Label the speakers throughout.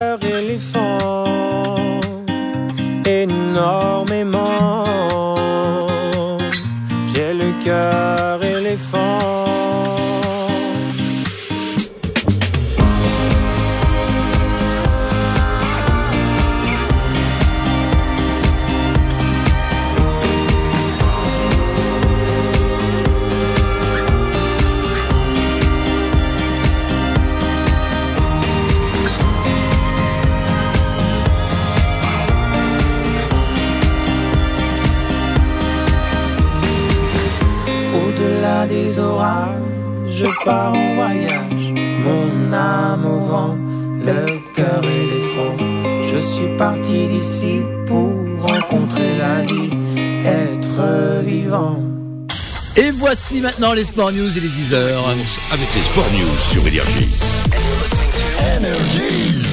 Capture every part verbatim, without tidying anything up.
Speaker 1: Éléphant, énormément. J'ai le cœur éléphant. Au-delà des orages, je pars en voyage, mon âme au vent, le cœur éléphant. Je suis parti d'ici pour rencontrer la vie, être vivant.
Speaker 2: Et voici maintenant les Sport News, il est dix heures.
Speaker 3: Avec les Sport News sur Énergie. Énergie.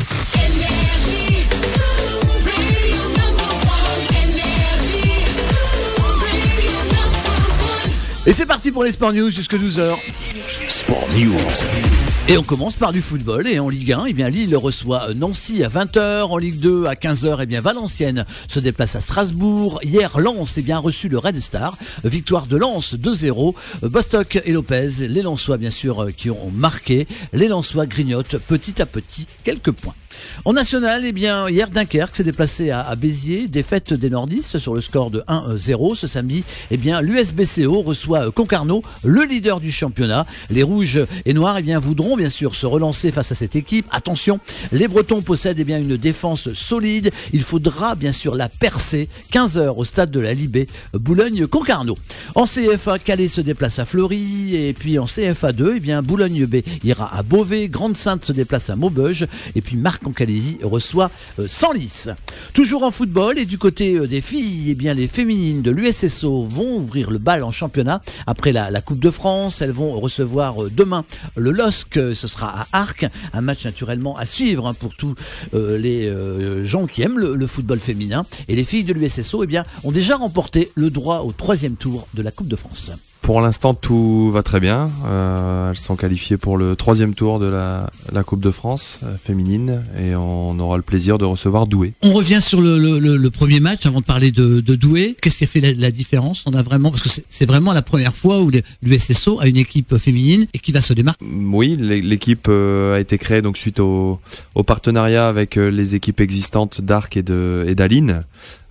Speaker 2: Et c'est parti pour les Sport News jusque douze heures.
Speaker 3: Sport News.
Speaker 2: Et on commence par du football. Et en Ligue un, eh bien, Lille reçoit Nancy à vingt heures. En Ligue deux, à quinze heures, eh bien, Valenciennes se déplace à Strasbourg. Hier, Lens eh bien, a reçu le Red Star. Victoire de Lens deux zéro. Bostock et Lopez, les Lensois, bien sûr, qui ont marqué. Les Lensois grignotent petit à petit quelques points. En national, eh bien, hier, Dunkerque s'est déplacé à, à Béziers. Défaite des nordistes sur le score de un zéro. Ce samedi, eh bien, l'U S B C O reçoit Concarneau, le leader du championnat. Les rouges et noirs, eh bien, voudront bien sûr se relancer face à cette équipe. Attention, les Bretons possèdent eh bien, une défense solide. Il faudra bien sûr la percer. quinze heures au stade de la Libé, Boulogne-Concarneau. En C F A, Calais se déplace à Fleury. Et puis en C F A deux, eh bien, Boulogne B ira à Beauvais. Grande-Sainte se déplace à Maubeuge. Et puis Marc en Calaisie reçoit euh, Senlis. Toujours en football et du côté euh, des filles, eh bien les féminines de l'U S S O vont ouvrir le bal en championnat après la, la Coupe de France. Elles vont recevoir euh, demain le L O S C, ce sera à Arques, un match naturellement à suivre hein, pour tous euh, les euh, gens qui aiment le, le football féminin. Et les filles de l'U S S O eh bien, ont déjà remporté le droit au troisième tour de la Coupe de France.
Speaker 4: Pour l'instant, tout va très bien. Euh, elles sont qualifiées pour le troisième tour de la, la Coupe de France euh, féminine et on aura le plaisir de recevoir Douai.
Speaker 2: On revient sur le, le, le premier match avant de parler de, de Douai. Qu'est-ce qui a fait la, la différence ? On a vraiment parce que c'est, c'est vraiment la première fois où l'U S S O a une équipe féminine et qui va se démarquer.
Speaker 4: Oui, l'équipe euh, a été créée donc suite au, au partenariat avec euh, les équipes existantes d'Arc et de et d'Aline.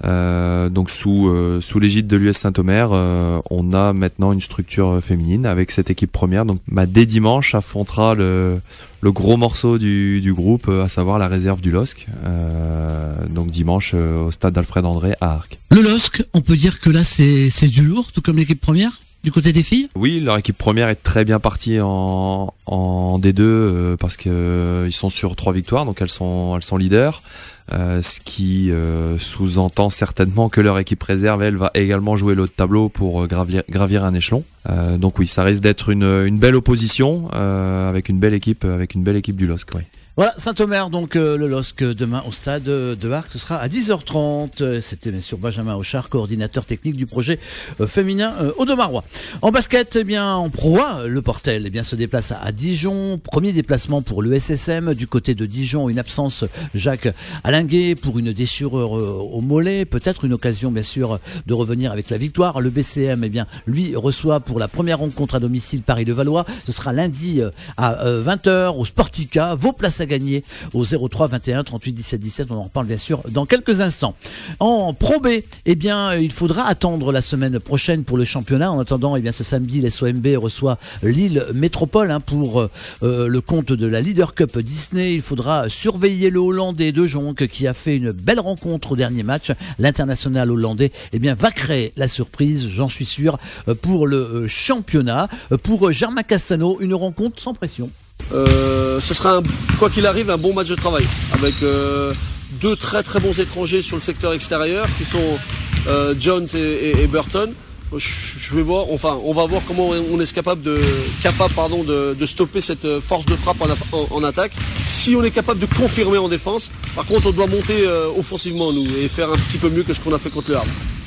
Speaker 4: Euh, donc sous euh, sous l'égide de l'U S Saint-Omer, euh, on a maintenant une structure féminine avec cette équipe première. Donc bah, dès dimanche affrontera le le gros morceau du du groupe, à savoir la réserve du L O S C. Euh, donc dimanche euh, au stade d'Alfred André à Arques.
Speaker 2: Le L O S C, on peut dire que là c'est c'est du lourd, tout comme l'équipe première. Du côté des filles ?
Speaker 4: Oui, leur équipe première est très bien partie en en D deux euh, parce que euh, ils sont sur trois victoires, donc elles sont elles sont leaders. Euh, ce qui euh, sous-entend certainement que leur équipe réserve, elle, va également jouer l'autre tableau pour euh, gravir, gravir un échelon. Euh, donc oui, ça risque d'être une, une belle opposition euh, avec une belle équipe, avec une belle équipe du L O S C. Oui.
Speaker 2: Voilà, Saint-Omer, donc euh, le L O S C demain au stade de Arques, ce sera à dix heures trente. C'était bien sûr Benjamin Auchard, coordinateur technique du projet euh, féminin euh, Audomarois. En basket, eh bien en Pro A, le Portel eh bien, se déplace à, à Dijon. Premier déplacement pour l'E S S M. Du côté de Dijon, une absence Jacques Alinguet pour une déchirure euh, au mollet. Peut-être une occasion bien sûr de revenir avec la victoire. Le B C M, eh bien, lui reçoit pour la première rencontre à domicile Paris-Levallois. Ce sera lundi euh, à euh, vingt heures au Sportica. Vos places à gagner au zéro trois vingt et un trente-huit dix-sept dix-sept. On en reparle bien sûr dans quelques instants. En Pro B, eh bien, il faudra attendre la semaine prochaine pour le championnat. En attendant, eh bien, ce samedi, l'S O M B reçoit Lille Métropole hein, pour euh, le compte de la Leader Cup Disney. Il faudra surveiller le Hollandais de Jonc qui a fait une belle rencontre au dernier match. L'international hollandais eh bien, va créer la surprise, j'en suis sûr, pour le championnat. Pour Germain Castano, une rencontre sans pression.
Speaker 5: Euh, ce sera, un, quoi qu'il arrive, un bon match de travail avec euh, deux très très bons étrangers sur le secteur extérieur qui sont euh, Jones et, et, et Burton. Je, je vais voir, enfin, on va voir comment on est capable de, capable, pardon, de, de stopper cette force de frappe en, en, en attaque. Si on est capable de confirmer en défense, par contre, on doit monter euh, offensivement nous et faire un petit peu mieux que ce qu'on a fait contre le Havre.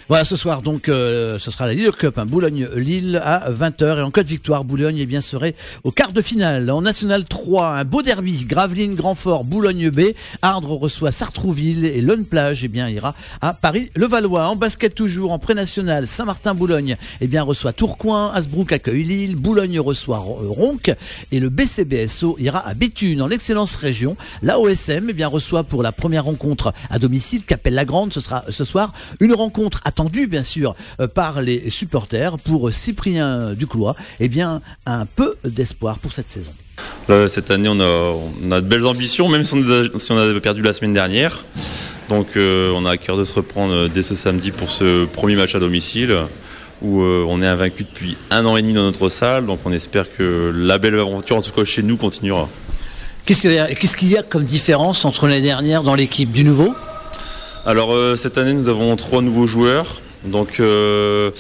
Speaker 2: Voilà, ce soir donc, euh, ce sera la Leader Cup, hein, Boulogne-Lille à vingt heures. Et en cas de victoire, Boulogne eh bien, serait au quart de finale. En National trois, un beau derby, Gravelines-Grandfort, Boulogne-B. Ardres reçoit Sartrouville et Lonne-Plage eh bien, ira à Paris-Levallois. En basket toujours, en pré-national, Saint-Martin-Boulogne eh bien, reçoit Tourcoing, Hasbrook accueille Lille, Boulogne reçoit Ronc et le B C B S O ira à Béthune. En excellence région, la O S M eh bien, reçoit pour la première rencontre à domicile Capelle-la-Grande. Ce sera ce soir une rencontre à attendu bien sûr euh, par les supporters pour Cyprien Duclois, eh bien un peu d'espoir pour cette saison.
Speaker 6: Là, cette année on a, on a de belles ambitions, même si on, a, si on avait perdu la semaine dernière. Donc euh, on a à cœur de se reprendre dès ce samedi pour ce premier match à domicile où euh, on est invaincu depuis un an et demi dans notre salle. Donc on espère que la belle aventure en tout cas chez nous continuera.
Speaker 2: Qu'est-ce qu'il y a, qu'est-ce qu'il y a comme différence entre l'année dernière dans l'équipe? Du nouveau?
Speaker 6: Alors euh, cette année nous avons trois nouveaux joueurs, donc euh,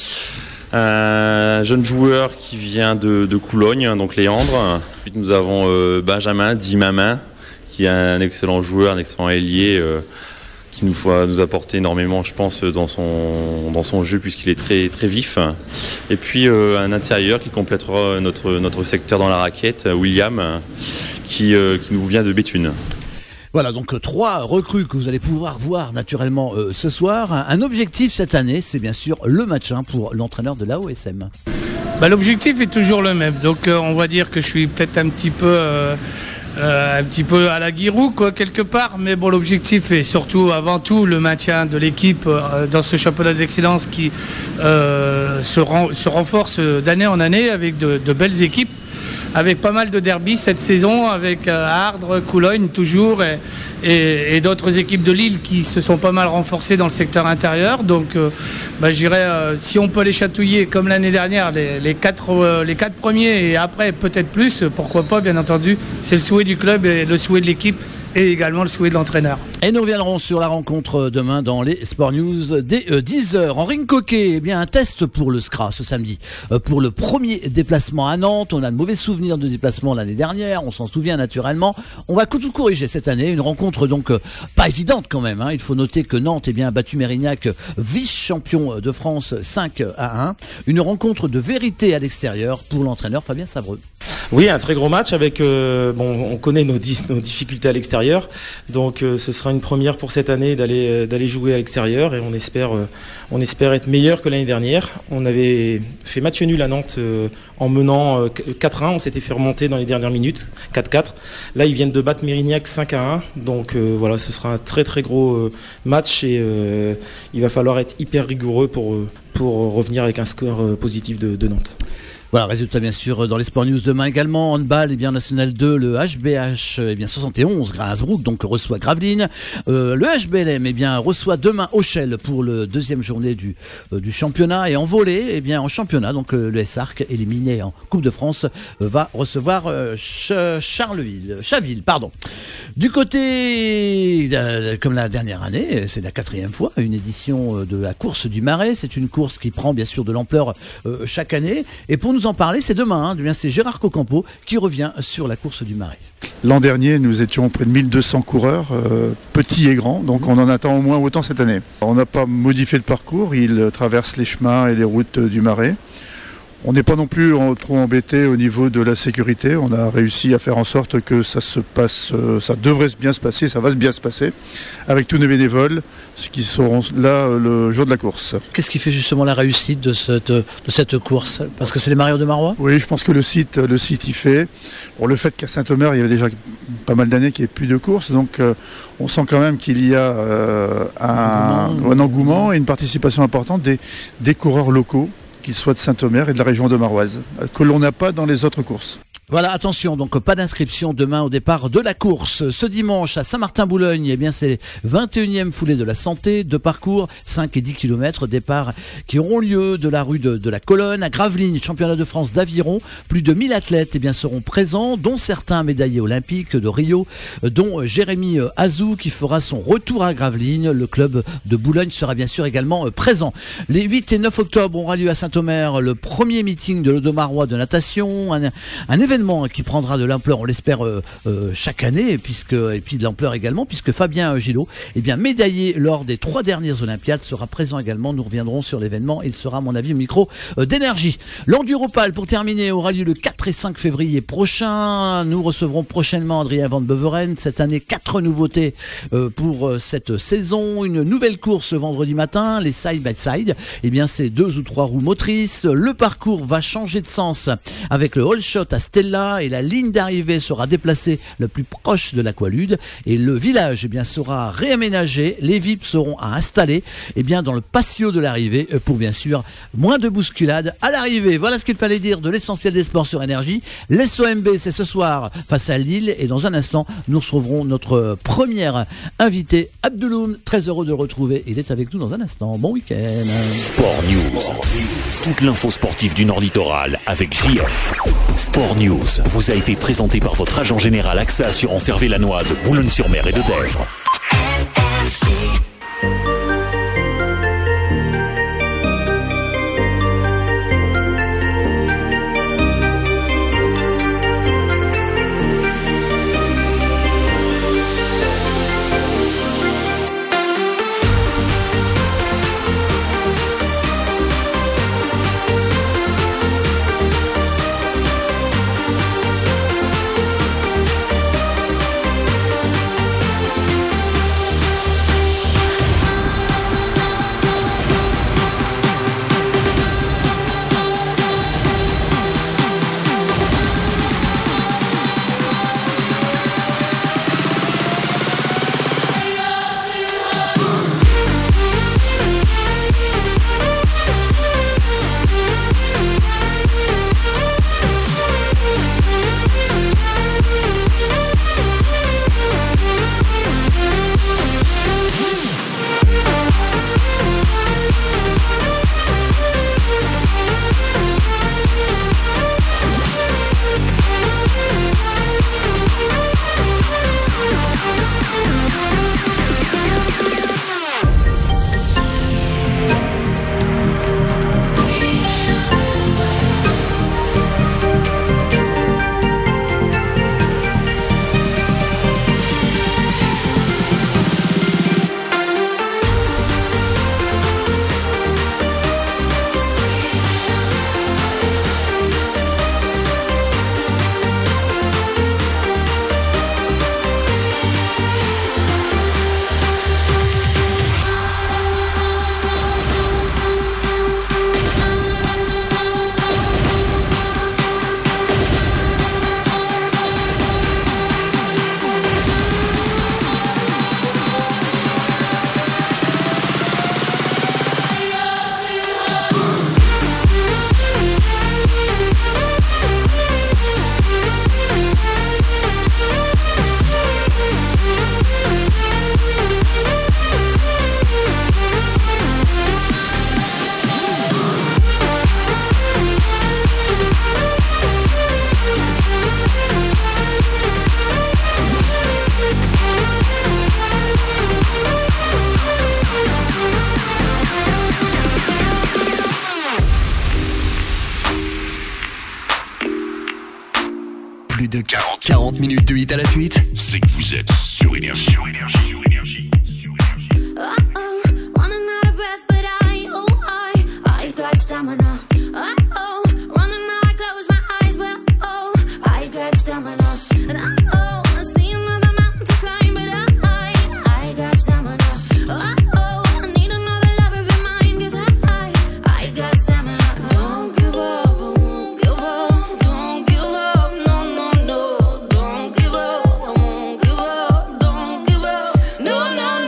Speaker 6: un jeune joueur qui vient de, de Coulogne, donc Léandre. Ensuite nous avons euh, Benjamin dit Mamin qui est un excellent joueur, un excellent ailier euh, qui nous faut nous apporter énormément je pense dans son dans son jeu puisqu'il est très très vif. Et puis euh, un intérieur qui complétera notre notre secteur dans la raquette, William qui euh, qui nous vient de Béthune.
Speaker 2: Voilà, donc euh, trois recrues que vous allez pouvoir voir naturellement euh, ce soir. Un, un objectif cette année, c'est bien sûr le match hein, pour l'entraîneur de la O S M.
Speaker 7: Bah, l'objectif est toujours le même. Donc euh, on va dire que je suis peut-être un petit peu, euh, euh, un petit peu à la Giroud quoi quelque part. Mais bon, l'objectif est surtout avant tout le maintien de l'équipe euh, dans ce championnat d'excellence qui euh, se, ren- se renforce d'année en année avec de, de belles équipes. Avec pas mal de derbies cette saison, avec euh, Ardres, Coulogne toujours, et, et, et d'autres équipes de Lille qui se sont pas mal renforcées dans le secteur intérieur. Donc euh, bah, je dirais, euh, si on peut les chatouiller comme l'année dernière, les, les, quatre, euh, les quatre premiers et après peut-être plus, pourquoi pas bien entendu, c'est le souhait du club et le souhait de l'équipe. Et également le souhait de l'entraîneur.
Speaker 2: Et nous reviendrons sur la rencontre demain dans les Sport News dès euh, dix heures. En ring hockey, eh bien un test pour le S C R A ce samedi. Euh, pour le premier déplacement à Nantes, on a de mauvais souvenirs de déplacement l'année dernière, on s'en souvient naturellement. On va tout corriger cette année, une rencontre donc euh, pas évidente quand même. Hein. Il faut noter que Nantes eh bien, a battu Mérignac, vice-champion de France cinq à un. Une rencontre de vérité à l'extérieur pour l'entraîneur Fabien Savreux.
Speaker 8: Oui, un très gros match avec, euh, bon, on connaît nos, di- nos difficultés à l'extérieur, donc euh, ce sera une première pour cette année d'aller euh, d'aller jouer à l'extérieur et on espère euh, on espère être meilleur que l'année dernière. On avait fait match nul à Nantes euh, en menant euh, quatre un, on s'était fait remonter dans les dernières minutes, quatre quatre. Là, ils viennent de battre Mérignac cinq à un, donc euh, voilà, ce sera un très très gros euh, match et euh, il va falloir être hyper rigoureux pour euh, pour revenir avec un score euh, positif de, de Nantes.
Speaker 2: Voilà, résultat bien sûr dans les Sport News demain également. Handball, eh bien National deux, le H B H, eh bien soixante et onze, Gainsbrook, donc reçoit Gravelines. Euh, le H B L M, eh bien reçoit demain Auchel pour le deuxième journée du euh, du championnat. Et en volley, eh bien en championnat, donc euh, le S A R C éliminé en Coupe de France euh, va recevoir euh, Ch- Charleville, Chaville, pardon. Du côté, euh, comme la dernière année, c'est la quatrième fois, une édition de la course du Marais. C'est une course qui prend bien sûr de l'ampleur euh, chaque année. Et pour nous en parler, c'est demain. Hein, c'est Gérard Cocampo qui revient sur la course du Marais.
Speaker 9: L'an dernier, nous étions près de mille deux cents coureurs, euh, petits et grands, donc on en attend au moins autant cette année. On n'a pas modifié le parcours, il traverse les chemins et les routes du Marais. On n'est pas non plus trop embêté au niveau de la sécurité. On a réussi à faire en sorte que ça se passe, ça devrait bien se passer, ça va bien se passer, avec tous nos bénévoles, qui seront là le jour de la course.
Speaker 2: Qu'est-ce qui fait justement la réussite de cette, de cette course? Parce que c'est les Mariots de Marois?
Speaker 9: Oui, je pense que le site, le site y fait. Bon, le fait qu'à Saint-Omer, il y avait déjà pas mal d'années qu'il n'y ait plus de course, donc euh, on sent quand même qu'il y a euh, un, un engouement et une participation importante des, des coureurs locaux, qu'ils soient de Saint-Omer et de la région de Maroise, que l'on n'a pas dans les autres courses.
Speaker 2: Voilà, attention, donc pas d'inscription demain au départ de la course. Ce dimanche à Saint-Martin-Boulogne, eh bien c'est les vingt et unième foulées de la santé, de parcours, cinq et dix kilomètres, départ qui auront lieu de la rue de, de la Colonne à Gravelines, championnat de France d'aviron. Plus de mille athlètes eh bien, seront présents, dont certains médaillés olympiques de Rio, dont Jérémy Azou qui fera son retour à Gravelines. Le club de Boulogne sera bien sûr également présent. Les huit et neuf octobre aura lieu à Saint-Omer le premier meeting de l'Audomarois de natation, un, un événement événement qui prendra de l'ampleur, on l'espère, euh, euh, chaque année, puisque, et puis de l'ampleur également, puisque Fabien Gillot, eh bien, médaillé lors des trois dernières Olympiades, sera présent également. Nous reviendrons sur l'événement. Il sera, à mon avis, au micro euh, d'Énergie. L'Enduropal, pour terminer, aura lieu le quatre et cinq février prochain. Nous recevrons prochainement Adrien Van Beveren. Cette année, quatre nouveautés euh, pour euh, cette saison. Une nouvelle course vendredi matin, les side by side. Eh bien, c'est deux ou trois roues motrices. Le parcours va changer de sens avec le All Shot à Stella, et la ligne d'arrivée sera déplacée le plus proche de l'Aqualude, et le village eh bien, sera réaménagé. Les V I P seront à installer eh bien, dans le patio de l'arrivée pour bien sûr moins de bousculades à l'arrivée. Voilà ce qu'il fallait dire de l'essentiel des sports sur Énergie. L'S O M B, c'est ce soir face à Lille, et dans un instant nous retrouverons notre première invité, Abdouloum. Très heureux de le retrouver. Il est avec nous dans un instant. Bon week-end.
Speaker 3: Sport News. Toute l'info sportive du Nord Littoral avec J F. Sport News vous a été présenté par votre agent général AXA Assurance Hervé Lannoy de Boulogne-sur-Mer et de Dèvres.
Speaker 10: Plus de quarante minutes de hit à la suite.
Speaker 3: C'est que vous êtes sur Énergie.
Speaker 11: No, no.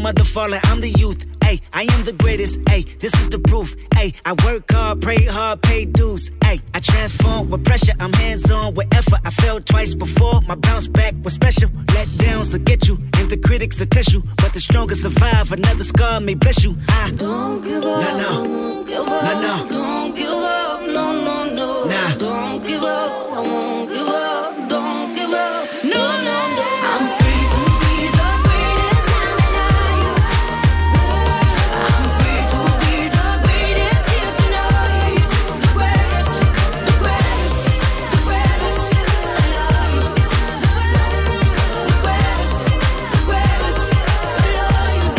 Speaker 11: mother falling, I'm the youth. Ay, I am the greatest. Ay, this is the proof. Ay, I work hard, pray hard, pay dues. Ay, I transform with pressure. I'm hands on with effort. I failed twice before. My bounce back was special. Let downs will get you, and the critics will test you. But the strongest survive. Another scar may bless you. I
Speaker 12: don't give up.
Speaker 11: No, no.
Speaker 12: Don't give up.
Speaker 11: No, no.
Speaker 12: Don't give up. No, no, no.
Speaker 11: Nah.
Speaker 12: Don't give up. I won't give up. Don't give up. No, no, no. I'm free to be the greatest I'm alive. I'm free to be the greatest here tonight. The greatest, the greatest, the greatest alive. The greatest, the greatest alive.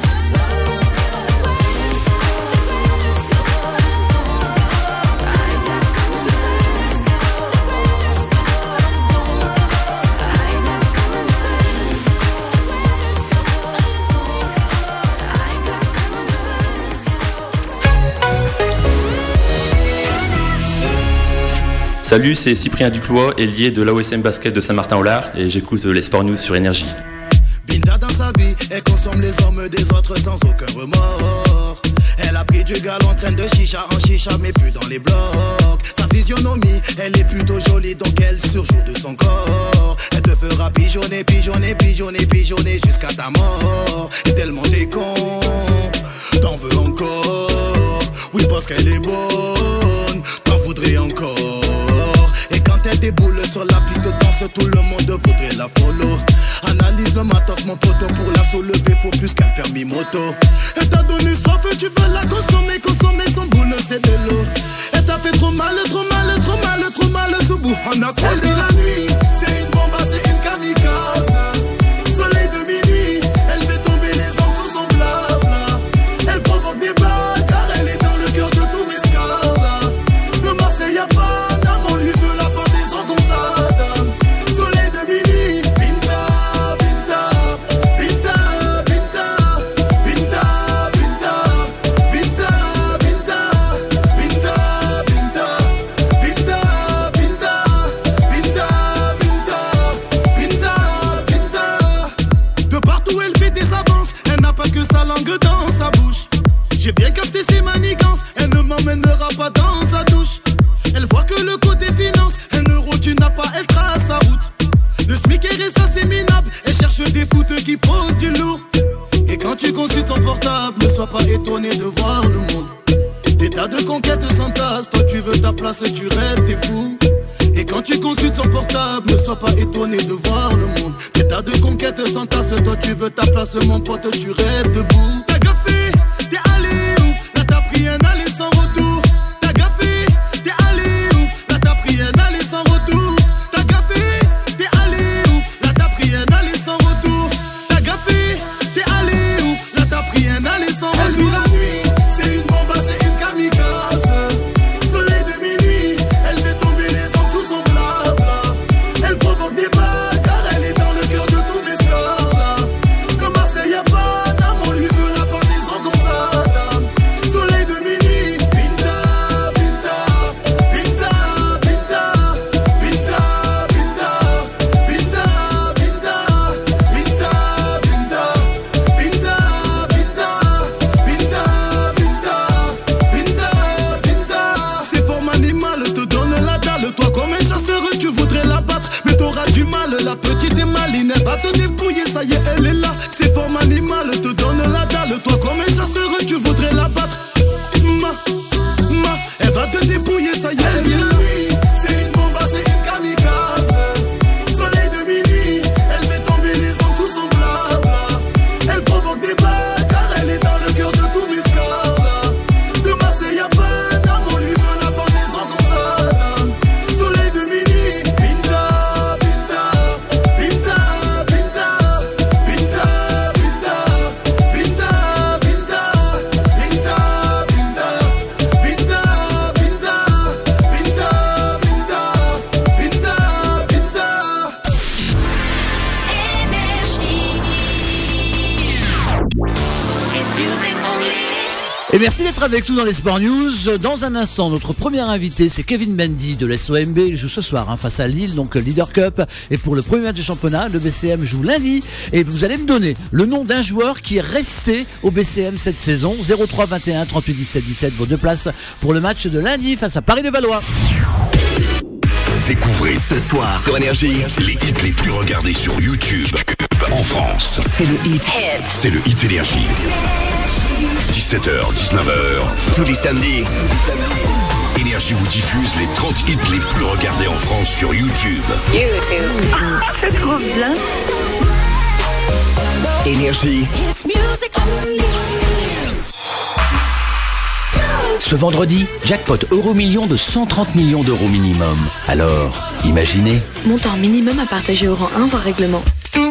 Speaker 6: Salut, c'est Cyprien Duclois, ailier de l'A O S M Basket de Saint-Martin-au-Lard et j'écoute les Sport News sur Énergie.
Speaker 13: Binta dans sa vie, elle consomme les hommes des autres sans aucun remords. Elle a pris du galon, traîne de chicha en chicha mais plus dans les blocs. Sa physionomie, elle est plutôt jolie donc elle surjoue de son corps. Elle te fera pigeonner, pigeonner, pigeonner, pigeonner jusqu'à ta mort. Et tellement t'es con, t'en veux encore. Oui parce qu'elle est bonne, t'en voudrais encore. Et quand elle déboule sur la piste de danse, tout le monde voudrait la follow. Analyse le matos mon poteau, pour la soulever faut plus qu'un permis moto. Elle t'a donné soif, tu veux la consommer, consommer son boule c'est de l'eau. Elle t'a fait trop mal, trop mal, trop mal, trop mal sous bout. On a quoi de la nuit, c'est une bombe, c'est une kamikaze. Soleil de minuit, elle fait tomber les gens sous son blabla. Elle provoque des balles car elle est dans le cœur de tous mes scars. De Marseille y'a pas d'âme, on lui veut la pendaison comme ça. Soleil de minuit, Binta, Binta, Binta, Binta, Binta, Binta, Binta, Binta, Binta, Binta, Binta, Binta, Binta, Binta, Binta, Binta. De partout elle fait des avances, elle n'a pas que sa langue dans sa bouche. J'ai bien capté ses manigances, elle ne m'emmènera pas dans sa douche. Elle voit que le côté finance, un euro tu n'as pas, elle trace sa route. Le SMIC est ça c'est minable, elle cherche des foutes qui posent du lourd. Et quand tu consultes ton portable, ne sois pas étonné de voir le monde. Des tas de conquêtes s'entassent, toi tu veux ta place, tu rêves, t'es fou. Et quand tu consultes son portable, ne sois pas étonné de voir le monde. Des tas de conquêtes s'entassent, toi tu veux ta place, mon pote, tu rêves debout. T'as gaffé, t'es allé où? Là t'as pris un aller sans retour. T'as gaffé, t'es allé où? Là t'as pris un aller sans retour. T'as gaffé, t'es allé où? Là t'as pris un aller sans retour. T'as gaffé, t'es allé où? Là t'as pris un aller sans retour. Elle vit la nuit, c'est une bombe, c'est une kamikaze. Soleil de minuit, elle fait tomber les gens sous son blabla. Elle provoque des balles car elle est dans le cœur de tous mes scars là. De Marseille y'a pas d'âme, on lui veut la
Speaker 2: Et merci d'être avec nous dans les Sport News. Dans un instant, notre premier invité, c'est Kevin Mendy de l'S O M B. Il joue ce soir hein, face à Lille, donc Leader Cup. Et pour le premier match du championnat, le B C M joue lundi. Et vous allez me donner le nom d'un joueur qui est resté au B C M cette saison. zéro trois vingt et un trente-huit dix-sept dix-sept, vos deux places pour le match de lundi face à Paris de Valois.
Speaker 10: Découvrez ce soir sur Énergie les hits les plus regardés sur YouTube en France.
Speaker 14: C'est le hit.
Speaker 10: C'est le hit Énergie. dix-sept heures, dix-neuf heures.
Speaker 14: Tous les samedis.
Speaker 10: Énergie vous diffuse les trente hits les plus regardés en France sur YouTube.
Speaker 14: YouTube.
Speaker 15: Ah, c'est trop bien.
Speaker 14: Énergie. Ce vendredi, jackpot euro million de cent trente millions d'euros minimum. Alors, imaginez.
Speaker 16: Montant minimum à partager au rang un, voire règlement.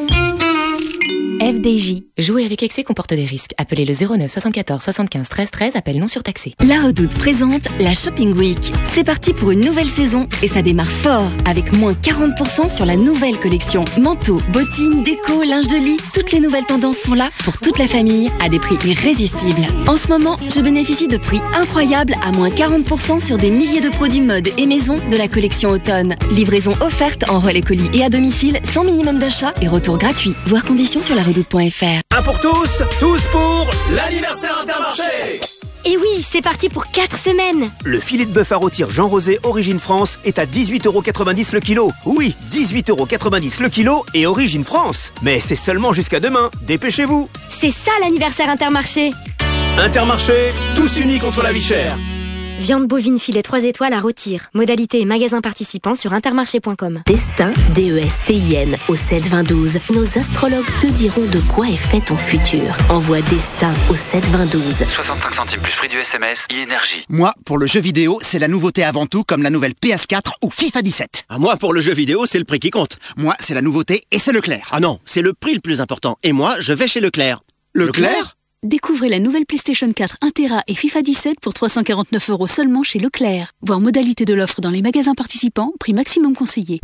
Speaker 17: F D J. Jouer avec excès comporte des risques. Appelez le zéro neuf soixante-quatorze soixante-quinze treize treize, appel non surtaxé.
Speaker 18: La Redoute présente la Shopping Week. C'est parti pour une nouvelle saison et ça démarre fort avec moins quarante pour cent sur la nouvelle collection. Manteaux, bottines, déco, linge de lit, toutes les nouvelles tendances sont là pour toute la famille à des prix irrésistibles. En ce moment, je bénéficie de prix incroyables à moins quarante pour cent sur des milliers de produits mode et maison de la collection automne. Livraison offerte en relais colis et à domicile sans minimum d'achat et retour gratuit. Voir conditions sur la redoute point f r.
Speaker 19: Un pour tous, tous pour l'anniversaire Intermarché.
Speaker 20: Et oui, c'est parti pour quatre semaines.
Speaker 19: Le filet de bœuf à rôtir Jean Rosé Origine France est à dix-huit euros quatre-vingt-dix le kilo. Oui, dix-huit euros quatre-vingt-dix le kilo et Origine France. Mais c'est seulement jusqu'à demain. Dépêchez-vous.
Speaker 20: C'est ça l'anniversaire Intermarché.
Speaker 19: Intermarché, tous unis contre la vie chère.
Speaker 20: Viande bovine filet trois étoiles à rôtir. Modalité et magasin participants sur intermarché point com.
Speaker 21: Destin, D E S T I N, au sept vingt douze. Nos astrologues te diront de quoi est fait ton futur. Envoie Destin au sept vingt douze.
Speaker 22: soixante-cinq centimes plus prix du S M S, e-énergie.
Speaker 23: Moi, pour le jeu vidéo, c'est la nouveauté avant tout, comme la nouvelle P S quatre ou FIFA dix-sept.
Speaker 19: À moi, pour le jeu vidéo, c'est le prix qui compte.
Speaker 23: Moi, c'est la nouveauté et c'est Leclerc.
Speaker 19: Ah non, c'est le prix le plus important. Et moi, je vais chez Leclerc.
Speaker 23: Leclerc, Leclerc
Speaker 24: Découvrez la nouvelle PlayStation quatre un téra et FIFA dix-sept pour trois cent quarante-neuf euros seulement chez Leclerc. Voir modalité de l'offre dans les magasins participants, prix maximum conseillé.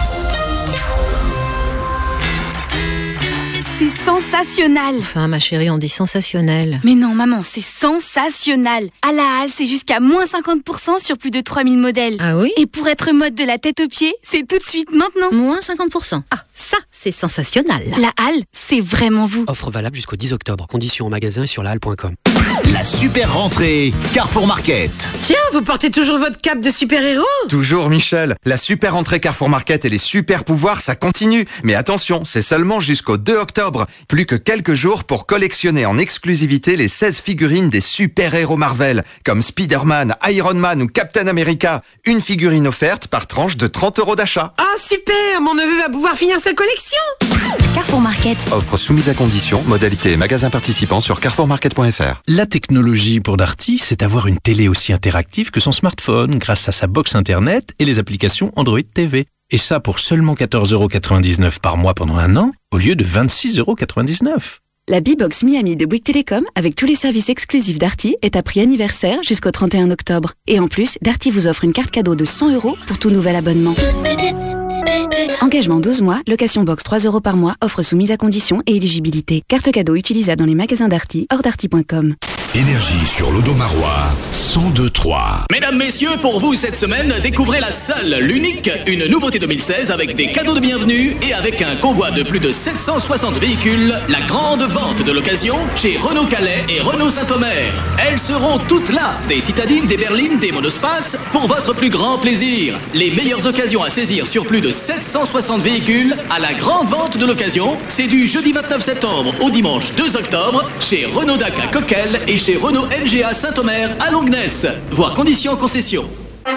Speaker 15: C'est sensationnel.
Speaker 25: Enfin, ma chérie, on dit sensationnel.
Speaker 15: Mais non, maman, c'est sensationnel. À la Halle, c'est jusqu'à moins cinquante pour cent sur plus de trois mille modèles.
Speaker 25: Ah oui?
Speaker 15: Et pour être mode de la tête aux pieds, c'est tout de suite maintenant.
Speaker 25: Moins cinquante pour cent. Ah, ça, c'est sensationnel.
Speaker 15: La Halle, c'est vraiment vous.
Speaker 26: Offre valable jusqu'au dix octobre. Conditions au magasin et sur la halle point com.
Speaker 27: La super rentrée Carrefour Market.
Speaker 25: Tiens, vous portez toujours votre cape de super-héros?
Speaker 28: Toujours, Michel. La super rentrée Carrefour Market et les super pouvoirs, ça continue. Mais attention, c'est seulement jusqu'au deux octobre. Plus que quelques jours pour collectionner en exclusivité les seize figurines des super-héros Marvel, comme Spider-Man, Iron Man ou Captain America. Une figurine offerte par tranche de trente euros d'achat.
Speaker 25: Ah, super! Mon neveu va pouvoir finir sa collection!
Speaker 18: Carrefour Market.
Speaker 28: Offre soumise à conditions, modalités et magasins participants sur carrefour market point f r.
Speaker 29: La technologie pour Darty, c'est avoir une télé aussi interactive que son smartphone grâce à sa box internet et les applications Android T V. Et ça pour seulement quatorze euros quatre-vingt-dix-neuf par mois pendant un an, au lieu de vingt-six euros quatre-vingt-dix-neuf.
Speaker 16: La B-Box Miami de Bouygues Télécom, avec tous les services exclusifs Darty, est à prix anniversaire jusqu'au trente et un octobre. Et en plus, Darty vous offre une carte cadeau de cent euros pour tout nouvel abonnement. Engagement douze mois, location box trois euros par mois, offre soumise à conditions et éligibilité. Carte cadeau utilisable dans les magasins Darty, hors darty point com.
Speaker 10: Énergie sur l'Odomarois, cent deux trois.
Speaker 30: Mesdames, messieurs, pour vous cette semaine, découvrez la seule, l'unique, une nouveauté deux mille seize avec des cadeaux de bienvenue et avec un convoi de plus de sept cent soixante véhicules, la grande vente de l'occasion chez Renault Calais et Renault Saint-Omer. Elles seront toutes là, des citadines, des berlines, des monospaces, pour votre plus grand plaisir. Les meilleures occasions à saisir sur plus de sept cent soixante véhicules à la grande vente de l'occasion, c'est du jeudi vingt-neuf septembre au dimanche deux octobre chez Renault Dac à Coquelles et chez Renault N G A Saint-Omer à Longnes. Voir conditions en concession.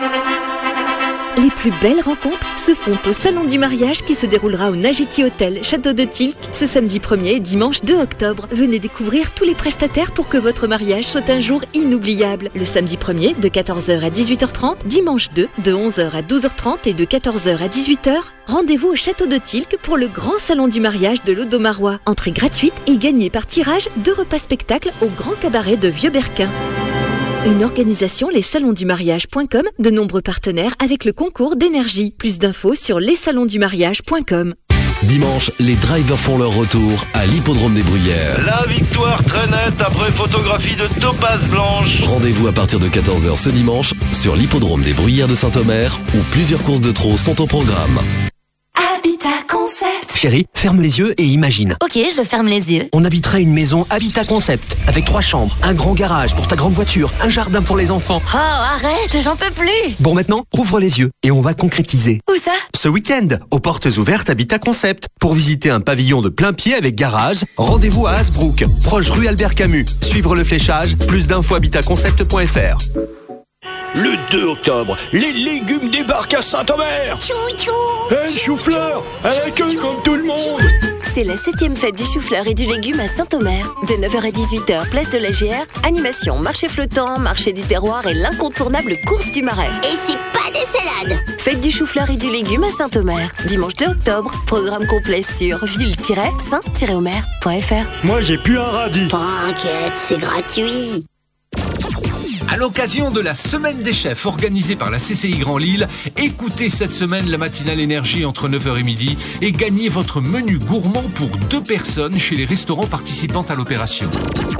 Speaker 31: Les plus belles rencontres se font au Salon du mariage qui se déroulera au Nagiti Hotel, Château de Tilk, ce samedi premier et dimanche deux octobre. Venez découvrir tous les prestataires pour que votre mariage soit un jour inoubliable. Le samedi premier, de quatorze heures à dix-huit heures trente, dimanche deux, de onze heures à douze heures trente et de quatorze heures à dix-huit heures. Rendez-vous au Château de Tilk pour le grand salon du mariage de l'Odomarois. Entrée gratuite et gagnée par tirage deux repas spectacles au Grand Cabaret de Vieux-Berquin. Une organisation les salons du mariage point com, de nombreux partenaires avec le concours d'énergie. Plus d'infos sur les salons du mariage point com.
Speaker 1: Dimanche, les drivers font leur retour à l'hippodrome des Bruyères.
Speaker 3: La victoire très nette après photographie de Topaz Blanche.
Speaker 1: Rendez-vous à partir de quatorze heures ce dimanche sur l'hippodrome des Bruyères de Saint-Omer où plusieurs courses de trot sont au programme.
Speaker 4: Habitat Concept.
Speaker 26: Chérie, ferme les yeux et imagine.
Speaker 4: Ok, je ferme les yeux.
Speaker 26: On habiterait une maison Habitat Concept avec trois chambres, un grand garage pour ta grande voiture, un jardin pour les enfants.
Speaker 4: Oh, arrête, j'en peux plus.
Speaker 26: Bon, maintenant, rouvre les yeux et on va concrétiser.
Speaker 4: Où ça?
Speaker 26: Ce week-end, aux portes ouvertes Habitat Concept. Pour visiter un pavillon de plein pied avec garage, rendez-vous à Hasbrook, proche rue Albert Camus. Suivre le fléchage, plus d'infos habitat concept point f r.
Speaker 5: Le deux octobre, les légumes débarquent à Saint-Omer.
Speaker 21: Tchou tchou.
Speaker 5: Hey, le chou-fleur, elle accueille comme tout le monde.
Speaker 21: C'est la septième fête du chou-fleur et du légume à Saint-Omer. De neuf heures à dix-huit heures, place de la G R, animation, marché flottant, marché du terroir et l'incontournable course du marais. Et c'est pas des salades. Fête du chou-fleur et du légume à Saint-Omer. Dimanche deux octobre, programme complet sur ville tiret saint tiret omer point f r.
Speaker 5: Moi, j'ai plus un radis.
Speaker 21: T'inquiète, c'est gratuit.
Speaker 6: À l'occasion de la Semaine des Chefs organisée par la C C I Grand Lille, écoutez cette semaine la matinale énergie entre neuf heures et midi et gagnez votre menu gourmand pour deux personnes chez les restaurants participant à l'opération.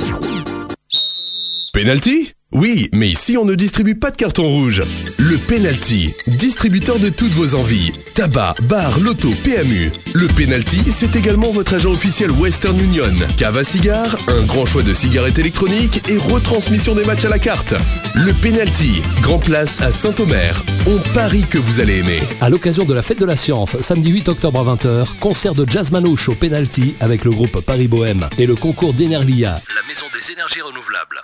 Speaker 7: Penalty ? Oui, mais ici on ne distribue pas de carton rouge. Le Penalty, distributeur de toutes vos envies. Tabac, bar, loto, P M U. Le Penalty, c'est également votre agent officiel Western Union. Cave à cigares, un grand choix de cigarettes électroniques et retransmission des matchs à la carte. Le Penalty, Grand Place à Saint-Omer. On parie que vous allez aimer.
Speaker 8: À l'occasion de la Fête de la Science, samedi huit octobre à vingt heures, concert de jazz manouche au Penalty avec le groupe Paris Bohème et le concours d'Enerlia.
Speaker 6: La maison des énergies renouvelables.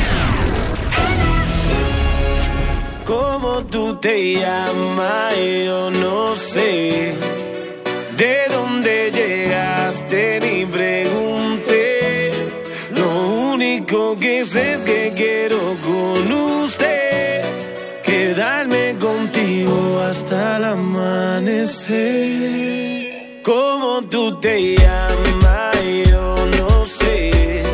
Speaker 9: Como tú te llamas, yo no sé. De dónde llegaste ni pregunté. Lo único que sé es que quiero con usted quedarme contigo hasta el amanecer. Como tú te llamas, yo no sé.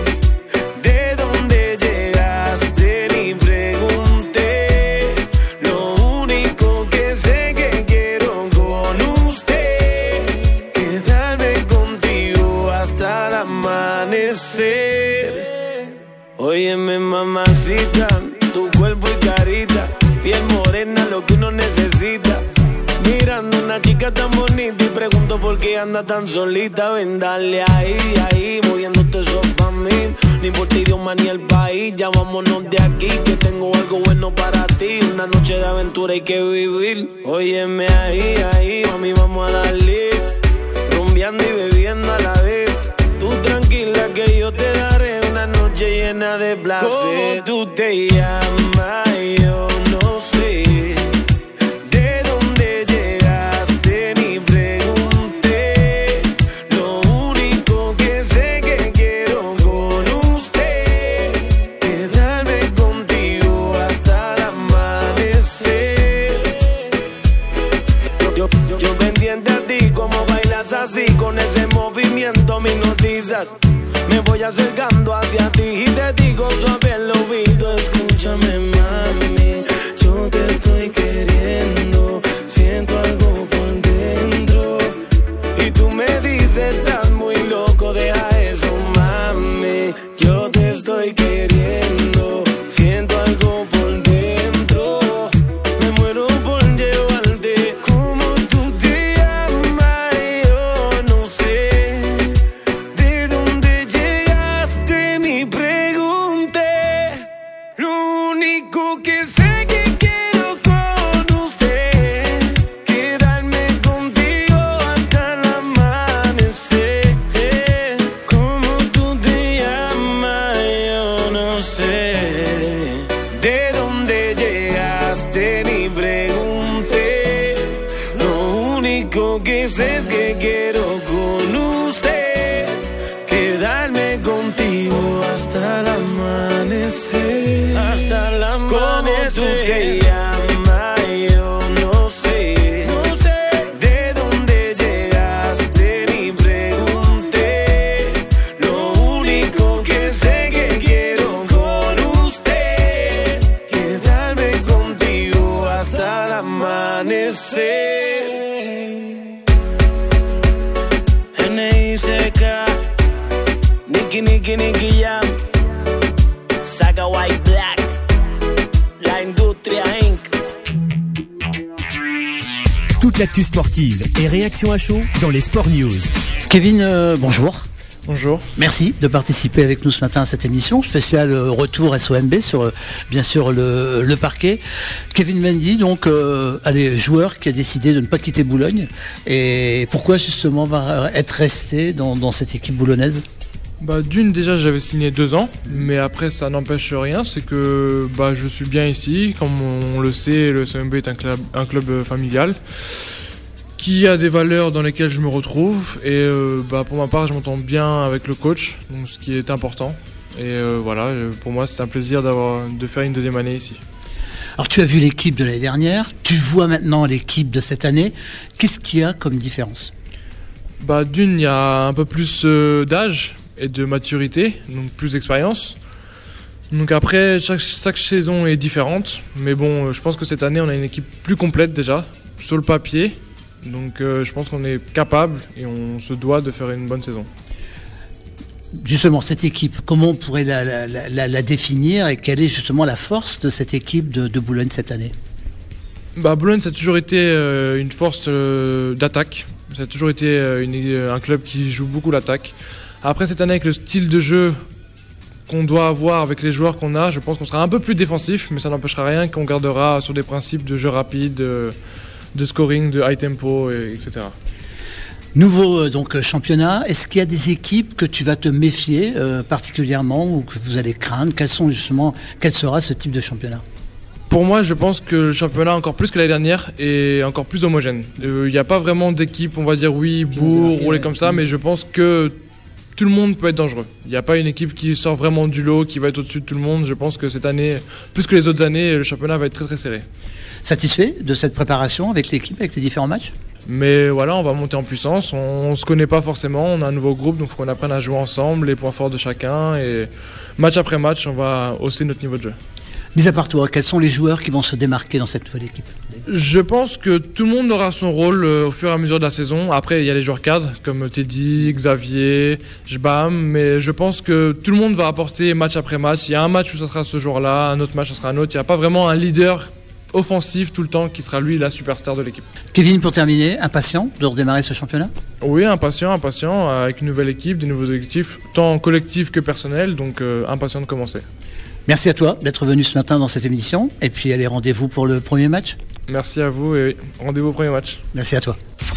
Speaker 9: Óyeme mamacita, tu cuerpo y carita, piel morena, lo que uno necesita. Mirando una chica tan bonita y pregunto por qué anda tan solita. Ven, dale ahí, ahí, moviéndote eso pa' mí. Ni por ti idioma ni el país, ya vámonos de aquí, que tengo algo bueno para ti. Una noche de aventura hay que vivir. Óyeme ahí, ahí, mami, vamos a darle. Rumbeando y bebiendo a la vez. Tú tranquila que yo te daré una noche llena de placer. ¿Cómo tú te llamas? Yo no sé. ¿De dónde llegaste? Ni pregunté. Lo único que sé que quiero con usted quedarme contigo hasta el amanecer. Yo, yo, yo pendiente a ti, como bailas así, con ese movimiento me hipnotizas. Me voy acercando hacia ti y te digo suave al oído, escúchame mami, yo te estoy queriendo, siento algo por dentro. Y tú me dices, estás muy loco, deja eso mami, yo te estoy queriendo, siento algo por dentro. Me muero por llevarte. Como tú te llamas, yo no sé. De dónde llegaste ni pregunté. Lo único que sé que quiero con usted quedarme contigo hasta el amanecer. Como tú te llamas, yo no sé. De dónde llegaste ni pregunté. Lo único que sé es que quiero con usted quedarme contigo hasta el amanecer. Hasta el amanecer. ¿Cómo tú te llamas? Yo no sé. No sé. De dónde llegaste ni pregunté. Lo único que sé que quiero con usted quedarme contigo hasta el amanecer. Nicky Nicky Jam, Saga White Black, La Industria Incorporated.
Speaker 2: Toute l'actu sportive et réaction à chaud dans les Sport News.
Speaker 11: Kevin, euh, bonjour.
Speaker 12: Bonjour.
Speaker 11: Merci de participer avec nous ce matin à cette émission spéciale euh, retour S O M B sur euh, bien sûr le, le parquet. Kevin Mendy, donc euh, allez, joueur qui a décidé de ne pas quitter Boulogne. Et pourquoi justement va être resté dans, dans cette équipe boulonnaise?
Speaker 12: Bah, d'une, déjà j'avais signé deux ans, mais après ça n'empêche rien, c'est que bah, je suis bien ici. Comme on le sait, le S O M B est un club, un club familial qui a des valeurs dans lesquelles je me retrouve. Et euh, bah, pour ma part, je m'entends bien avec le coach, donc ce qui est important. Et euh, voilà, pour moi, c'est un plaisir d'avoir, de faire une deuxième année ici.
Speaker 11: Alors tu as vu l'équipe de l'année dernière, tu vois maintenant l'équipe de cette année. Qu'est-ce qu'il y a comme différence?
Speaker 12: Bah, d'une, il y a un peu plus euh, d'âge et de maturité, donc plus d'expérience. Donc après, chaque, chaque saison est différente. Mais bon, je pense que cette année, on a une équipe plus complète déjà, sur le papier. Donc euh, je pense qu'on est capable et on se doit de faire une bonne saison.
Speaker 11: Justement, cette équipe, comment on pourrait la, la, la, la définir et quelle est justement la force de cette équipe de, de Boulogne cette année?
Speaker 12: Bah, Boulogne, ça a toujours été euh, une force euh, d'attaque. Ça a toujours été euh, une, un club qui joue beaucoup l'attaque. Après cette année, avec le style de jeu qu'on doit avoir avec les joueurs qu'on a, je pense qu'on sera un peu plus défensif, mais ça n'empêchera rien qu'on gardera sur des principes de jeu rapide, de, de scoring, de high tempo, et, etc.
Speaker 11: Nouveau donc championnat, est-ce qu'il y a des équipes que tu vas te méfier euh, particulièrement ou que vous allez craindre? Quels sont justement, quel sera ce type de championnat?
Speaker 12: Pour moi, je pense que le championnat, encore plus que l'année dernière, est encore plus homogène. Il euh, n'y a pas vraiment d'équipe, on va dire oui, Bourg, rouler comme ça, mais je pense que tout le monde peut être dangereux. Il n'y a pas une équipe qui sort vraiment du lot, qui va être au-dessus de tout le monde. Je pense que cette année, plus que les autres années, le championnat va être très très serré. Satisfait de cette préparation avec l'équipe, avec les différents matchs? Mais voilà, on va monter en puissance, on ne se connaît pas forcément, on a un nouveau groupe, donc il faut qu'on apprenne à jouer ensemble, les points forts de chacun, et match après match, on va hausser notre niveau de jeu. Mis à part toi, quels sont les joueurs qui vont se démarquer dans cette nouvelle équipe? Je pense que tout le monde aura son rôle euh, au fur et à mesure de la saison. Après, il y a les joueurs cadres comme Teddy, Xavier, Jbam, mais je pense que tout le monde va apporter match après match. Il y a un match où ça sera ce jour-là, un autre match ça sera un autre. Il n'y a pas vraiment un leader offensif tout le temps qui sera lui la superstar de l'équipe. Kevin, pour terminer, impatient de redémarrer ce championnat? Oui, impatient, impatient, avec une nouvelle équipe, des nouveaux objectifs, tant collectifs que personnels, donc euh, impatient de commencer. Merci à toi d'être venu ce matin dans cette émission. Et puis, allez, rendez-vous pour le premier match. Merci à vous et rendez-vous au premier match. Merci à toi.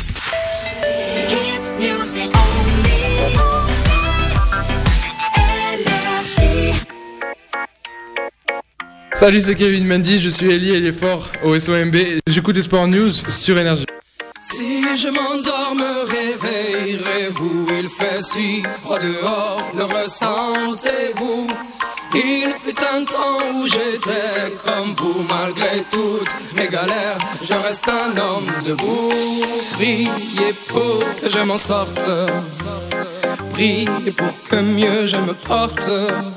Speaker 12: Salut, c'est Kevin Mendy, je suis Eli Eliefort au S O M B. J'écoute les Sport News sur Énergie.
Speaker 13: Si je m'endors, me réveillerez-vous? Il fait si froid dehors, le ressentez-vous? Il fut un temps où j'étais comme vous, malgré toutes mes galères, je reste un homme debout. Priez pour que je m'en sorte, priez pour que mieux je me porte.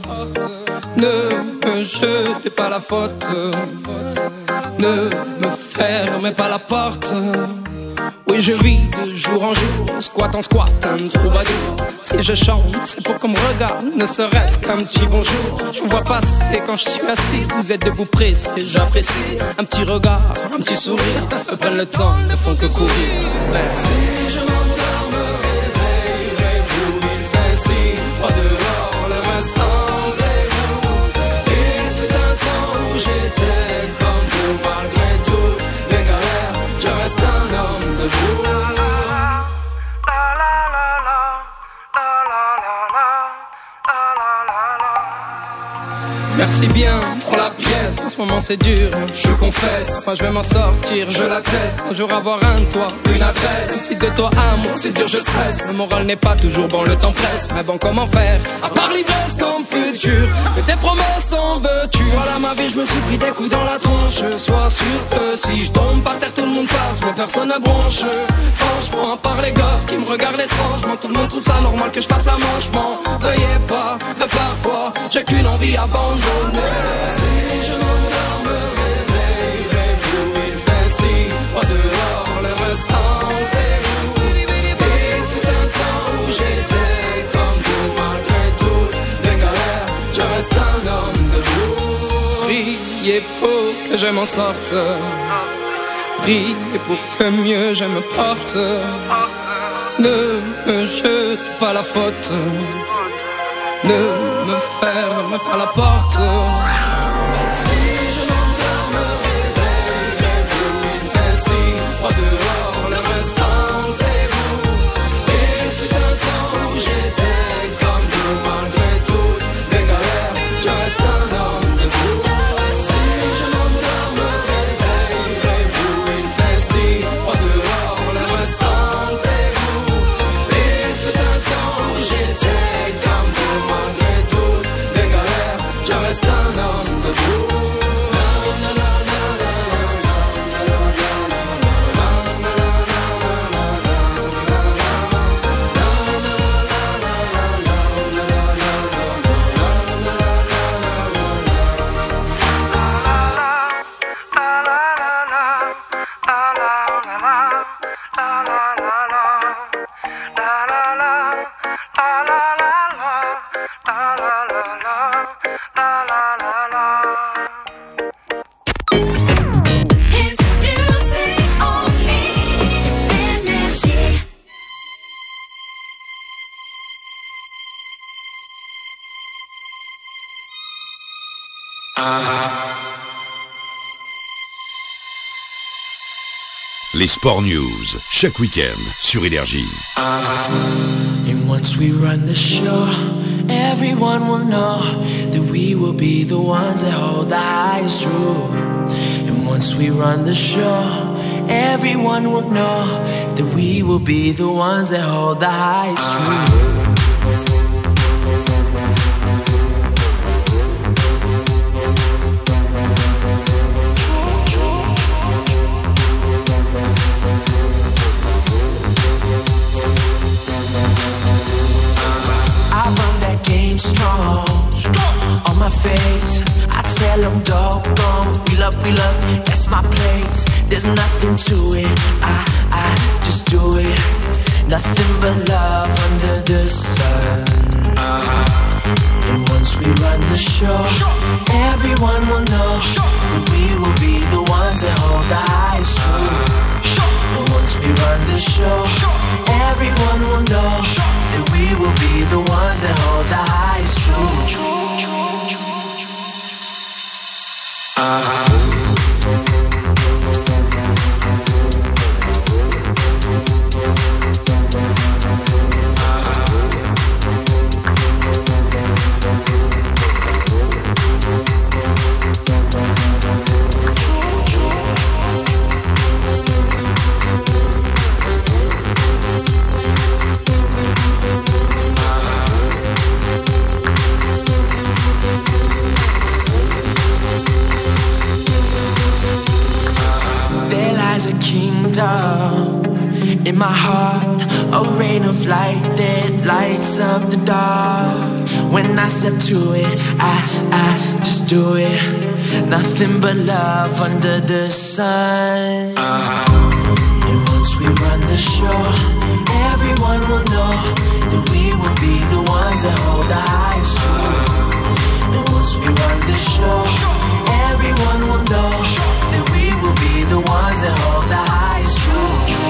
Speaker 13: Ne me jetez pas la faute, ne me fermez pas la porte. Oui, je vis de jour en jour, squat en squat, un troubadour. Si je chante, c'est pour qu'on me regarde, ne serait-ce qu'un petit bonjour. Je vous vois passer quand je suis assis, vous êtes debout pressé, j'apprécie. Un petit regard, un petit sourire, me prennent le temps, ne font que courir. Merci. Si je m'endors, me réveillerez-vous? Il fait si froid dehors, le restant. J'étais comme vous, malgré toutes les galères, je reste un homme debout. Merci bien pour la pièce, en ce moment c'est dur, je confesse. Moi je vais m'en sortir, je l'atteste. Un jour avoir un toit, une adresse. Si de toi à moi c'est dur, je stresse. Le moral n'est pas toujours bon, le temps presse. Mais bon, comment faire, à part l'ivresse comme futur? Que tes promesses en veux-tu? Voilà ma vie, je me suis pris des coups dans la tronche. Sois sûr que si je tombe par terre, tout le monde passe, mais personne ne bronche. Franchement, à part les gosses qui me regardent étrangement, tout le monde trouve ça normal que je fasse la manche. M'en veuillez pas, mais parfois j'ai qu'une envie abandonnée. Si je m'endors, me réveillerez-vous? Il fait si froid dehors, le ressentez-vous? Il fut un temps où j'étais comme vous, malgré tout. priez pour que je m'en sorte. Priez pour que mieux je me porte. Ne me jete pas la faute. Ne me ferme pas la porte. Si je m'endors, me réveille, vous, il fait si froid dehors, le restant est vous. Il fut un temps où j'étais comme vous, malgré toutes les galères, je reste un homme de vous. Si je m'endors, me réveille, vous, il fait si froid dehors, le restant est vous. Il fut un temps où j'étais comme vous, malgré toutes les galères, je reste un homme de vous.
Speaker 10: Les Sport News, chaque week-end sur Énergie.
Speaker 14: And once we run the show, everyone will know that we will be the ones that hold the highest truth. And once we run the show, everyone will know that we will be the ones that hold the highest truth. Strong, strong on my face. I tell them dog gone. Wheel up, wheel up, that's my place. There's nothing to it. I, I just do it. Nothing but love under the sun. Uh-huh. And once we run the show, everyone will know that we will be the ones that hold the highest truth. And once we run the show, everyone will know that we will be the ones that hold the highest truth. Uh-huh. In my heart, a rain of light that lights up the dark. When I step to it, I, I just do it. Nothing but love under the sun. Uh-huh. And once we run the show, everyone will know that we will be the ones that hold the highest truth. And once we run the show, everyone will know that we will be the ones that hold the highest truth.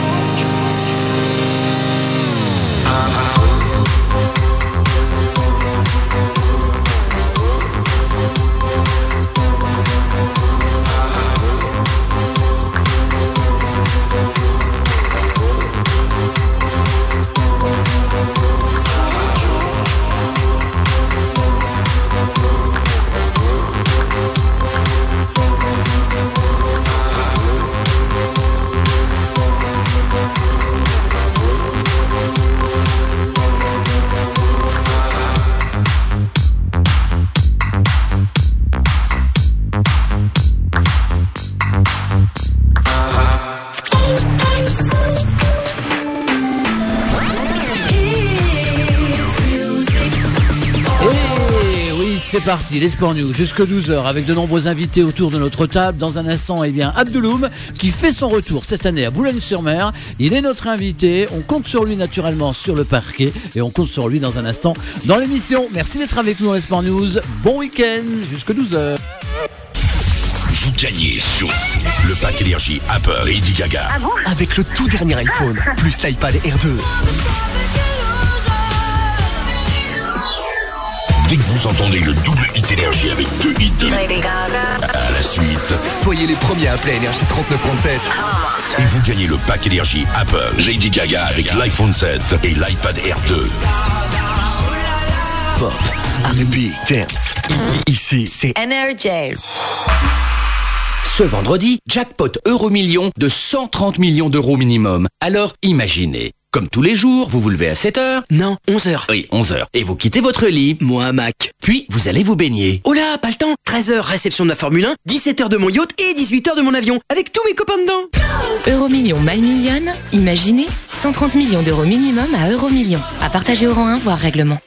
Speaker 11: C'est parti, les Sport News, jusque douze heures avec de nombreux invités autour de notre table. Dans un instant, eh bien, Abdouloum qui fait son retour cette année à Boulogne-sur-Mer. Il est notre invité, on compte sur lui naturellement sur le parquet et on compte sur lui dans un instant dans l'émission. Merci d'être avec nous dans les Sport News. Bon week-end, jusque douze heures.
Speaker 10: vous gagnez sur le pack énergie Apple Lady Gaga.
Speaker 15: Ah bon? Avec le tout dernier iPhone, plus l'iPad R deux.
Speaker 10: Dès que vous entendez le double hit énergie avec deux hits de Lady Gaga à la suite,
Speaker 15: soyez les premiers à appeler énergie trente-neuf trente-sept.
Speaker 10: Et vous gagnez le pack énergie Apple Lady Gaga avec l'iPhone sept et l'iPad R deux.
Speaker 15: Pop, R and B, dance. Ici, c'est
Speaker 4: Energy.
Speaker 17: Ce vendredi, jackpot Euromillion de cent trente millions d'euros minimum. Alors imaginez, comme tous les jours, vous vous levez à sept heures.
Speaker 15: Non, onze heures.
Speaker 17: Oui, onze heures. Et vous quittez votre lit.
Speaker 15: Moi, un Mac.
Speaker 17: Puis, vous allez vous baigner.
Speaker 15: Oh là, pas le temps. treize heures, réception de la Formule un, dix-sept heures de mon yacht et dix-huit heures de mon avion, avec tous mes copains dedans.
Speaker 18: Euromillion My Million, imaginez cent trente millions d'euros minimum à Euromillion. À partager au rang un, voire règlement.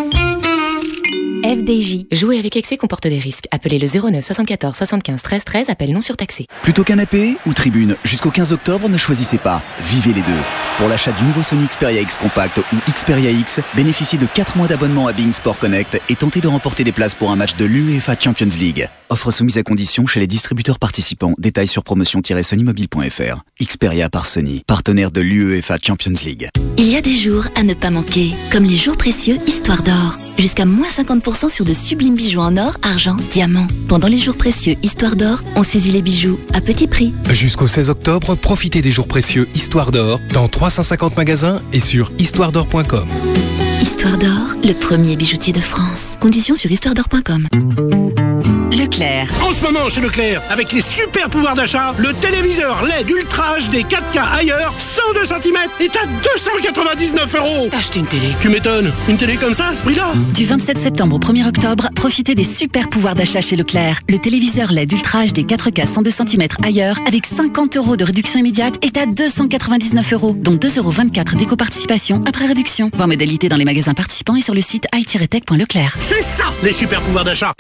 Speaker 31: F D J.
Speaker 18: Jouer avec excès comporte des risques. Appelez le zéro neuf soixante-quatorze soixante-quinze treize treize, appel non surtaxé.
Speaker 19: Plutôt canapé ou tribune, jusqu'au quinze octobre, ne choisissez pas. Vivez les deux. Pour l'achat du nouveau Sony Xperia X Compact ou Xperia X, bénéficiez de quatre mois d'abonnement à Bing Sport Connect et tentez de remporter des places pour un match de l'UEFA Champions League. Offre soumise à condition chez les distributeurs participants. Détails sur promotion tiret sony mobile point f r. Xperia par Sony, partenaire de l'UEFA Champions League.
Speaker 16: Il y a des jours à ne pas manquer, comme les jours précieux Histoire d'Or. Jusqu'à moins cinquante pour cent sur de sublimes bijoux en or, argent, diamant. Pendant les jours précieux Histoire d'Or, on saisit les bijoux à petit prix.
Speaker 20: Jusqu'au seize octobre, profitez des jours précieux Histoire d'Or dans trois cent cinquante magasins et sur histoire d'or point com.
Speaker 16: Histoire d'Or, le premier bijoutier de France. Conditions sur histoire d'or point com.
Speaker 22: Leclerc.
Speaker 5: En ce moment chez Leclerc, avec les super pouvoirs d'achat, le téléviseur L E D Ultra H D quatre K ailleurs, cent deux centimètres, est à deux cent quatre-vingt-dix-neuf euros.
Speaker 22: T'as acheté une télé?
Speaker 5: Tu m'étonnes. Une télé comme ça, à ce prix-là?
Speaker 22: Du vingt-sept septembre au premier octobre, profitez des super pouvoirs d'achat chez Leclerc. Le téléviseur L E D Ultra H D quatre K cent deux centimètres ailleurs, avec cinquante euros de réduction immédiate, est à deux cent quatre-vingt-dix-neuf euros, dont deux euros vingt-quatre d'éco-participation après réduction. Voir modalité dans les magasins participants et sur le site i tiret tech point leclerc.
Speaker 5: C'est ça, les super pouvoirs d'achat.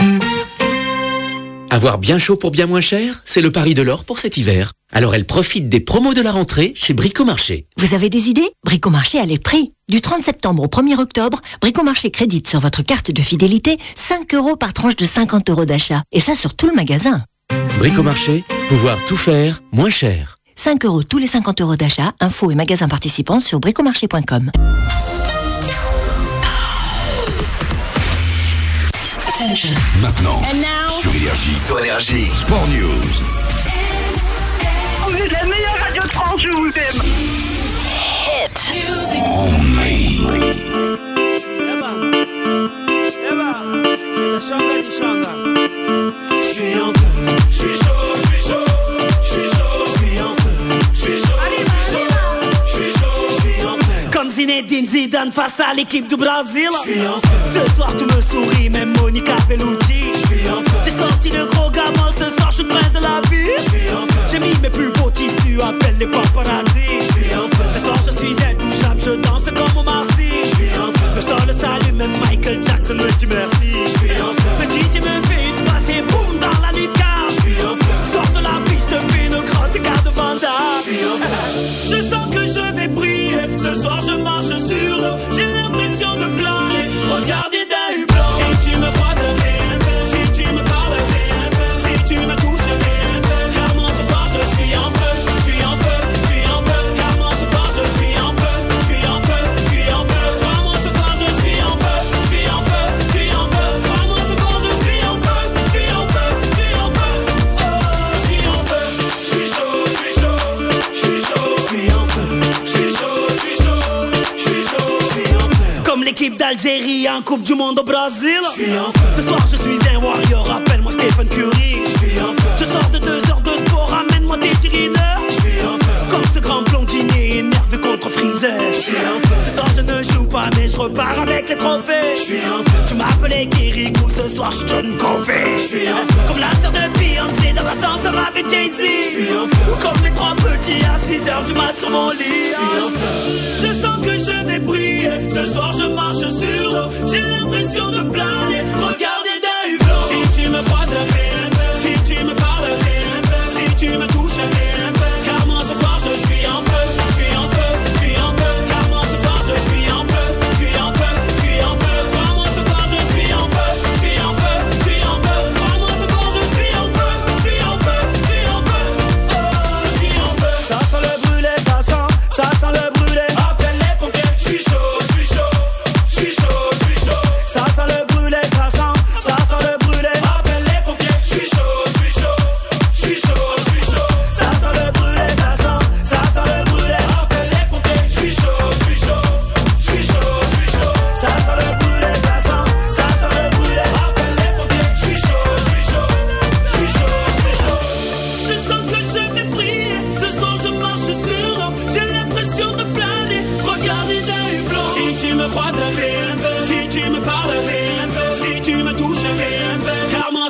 Speaker 23: Avoir bien chaud pour bien moins cher, c'est le pari de Laure pour cet hiver. Alors elle profite des promos de la rentrée chez Bricomarché.
Speaker 31: Vous avez des idées? Bricomarché a les prix. Du trente septembre au premier octobre, Bricomarché crédite sur votre carte de fidélité cinq euros par tranche de cinquante euros d'achat. Et ça sur tout le magasin.
Speaker 23: Bricomarché, pouvoir tout faire moins cher.
Speaker 31: cinq euros tous les cinquante euros d'achat. Infos et magasins participants sur bricomarché point com.
Speaker 10: Maintenant, sur Énergie.
Speaker 19: Sur Énergie.
Speaker 10: Sport News.
Speaker 24: Vous êtes la meilleure radio de France, je vous aime.
Speaker 10: Hit. Only.
Speaker 9: Je suis en feu, je suis chaud, je suis chaud, je suis chaud, je suis en feu, je suis chaud, je suis chaud, je suis chaud, je suis en feu.
Speaker 25: Comme Zinedine Zidane face à l'équipe du Brésil.
Speaker 9: Je suis en feu.
Speaker 25: Ce soir tu me souris, même Monica Bellucci.
Speaker 9: Je suis en feu.
Speaker 25: J'ai sorti le gros gamin, ce soir je suis le prince de la vie.
Speaker 9: Je suis en feu.
Speaker 25: J'ai mis mes plus beaux tissus, appelle les paparazzi.
Speaker 9: Je suis en feu.
Speaker 25: Ce soir je suis intouchable, je danse comme au Marcy.
Speaker 9: Je suis en feu.
Speaker 25: Le sol le salue, même Michael Jackson me dit merci.
Speaker 9: Je suis en feu.
Speaker 25: Le D J me fait une passe et boum dans la nuit car.
Speaker 9: Je suis en feu.
Speaker 25: Sors de la piste, te fais le grand écart de Vanda.
Speaker 9: Je suis en feu.
Speaker 25: Je sens que je vais briller, ce soir je marche sur l'eau. J'ai l'impression de planer, regardez d'un hublot. Si tu me croises, si tu me parles, si tu me touches, car moi ce soir je suis en feu, je suis en feu, je suis en feu, car moi ce soir je suis en feu, je suis en feu, je suis en feu, car moi ce soir je suis en feu, je suis en feu, je suis en feu, car moi ce soir je suis en feu, je suis en feu, je suis en feu, oh je suis en feu,
Speaker 9: je suis chaud, je suis chaud, je suis chaud, je suis en feu, je suis chaud, je suis chaud, je suis chaud, je suis en feu.
Speaker 25: comme l'équipe d'Algérie en Coupe du Monde au Brésil.
Speaker 9: Je suis en feu.
Speaker 25: Ce soir je suis un warrior, appelle-moi Stephen Curry.
Speaker 9: Je suis en feu.
Speaker 25: Je sors de deux heures de sport, ramène-moi des tirineurs.
Speaker 9: Je suis en feu.
Speaker 25: Comme ce grand blondinier énervé contre Freezer.
Speaker 9: Je suis en feu.
Speaker 25: Ce soir je ne joue pas mais je repars avec les trophées.
Speaker 9: Je suis en feu.
Speaker 25: Tu m'appelais Kirikou, ce soir je suis John Covey.
Speaker 9: Je suis en feu.
Speaker 25: Comme la sœur de Beyoncé dans l'ascenseur avec Jay-Z.
Speaker 9: Je suis en feu.
Speaker 25: Ou comme les trois petits à six heures du mat sur mon lit.
Speaker 9: Je suis en feu.
Speaker 25: Je sens que je vais briller, ce soir je marche sur l'eau. J'ai l'impression de planer, regardez d'un hublot. Si tu me croises, si tu me parles, si tu me touches, car moi ce soir je suis en feu, je suis en feu, je suis en feu, car moi ce soir je suis en feu, je suis en feu, je suis en feu, car moi ce soir je suis en feu, je suis en feu, je suis en feu, car moi ce soir je suis en feu, je suis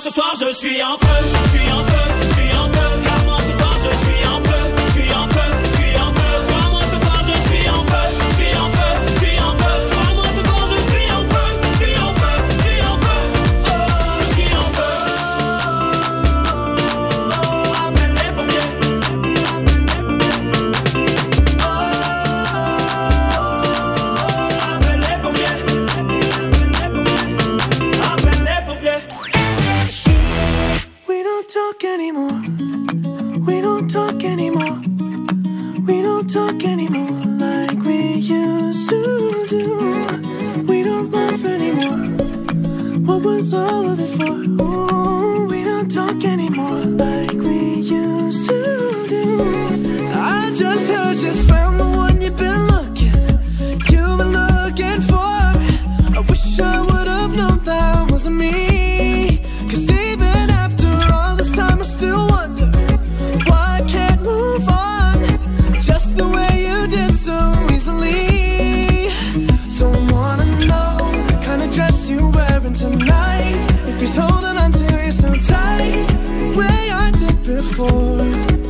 Speaker 25: ce soir je suis en feu, je suis en feu, je suis en feu. Car moi ce soir je suis en feu, je suis en feu, je suis en feu. Crois-moi ce soir je suis en feu, je suis en feu, je suis en feu. Crois-moi ce soir je suis en feu, je suis en feu, je suis en feu. Oh, je suis en feu. Appelle les pompiers. Appelle les pompiers. Appelle les pompiers.
Speaker 14: We don't talk anymore. We don't talk anymore. We don't talk anymore like we used to do. We don't laugh anymore. What was all of it for? Ooh, we don't talk anymore like we used to do. I just heard you found the one you've been looking, you've been looking for. I wish I would have known that wasn't me. Cause even after all this time I still wonder why I can't move on just the way you did so easily. Don't wanna know the kind of dress you're wearing tonight, if he's holding on to you so tight the way I did before.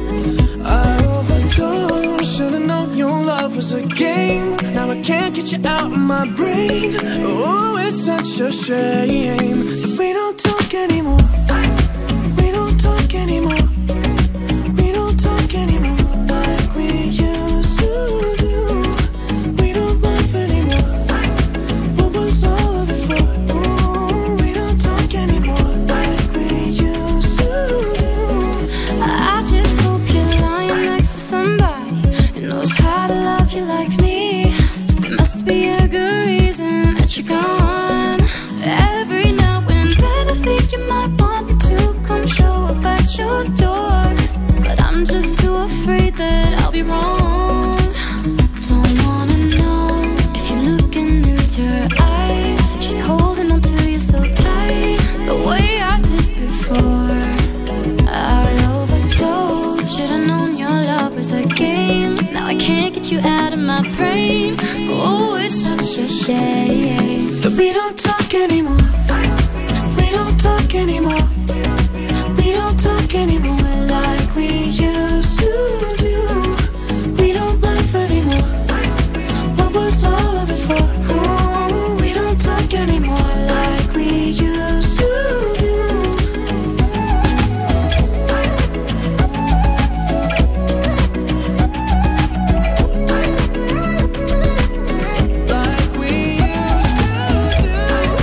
Speaker 14: I overdosed, should've known your love was a game. Now I can't get you out of my brain. Oh, it's such a shame that we don't talk anymore. We don't talk anymore. We don't talk anymore like we used to do. We don't laugh anymore. What was all of it for? Ooh, we don't talk anymore like we used to do.
Speaker 1: I just hope you're lying next to somebody who knows how to love you like me. There must be a good reason that you're gone. Every now and then I think you might want me to come show up at your door, but I'm just too afraid that I'll be wrong. Don't wanna know if you're looking into her eyes, if she's holding on to you so tight the way I did before. I overdosed, should've known your love was a game. Now I can't get you out of my brain. Oh, it's such a shame
Speaker 14: that we don't talk anymore. We don't talk anymore. We don't talk anymore like we used to do. We don't laugh anymore. What was all of it for? Oh, we don't talk anymore like we used to do. Like we used to do.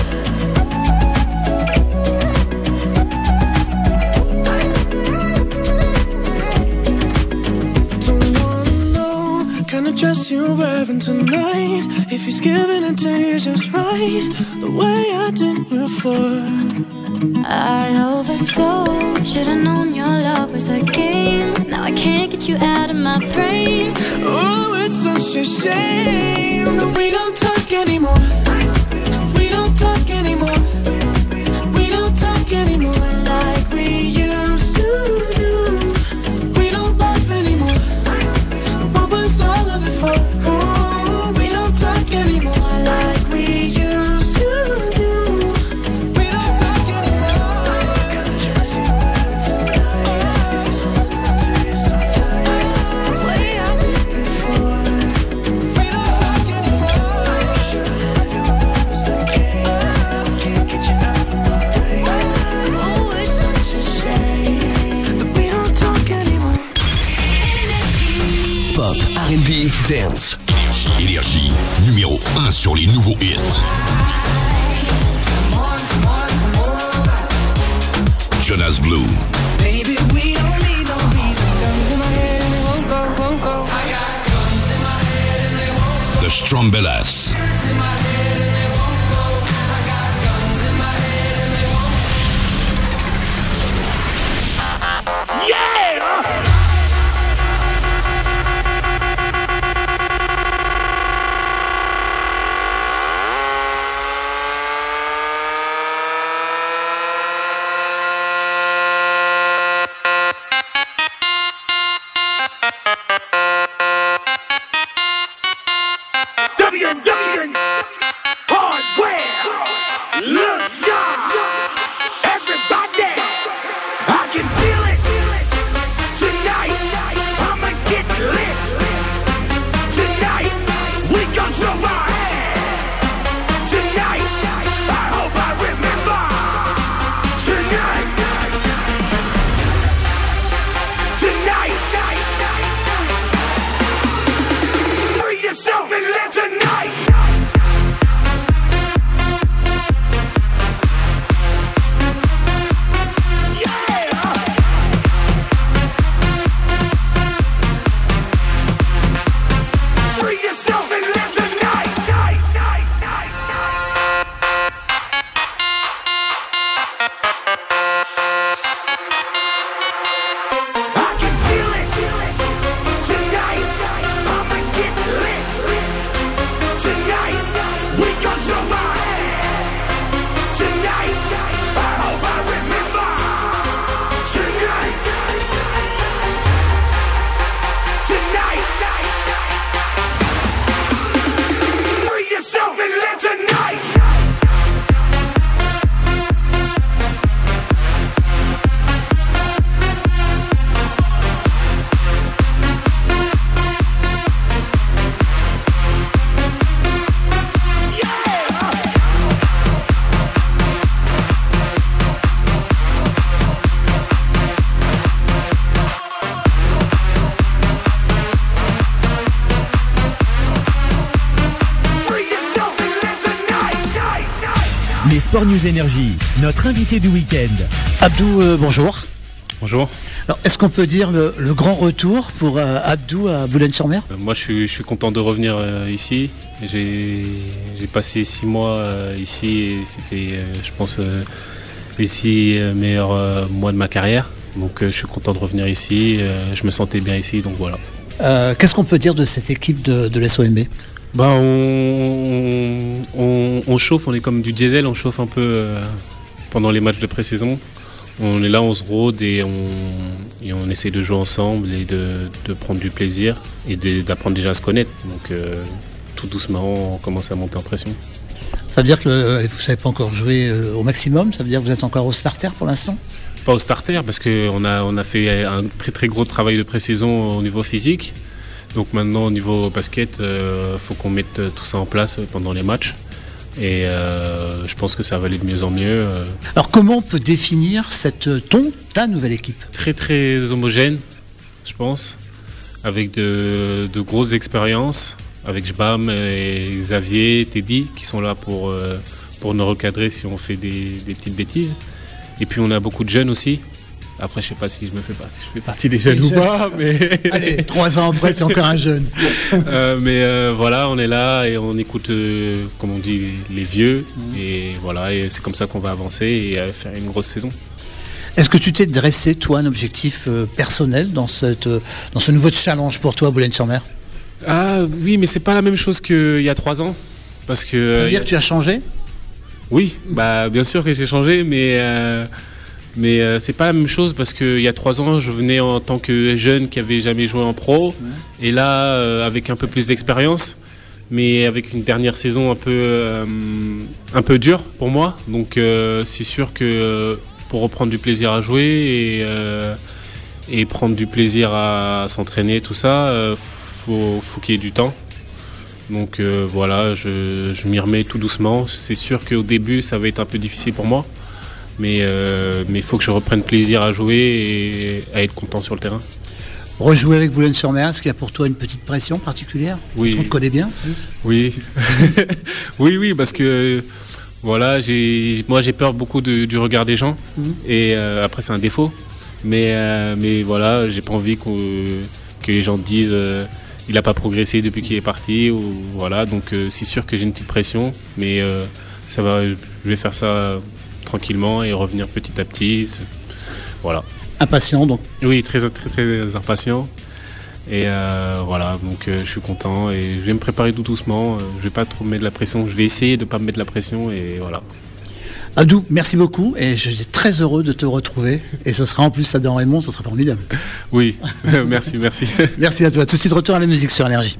Speaker 14: Don't wanna know kind of dress you're wearing tonight, if he's giving it to you just right the way I did before.
Speaker 1: I overdosed, should've known your love was a game. Now I can't get you out of my brain.
Speaker 14: Oh, it's such a shame that we don't talk anymore. We don't talk anymore. We don't talk anymore like we used to do. We don't laugh anymore. What was all of it for? Oh, we don't talk anymore like we used to do. We don't talk anymore. The way I did before. We don't talk anymore. Can't get you out of my brain.
Speaker 1: Oh, it's such a shame
Speaker 14: that we don't talk anymore.
Speaker 10: Pop, R and B, dance. Énergie, numéro un sur les nouveaux hits. Jonas Blue.
Speaker 14: Baby, we don't need no reason. Guns in my head and they won't go, won't go. I got guns in my head and they won't go.
Speaker 10: The Strombelas.
Speaker 14: Guns in my head and they won't go. I got guns in my head and they won't go. Yeah!
Speaker 25: W W
Speaker 2: Les Sport News Énergie, notre invité du week-end.
Speaker 11: Abdou, euh, bonjour.
Speaker 3: Bonjour.
Speaker 11: Alors, est-ce qu'on peut dire le, le grand retour pour euh, Abdou à Boulogne-sur-Mer?
Speaker 3: euh, Moi, je suis, je suis content de revenir euh, ici. J'ai, j'ai passé six mois euh, ici et c'était, euh, je pense, euh, les six euh, meilleurs euh, mois de ma carrière. Donc, euh, je suis content de revenir ici. Euh, je me sentais bien ici, donc voilà.
Speaker 11: Euh, qu'est-ce qu'on peut dire de cette équipe de, de l'S O M B?
Speaker 3: Bah, on, on, on chauffe, on est comme du diesel, on chauffe un peu euh, pendant les matchs de pré-saison. On est là, on se rôde et on, et on essaie de jouer ensemble et de, de prendre du plaisir et de, d'apprendre déjà à se connaître. Donc euh, tout doucement, on commence à monter en pression.
Speaker 11: Ça veut dire que euh, vous n'avez pas encore joué euh, au maximum? Ça veut dire que vous êtes encore au starter pour l'instant?
Speaker 3: Pas au starter parce qu'on a, on a fait un très très gros travail de pré-saison au niveau physique. Donc maintenant au niveau basket, il euh, faut qu'on mette tout ça en place pendant les matchs. Et euh, je pense que ça va aller de mieux en mieux.
Speaker 11: Alors comment on peut définir cette, ton, ta nouvelle équipe?
Speaker 3: Très très homogène, je pense, avec de, de grosses expériences, avec Jbam et Xavier, Teddy, qui sont là pour, euh, pour nous recadrer si on fait des, des petites bêtises. Et puis on a beaucoup de jeunes aussi. Après, je sais pas si je me fais partie, je fais partie des jeunes ou pas, mais
Speaker 11: allez, trois ans après, c'est encore un jeune.
Speaker 3: euh, mais euh, voilà, on est là et on écoute, euh, comme on dit, les vieux, mmh. et voilà, et c'est comme ça qu'on va avancer et euh, faire une grosse saison.
Speaker 11: Est-ce que tu t'es dressé, toi, un objectif euh, personnel dans cette, euh, dans ce nouveau challenge pour toi, Boulogne-sur-Mer?
Speaker 3: Ah oui, mais c'est pas la même chose qu'il y a trois ans, parce que.
Speaker 11: Ça veut dire
Speaker 3: a...
Speaker 11: que tu as changé?
Speaker 3: Oui, bah bien sûr que j'ai changé, mais. Euh... Mais euh, c'est pas la même chose parce qu'il y a trois ans, je venais en tant que jeune qui avait jamais joué en pro. Ouais. Et là, euh, avec un peu plus d'expérience, mais avec une dernière saison un peu, euh, un peu dure pour moi. Donc euh, c'est sûr que euh, pour reprendre du plaisir à jouer et, euh, et prendre du plaisir à s'entraîner, tout ça, euh, faut, faut qu'il y ait du temps. Donc euh, voilà, je, je m'y remets tout doucement. C'est sûr qu'au début, ça va être un peu difficile pour moi. Mais euh, mais il faut que je reprenne plaisir à jouer et à être content sur le terrain.
Speaker 11: Rejouer avec Boulogne-sur-Mer, est-ce qu'il y a pour toi une petite pression particulière?
Speaker 3: Oui.
Speaker 11: On te connaît bien?
Speaker 3: Oui. oui, oui, parce que voilà, j'ai, moi j'ai peur beaucoup de, du regard des gens. Mmh. Et euh, après c'est un défaut. Mais, euh, mais voilà, j'ai pas envie qu'on, que les gens disent euh, il n'a pas progressé depuis qu'il est parti. Ou, voilà, donc euh, c'est sûr que j'ai une petite pression. Mais euh, ça va, je vais faire ça tranquillement et revenir petit à petit. Voilà.
Speaker 11: Impatient donc?
Speaker 3: Oui, très très très impatient. Et euh, voilà, donc euh, je suis content et je vais me préparer tout doucement. Euh, je vais pas trop me mettre de la pression. Je vais essayer de pas me mettre de la pression et voilà.
Speaker 11: Abdou, merci beaucoup et je suis très heureux de te retrouver. Et ce sera en plus à Dan Raymond, ce sera formidable.
Speaker 3: Oui, merci, merci.
Speaker 11: Merci à toi. Tout de suite retour à la musique sur Énergie.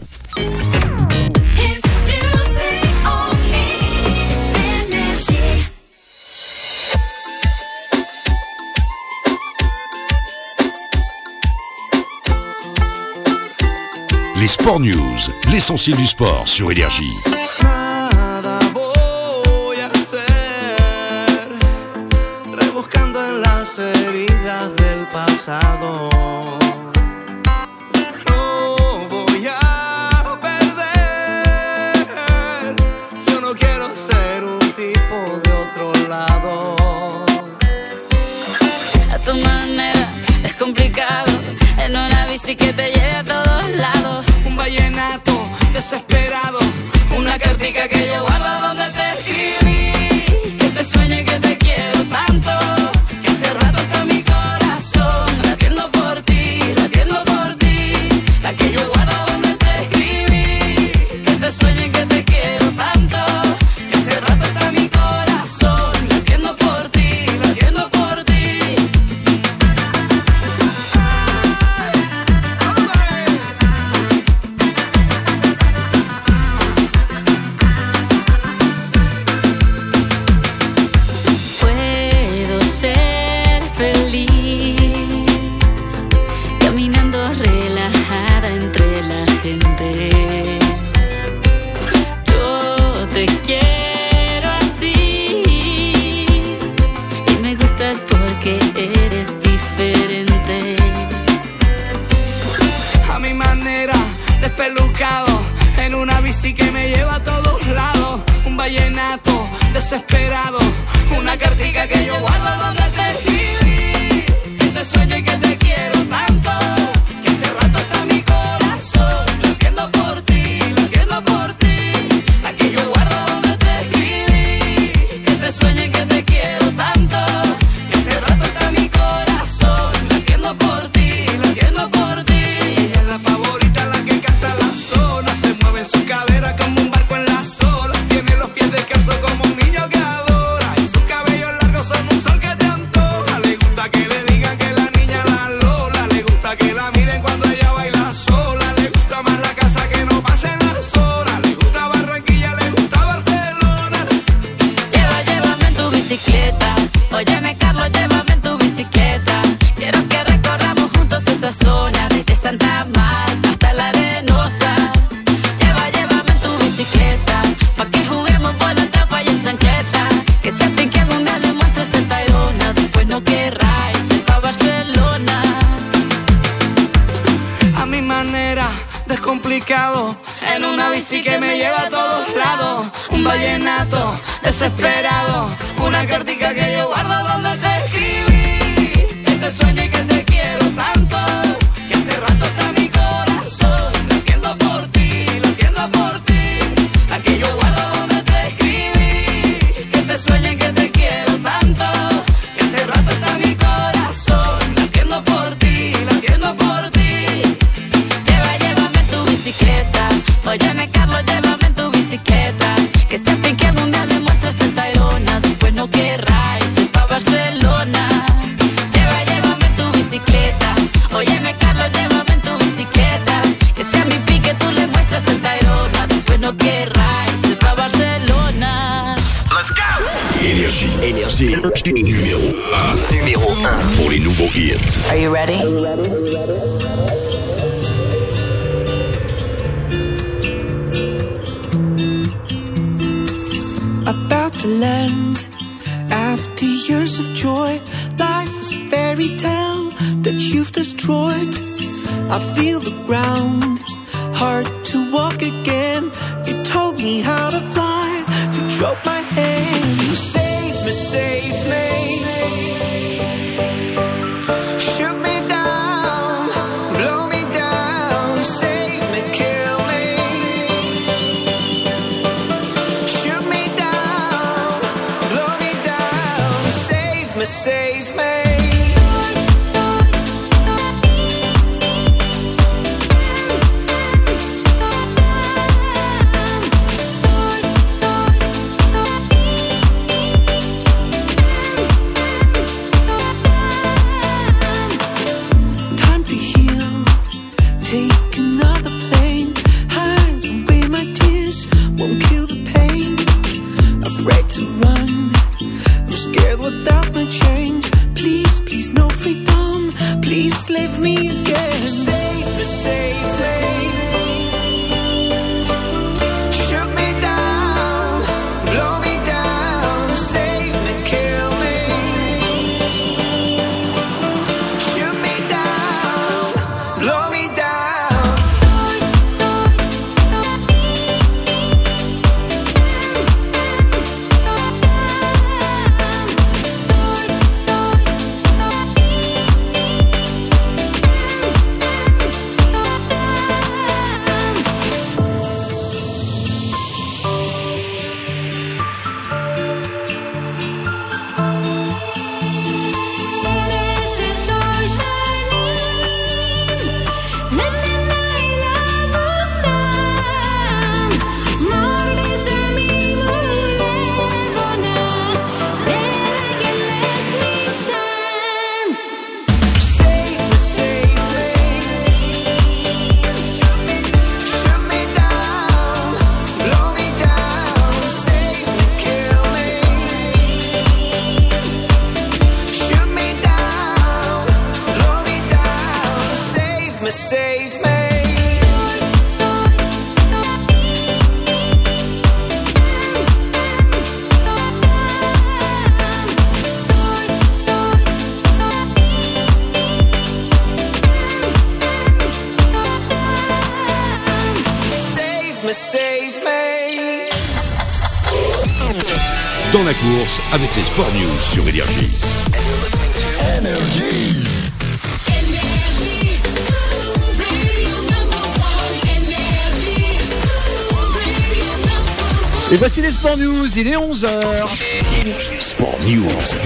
Speaker 10: Les Sport News, l'essentiel du sport sur Énergie.
Speaker 14: Nada voy a hacer, rebuscando en las heridas del pasado. No voy a perder, yo no quiero ser un tipo de otro lado.
Speaker 1: A tu manera es complicado, en una bici que te lleve a todos lados.
Speaker 14: Un vallenato desesperado, una cartica que yo guardo donde te escribí,
Speaker 1: que te sueñe que te quiero tanto,
Speaker 14: que hace rato está mi corazón latiendo por ti, latiendo por ti,
Speaker 1: la que yo guardo donde te escribí, que te sueñe que te quiero tanto,
Speaker 14: que hace rato está mi corazón latiendo por ti, latiendo por ti. Despelucado en una bici que me lleva a todos lados. Un vallenato desesperado. Una cartica que yo guardo donde te escribí, que te sueño y que te quiero tanto, que hace rato está mi corazón latiendo por ti, latiendo por ti. La que yo guardo donde te escribí, que te sueño y que te quiero tanto, que hace rato está mi corazón latiendo por ti, latiendo por ti. Ella es la favorita, la que canta la zona, se mueve en su cadera como un barco en las olas, tiene los pies descalzos como un niño que adora, y sus cabellos largos son un sol que te antoja. Le gusta que le digan que la niña la Lola, le gusta que la miren cuando ella baila sola, le gusta más la casa que no pasen las horas, le gusta Barranquilla, le gusta Barcelona.
Speaker 1: Lleva, llévame en tu bicicleta. Óyeme, Carlos, llévame en tu bicicleta. Quiero que recorramos juntos esa zona, desde Santa Marta hasta la Arenosa. Lleva, llévame en tu bicicleta, pa' que juguemos por la tapa y en chancleta. Que sepan que algún día le muestres el Tayrona, después no querráis ir pa' Barcelona.
Speaker 14: A mi manera, descomplicado, en una bici que me lleva a todos lados. Un vallenato desesperado, una cartica que yo guardo donde te escribí, que te sueño y que te quiero tanto, que hace rato está mi corazón latiendo por ti, latiendo por ti. La que yo guardo donde te escribí, que te sueño y que te quiero tanto, que hace rato está mi corazón latiendo por ti, latiendo por ti.
Speaker 1: Lleva, llévame en tu bicicleta. Óyeme, Carlos, llévame en tu bicicleta. Que sepan que algún día le muestres el Tayrona, después no querráis ir pa' Barcelona. Lleva, llévame en tu bicicleta. Óyeme, Carlos, llévame en tu bicicleta. Que sea mi pique, tú le muestras el Tayrona, después no querráis ir pa' Barcelona.
Speaker 10: Let's go! Énergie. Énergie. Numéro un. Numéro un pour les nouveaux hits.
Speaker 6: Are you ready?
Speaker 14: About to land after years of joy. Life is a fairy tale that you've destroyed. I feel the ground, hard to walk again. You told me how to fly, you dropped my hand. You save me, save me. Shoot me down, blow me down. Save me, kill me. Shoot me down, blow me down. Save me, save me. Time to heal, take another plane. Hide away my tears, won't kill the pain. Afraid to run, I'm scared without my chains. Please, please, no freedom. Please leave me again. Save me, save me. Shoot me down, blow me down. Save me, kill me. Shoot me down, blow me down.
Speaker 10: dans la course avec les Sport News sur Énergie.
Speaker 11: Et voici les Sport News, il est onze heures.
Speaker 10: Sport News.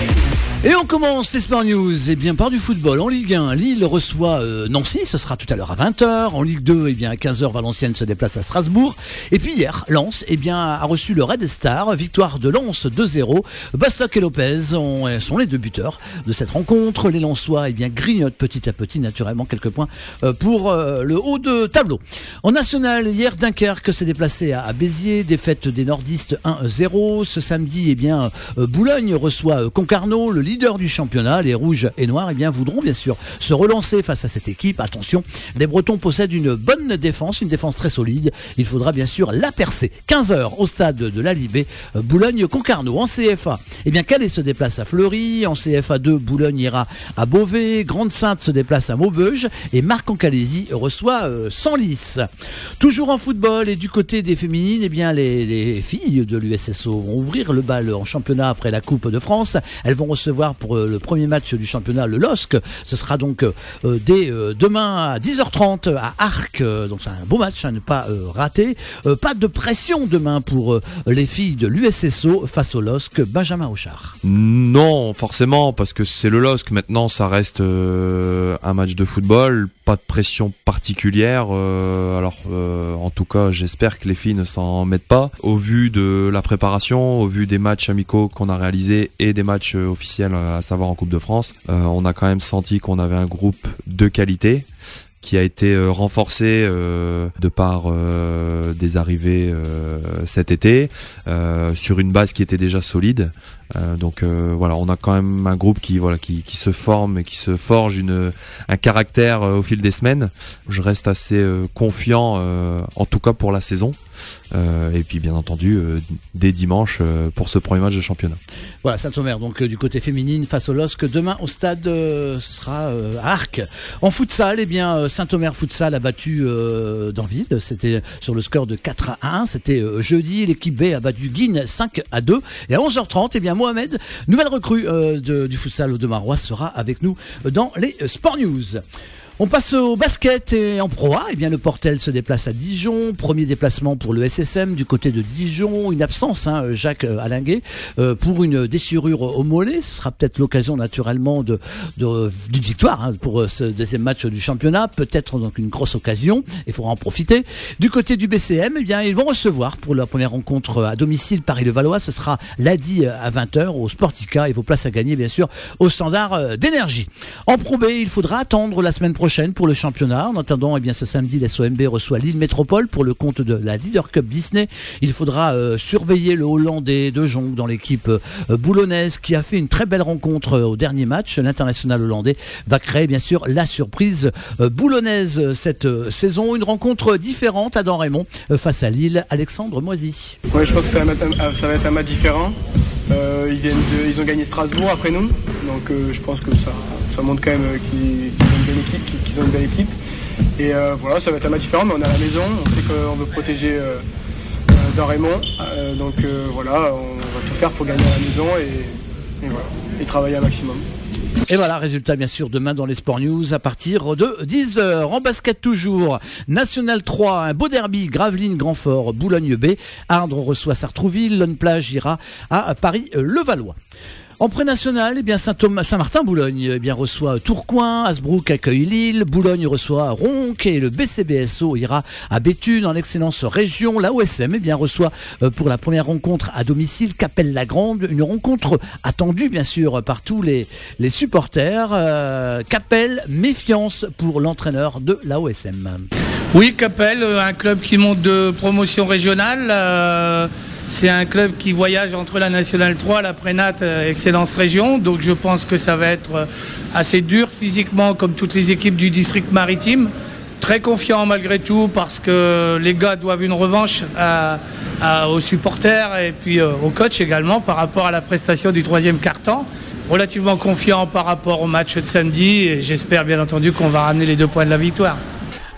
Speaker 11: Et on commence les Sport News eh bien, par du football. En Ligue un, Lille reçoit euh, Nancy, ce sera tout à l'heure à vingt heures. En Ligue deux, eh bien, à quinze heures, Valenciennes se déplace à Strasbourg. Et puis hier, Lens eh bien, a reçu le Red Star, victoire de Lens deux zéro. Bastock et Lopez ont, sont les deux buteurs de cette rencontre. Les Lensois eh bien, grignotent petit à petit, naturellement, quelques points euh, pour euh, le haut de tableau. En national, hier, Dunkerque s'est déplacé à, à Béziers, défaite des nordistes un zéro. Ce samedi, eh bien, euh, Boulogne reçoit euh, Concarneau, le leader du championnat. Les rouges et noirs eh bien, voudront bien sûr se relancer face à cette équipe. Attention, les Bretons possèdent une bonne défense, une défense très solide. Il faudra bien sûr la percer. quinze heures au stade de la Libé, Boulogne-Concarneau. En C F A, eh bien, Calais se déplace à Fleury. En C F A deux, Boulogne ira à Beauvais. Grande-Sainte se déplace à Maubeuge. Et Marc-en-Calaisie reçoit euh, Senlis. Toujours en football et du côté des féminines, eh bien, les, les filles de l'U S S O vont ouvrir le bal en championnat après la Coupe de France. Elles vont recevoir pour le premier match du championnat le L O S C. Ce sera donc euh, dès euh, demain à dix heures trente à Arques. Euh, donc c'est un beau match à ne pas euh, rater. Euh, pas de pression demain pour euh, les filles de l'U S S O face au L O S C. Benjamin Auchard.
Speaker 6: Non, forcément, parce que c'est le L O S C. Maintenant, ça reste euh, un match de football. Pas de pression particulière. Euh, alors, euh, en tout cas, j'espère que les filles ne s'en mettent pas. Au vu de la préparation, au vu des matchs amicaux qu'on a réalisés et des matchs euh, officiels, à savoir en Coupe de France, euh, on a quand même senti qu'on avait un groupe de qualité qui a été euh, renforcé euh, de par euh, des arrivées euh, cet été euh, sur une base qui était déjà solide. Euh, donc euh, voilà, on a quand même un groupe qui voilà qui, qui se forme et qui se forge une un caractère euh, au fil des semaines. Je reste assez euh, confiant, euh, en tout cas pour la saison. Euh, et puis bien entendu euh, dès dimanche euh, pour ce premier match de championnat.
Speaker 11: Voilà, Saint-Omer donc euh, du côté féminine face au L O S C demain au stade, euh, ce sera euh, à Arques. En futsal, eh bien euh, Saint-Omer Futsal a battu euh, Danville, c'était sur le score de quatre à un, c'était euh, jeudi. L'équipe B a battu Guine cinq à deux et à onze heures trente, eh bien Mohamed, nouvelle recrue euh, de, du futsal de Marois, sera avec nous dans les Sport News. On passe au basket et en Pro A, eh bien le Portel se déplace à Dijon, premier déplacement pour le S S M du côté de Dijon, une absence, hein, Jacques Alinguet, euh, pour une déchirure au mollet. Ce sera peut-être l'occasion naturellement de, de, d'une victoire hein, pour ce deuxième match du championnat, peut-être donc une grosse occasion, il faudra en profiter. Du côté du B C M, eh bien ils vont recevoir pour la première rencontre à domicile Paris-le-Valois, ce sera lundi à vingt heures au Sportica et vos places à gagner bien sûr au Standard d'énergie. En Pro B, il faudra attendre la semaine prochaine pour le championnat. En attendant, eh bien, ce samedi, l'S O M B reçoit Lille Métropole pour le compte de la Leader Cup Disney. Il faudra euh, surveiller le Hollandais de Jong dans l'équipe euh, boulonnaise qui a fait une très belle rencontre euh, au dernier match. L'international hollandais va créer bien sûr la surprise euh, boulonnaise cette euh, saison. Une rencontre différente à Don-Raymond euh, face à Lille. Alexandre Moisy.
Speaker 7: Ouais, je pense que ça va être un, ça va être un match différent. Euh, ils, viennent de, ils ont gagné Strasbourg après nous, donc euh, je pense que ça, ça montre quand même euh, qu'ils, qu'ils ont une belle équipe, qu'ils ont une belle équipe. Et euh, voilà, ça va être un match différent, mais on est à la maison, on sait qu'on veut protéger euh, euh, Don-Raymond, euh, donc euh, voilà, on va tout faire pour gagner à la maison et, et voilà, et travailler un maximum.
Speaker 11: Et voilà, résultat bien sûr demain dans les Sport News à partir de dix heures. En basket toujours, National trois, un beau derby, Gravelines, Grandfort, Boulogne B. Ardres reçoit Sartrouville, Lone Plage ira à Paris-le-Valois. En pré-national, eh bien Saint-Thomas, Saint-Martin-Boulogne eh bien reçoit Tourcoing, Hasbrook accueille Lille, Boulogne reçoit Ronc et le B C B S O ira à Béthune en excellence région. La O S M eh bien reçoit euh, pour la première rencontre à domicile Capelle-la-Grande, une rencontre attendue bien sûr par tous les, les supporters. Euh, Capelle, méfiance pour l'entraîneur de la O S M.
Speaker 8: Oui, Capelle, un club qui monte de promotion régionale. Euh... C'est un club qui voyage entre la Nationale trois, la Prénat, euh, Excellence Région. Donc je pense que ça va être assez dur physiquement comme toutes les équipes du district maritime. Très confiant malgré tout parce que les gars doivent une revanche à, à, aux supporters et puis euh, au coach également par rapport à la prestation du troisième quart-temps. Relativement confiant par rapport au match de samedi et j'espère bien entendu qu'on va ramener les deux points de la victoire.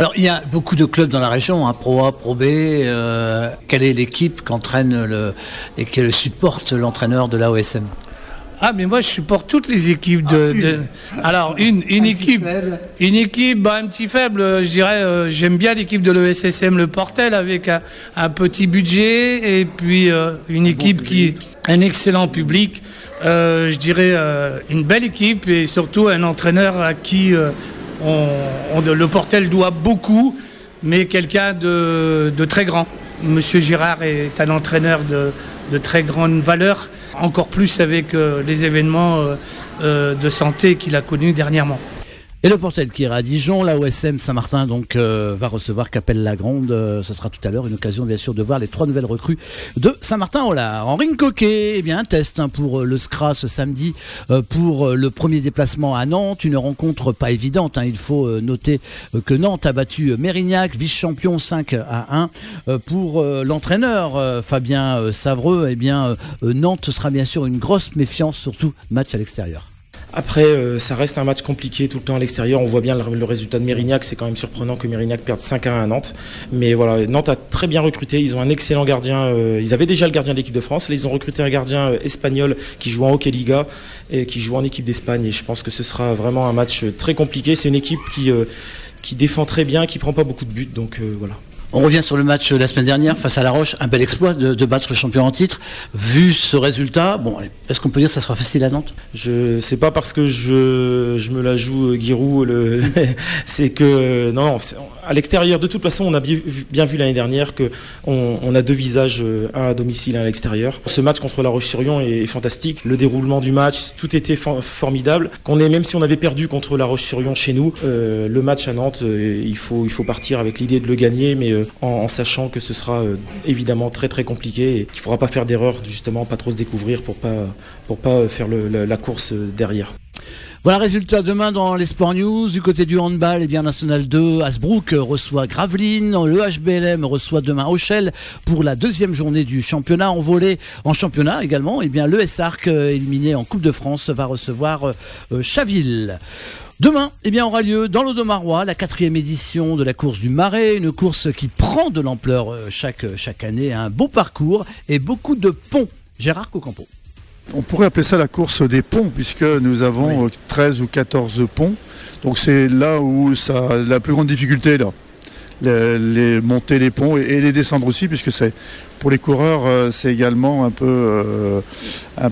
Speaker 11: Alors, il y a beaucoup de clubs dans la région, hein, Pro A, Pro B. Euh, quelle est l'équipe qu'entraîne le, et qui supporte l'entraîneur de l'A O S M?
Speaker 8: Ah, mais moi, je supporte toutes les équipes de. de... Alors, une, une équipe. Une équipe, bah, un petit faible, je dirais, euh, j'aime bien l'équipe de l'E S S M Le Portel avec un, un petit budget et puis euh, une équipe bon qui. Un excellent public. Euh, je dirais euh, une belle équipe et surtout un entraîneur à qui euh, on, on, le Portel doit beaucoup, mais quelqu'un de, de très grand. Monsieur Girard est un entraîneur de, de très grande valeur, encore plus avec euh, les événements euh, euh, de santé qu'il a connus dernièrement.
Speaker 11: Et le Portel qui ira à Dijon, l'A O S M Saint-Martin donc euh, va recevoir Capelle-la-Grande. Euh, ce sera tout à l'heure une occasion bien sûr de voir les trois nouvelles recrues de Saint-Martin-en-Laye. En ring hockey, eh bien un test hein, pour euh, le S C R A ce samedi euh, pour euh, le premier déplacement à Nantes. Une rencontre pas évidente. Hein. Il faut euh, noter euh, que Nantes a battu Mérignac, vice-champion cinq à un. Euh, pour euh, l'entraîneur euh, Fabien euh, Savreux, eh bien euh, Nantes sera bien sûr une grosse méfiance, surtout match à l'extérieur.
Speaker 4: Après, euh, ça reste un match compliqué tout le temps à l'extérieur. On voit bien le, le résultat de Mérignac. C'est quand même surprenant que Mérignac perde cinq à un à Nantes. Mais voilà, Nantes a très bien recruté. Ils ont un excellent gardien. Euh, ils avaient déjà le gardien de l'équipe de France. Là, ils ont recruté un gardien euh, espagnol qui joue en Hockey Liga et qui joue en équipe d'Espagne. Et je pense que ce sera vraiment un match très compliqué. C'est une équipe qui, euh, qui défend très bien, qui prend pas beaucoup de buts. Donc euh, voilà.
Speaker 11: On revient sur le match la semaine dernière face à La Roche, un bel exploit de, de battre le champion en titre. Vu ce résultat, bon, est-ce qu'on peut dire que ça sera facile à Nantes?
Speaker 4: Je sais pas parce que je, je me la joue Giroud, le c'est que non, non à l'extérieur de toute façon on a bien, bien vu l'année dernière que on, on a deux visages, un à domicile, un à l'extérieur. Ce match contre La Roche-sur-Yon est fantastique. Le déroulement du match, tout était for- formidable. Qu'on est même si on avait perdu contre La Roche-sur-Yon chez nous, euh, le match à Nantes, euh, il faut il faut partir avec l'idée de le gagner, mais euh, En, en sachant que ce sera euh, évidemment très très compliqué et qu'il ne faudra pas faire d'erreur, justement, pas trop se découvrir pour pas pour pas faire le, la, la course derrière.
Speaker 11: Voilà, résultat demain dans les Sport News. Du côté du handball, eh bien National deux, Hasbrook reçoit Gravelines, le H B L M reçoit demain Auchel pour la deuxième journée du championnat. En volley, en championnat également, eh bien le S A R C éliminé en Coupe de France va recevoir euh, Chaville. Demain, eh bien, aura lieu dans l'Audomarois la quatrième édition de la course du Marais, une course qui prend de l'ampleur chaque, chaque année, un beau parcours et beaucoup de ponts. Gérard Cocampo.
Speaker 12: On pourrait appeler ça la course des ponts, puisque nous avons oui. treize ou quatorze ponts. Donc c'est là où ça, la plus grande difficulté est là. Les, les monter les ponts et, et les descendre aussi, puisque c'est pour les coureurs, euh, c'est également un peu, euh, un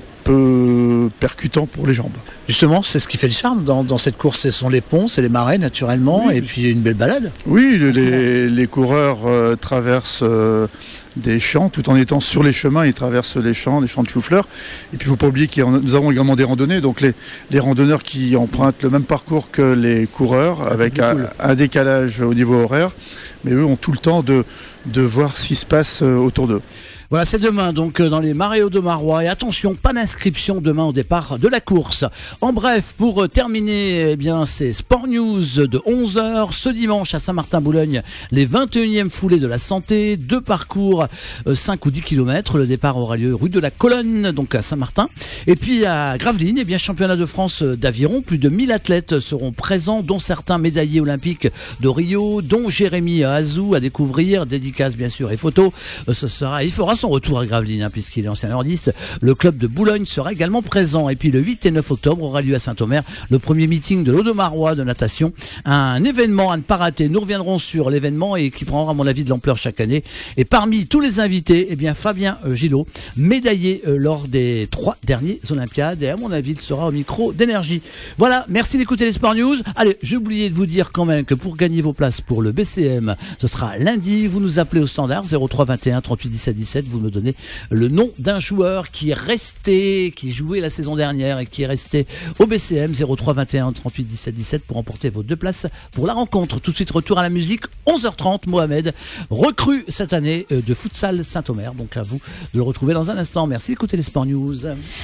Speaker 12: peu percutant pour les jambes.
Speaker 11: Justement, c'est ce qui fait le charme dans, dans cette course, ce sont les ponts, c'est les marais naturellement, oui. Et puis une belle balade.
Speaker 12: Oui, les, les coureurs euh, traversent euh, des champs, tout en étant sur les chemins, ils traversent les champs, les champs de chou-fleurs. Et puis il ne faut pas oublier que nous avons également des randonnées, donc les, les randonneurs qui empruntent le même parcours que les coureurs, ah, avec un, cool. un décalage au niveau horaire, mais eux ont tout le temps de, de voir ce qui se passe autour d'eux.
Speaker 11: Voilà, c'est demain donc dans les Marais Audomarois. Et attention, pas d'inscription demain au départ de la course. En bref, pour terminer, eh bien, c'est Sport News de onze heures. Ce dimanche à Saint-Martin-Boulogne, les vingt et unième foulées de la santé. Deux parcours, euh, cinq ou dix kilomètres. Le départ aura lieu rue de la Colonne, donc à Saint-Martin. Et puis à Gravelines, eh bien, championnat de France d'aviron. Plus de mille athlètes seront présents, dont certains médaillés olympiques de Rio, dont Jérémy Azou à découvrir. Dédicace, bien sûr, et photos. Euh, ce sera, il fera son retour à Gravelines, hein, puisqu'il est ancien nordiste. Le club de Boulogne sera également présent. Et puis le huit et neuf octobre aura lieu à Saint-Omer le premier meeting de l'Audomarois de natation. Un événement à ne pas rater. Nous reviendrons sur l'événement et qui prendra, à mon avis, de l'ampleur chaque année. Et parmi tous les invités, eh bien Fabien euh, Gillot, médaillé euh, lors des trois derniers Olympiades. Et à mon avis, il sera au micro d'Énergie. Voilà, merci d'écouter les Sport News. Allez, j'ai oublié de vous dire quand même que pour gagner vos places pour le B C M, ce sera lundi. Vous nous appelez au standard zéro trois vingt et un trente-huit dix-sept dix-sept. Vous me donnez le nom d'un joueur qui est resté, qui jouait la saison dernière et qui est resté au B C M. Zéro trois vingt et un trente-huit dix-sept dix-sept pour emporter vos deux places pour la rencontre. Tout de suite, retour à la musique. onze heures trente, Mohamed, recrue cette année de Futsal Saint-Omer. Donc à vous de le retrouver dans un instant. Merci d'écouter les Sport News.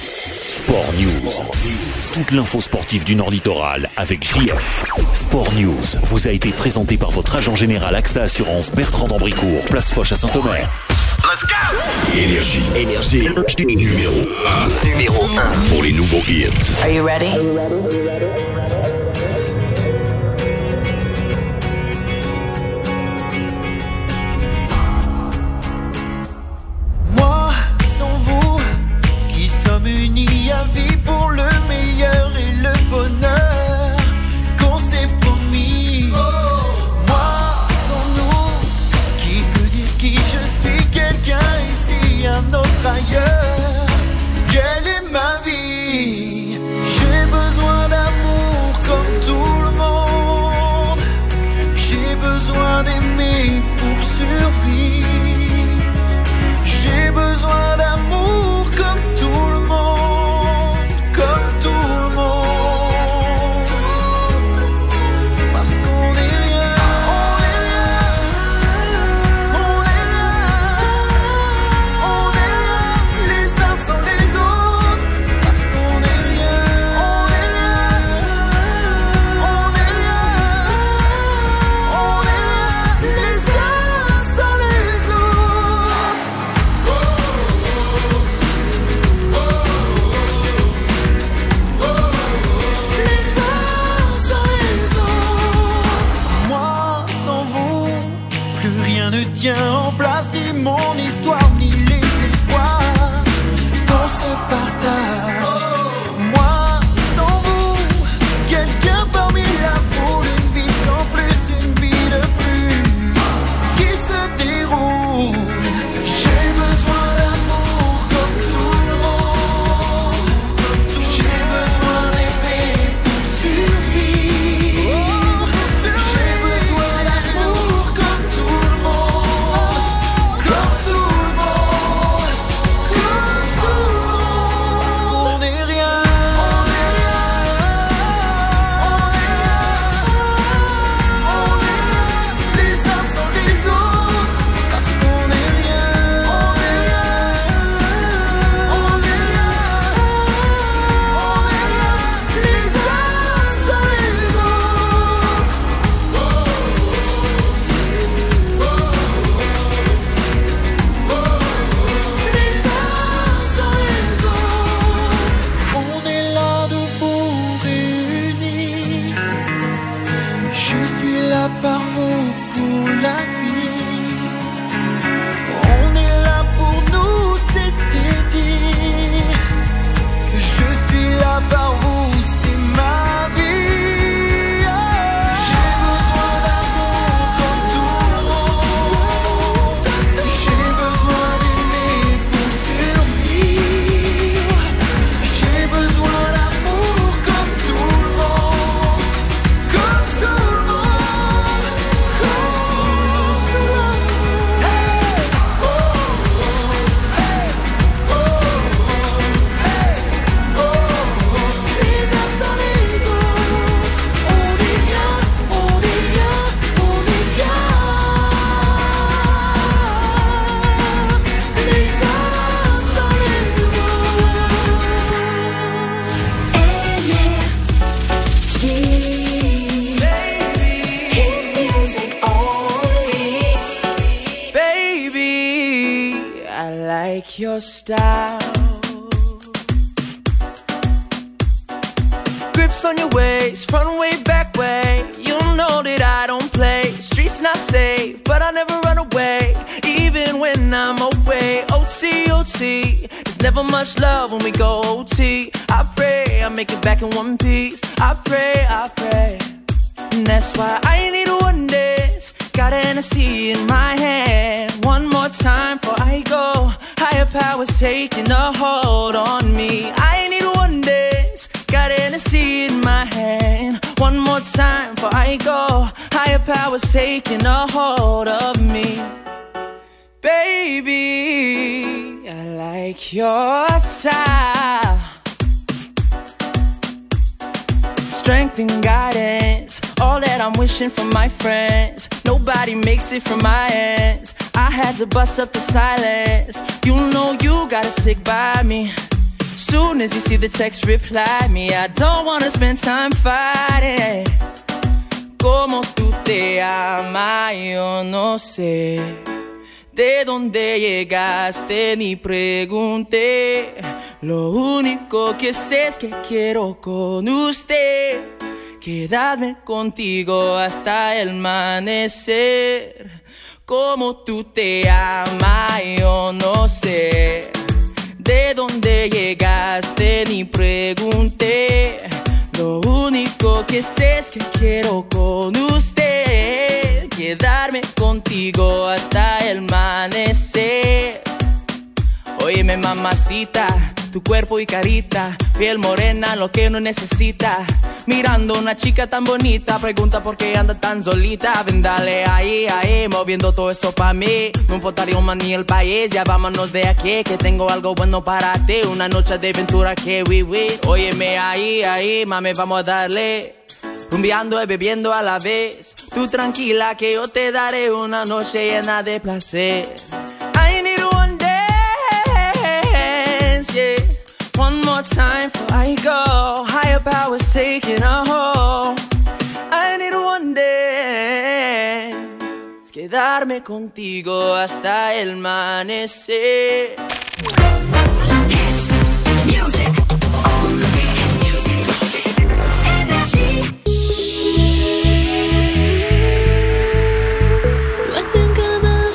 Speaker 10: Sport News. Toute l'info sportive du Nord Littoral avec J F. Sport News vous a été présenté par votre agent général A X A Assurance Bertrand d'Ambricourt, place Foch à Saint-Omer. Let's go! Énergie. Énergie. Numéro un. Numéro un. Pour les nouveaux hits.
Speaker 13: Are you ready? rien ne tient en place, ni mon histoire, ni les espoirs qu'on se partage. Moi, sans vous, quelqu'un parmi la foule, une vie sans plus, une vie de plus qui se déroule. J'ai besoin d'amour comme tout le monde. J'ai besoin d'aimer pour survivre. J'ai besoin d'amour comme tout le monde. Comme tout le monde. Comme tout le monde. Parce qu'on n'est rien. On est là. On est là. On est là. Les uns sans les autres. Parce qu'on n'est rien. On est là. On est là. On est là. Les uns sans les autres. Les uns sans les autres. On est là debout réunis. Je suis là par vous pour la vie. On est là pour nous, c'était dit. Je suis là par vous, c'est ma vie. J'ai besoin d'amour comme tout le monde. J'ai besoin d'aimer pour survivre. J'ai besoin d'amour comme tout le monde. Comme tout le monde. Comme tout le monde. Hey, oh, hey, oh, hey, oh. Les uns sans les autres. On est bien, on est bien, on est bien. Les uns sans les
Speaker 14: Baby, I like your style. Grips on your waist, front way, back way. You know that I don't play. Streets not safe, but I never run away, even when I'm away. O T, O T, there's never much love when we go O T. I pray I make it back in one piece. I pray, I pray. And that's why I need one dance. Got an Hennessy in my hand. One more time before I go. Higher powers taking a hold on me. I need one dance. Got an Hennessy in my hand. One more time before I go. Higher powers taking a hold of me. Baby, I like your style. Strength and guidance, all that I'm wishing for my friends. Nobody makes it from my ends. I had to bust up the silence. You know you gotta stick by me. Soon as you see the text, reply me. I don't wanna spend time fighting. Como tú te amas, yo no sé. De dónde llegaste ni pregunté. Lo único que sé es que quiero con usted quedarme contigo hasta el amanecer. Como tú te amas, yo no sé. De dónde llegaste ni pregunté. Lo único que sé es que quiero con usted quedarme contigo hasta el amanecer. Óyeme mamacita, tu cuerpo y carita, piel morena, lo que uno necesita. Mirando una chica tan bonita, pregunta por qué anda tan solita. Ven dale ahí, ahí, moviendo todo eso pa' mí. No importaría más ni el país, ya vámonos de aquí, que tengo algo bueno para ti. Una noche de aventura que we we. Óyeme ahí, ahí, mami, vamos a darle. Rumbeando y bebiendo a la vez. Tú tranquila que yo te daré una noche llena de placer. I need one dance, yeah. One more time before I go. Higher powers taking a hold. I need one dance. Quedarme contigo hasta el amanecer.
Speaker 1: Music. What think of the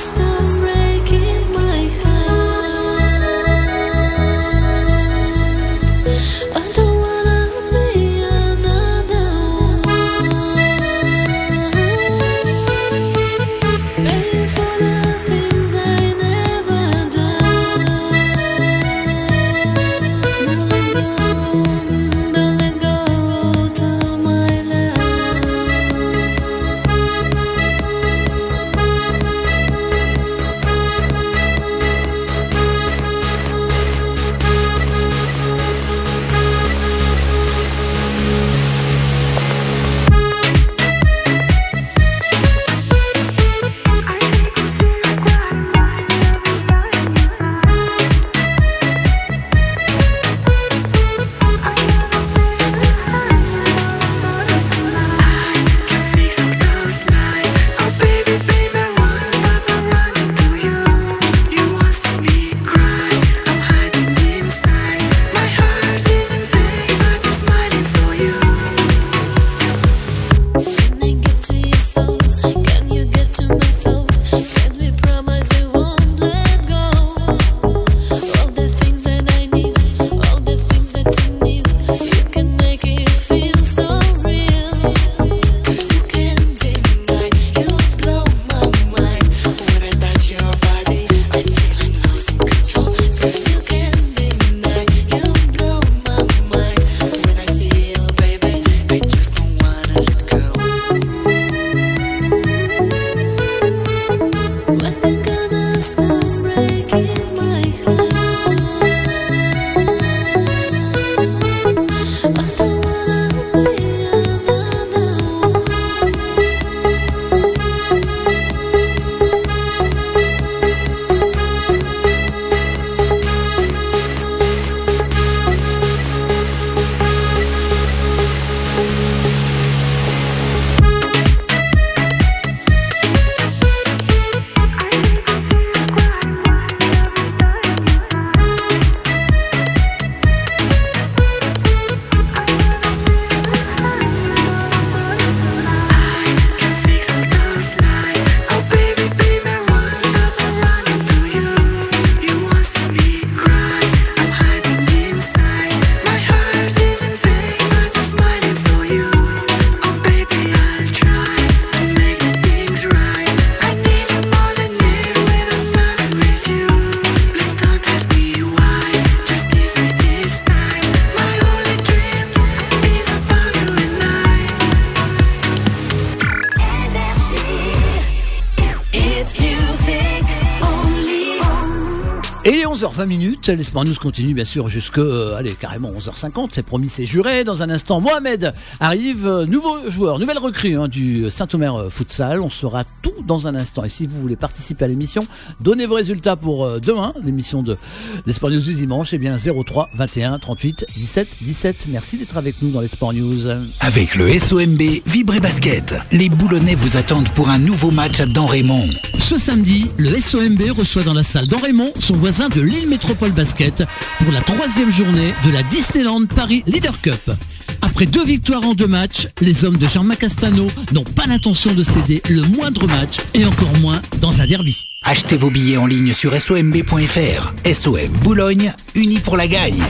Speaker 11: Et les onze heures vingt minutes, les Sport News continuent bien sûr jusque, euh, allez, carrément onze heures cinquante, c'est promis, c'est juré. Dans un instant, Mohamed arrive, euh, nouveau joueur, nouvelle recrue hein, du Saint-Omer euh, Futsal. On saura tout dans un instant. Et si vous voulez participer à l'émission, donnez vos résultats pour euh, demain, l'émission de, des Sport News du dimanche, et bien zéro trois vingt et un trente-huit dix-sept dix-sept. Merci d'être avec nous dans les Sport News.
Speaker 15: Avec le S O M B Vibré Basket, les Boulonnais vous attendent pour un nouveau match à Damrémont.
Speaker 16: Ce samedi, le S O M B reçoit dans la salle Damrémont son voisin de Lille Métropole Basket pour la troisième journée de la Disneyland Paris Leader Cup. Après deux victoires en deux matchs, les hommes de Jean-Marc Castano n'ont pas l'intention de céder le moindre match et encore moins dans un derby.
Speaker 15: Achetez vos billets en ligne sur S O M B point F R. S O M Boulogne, unis pour la gagne.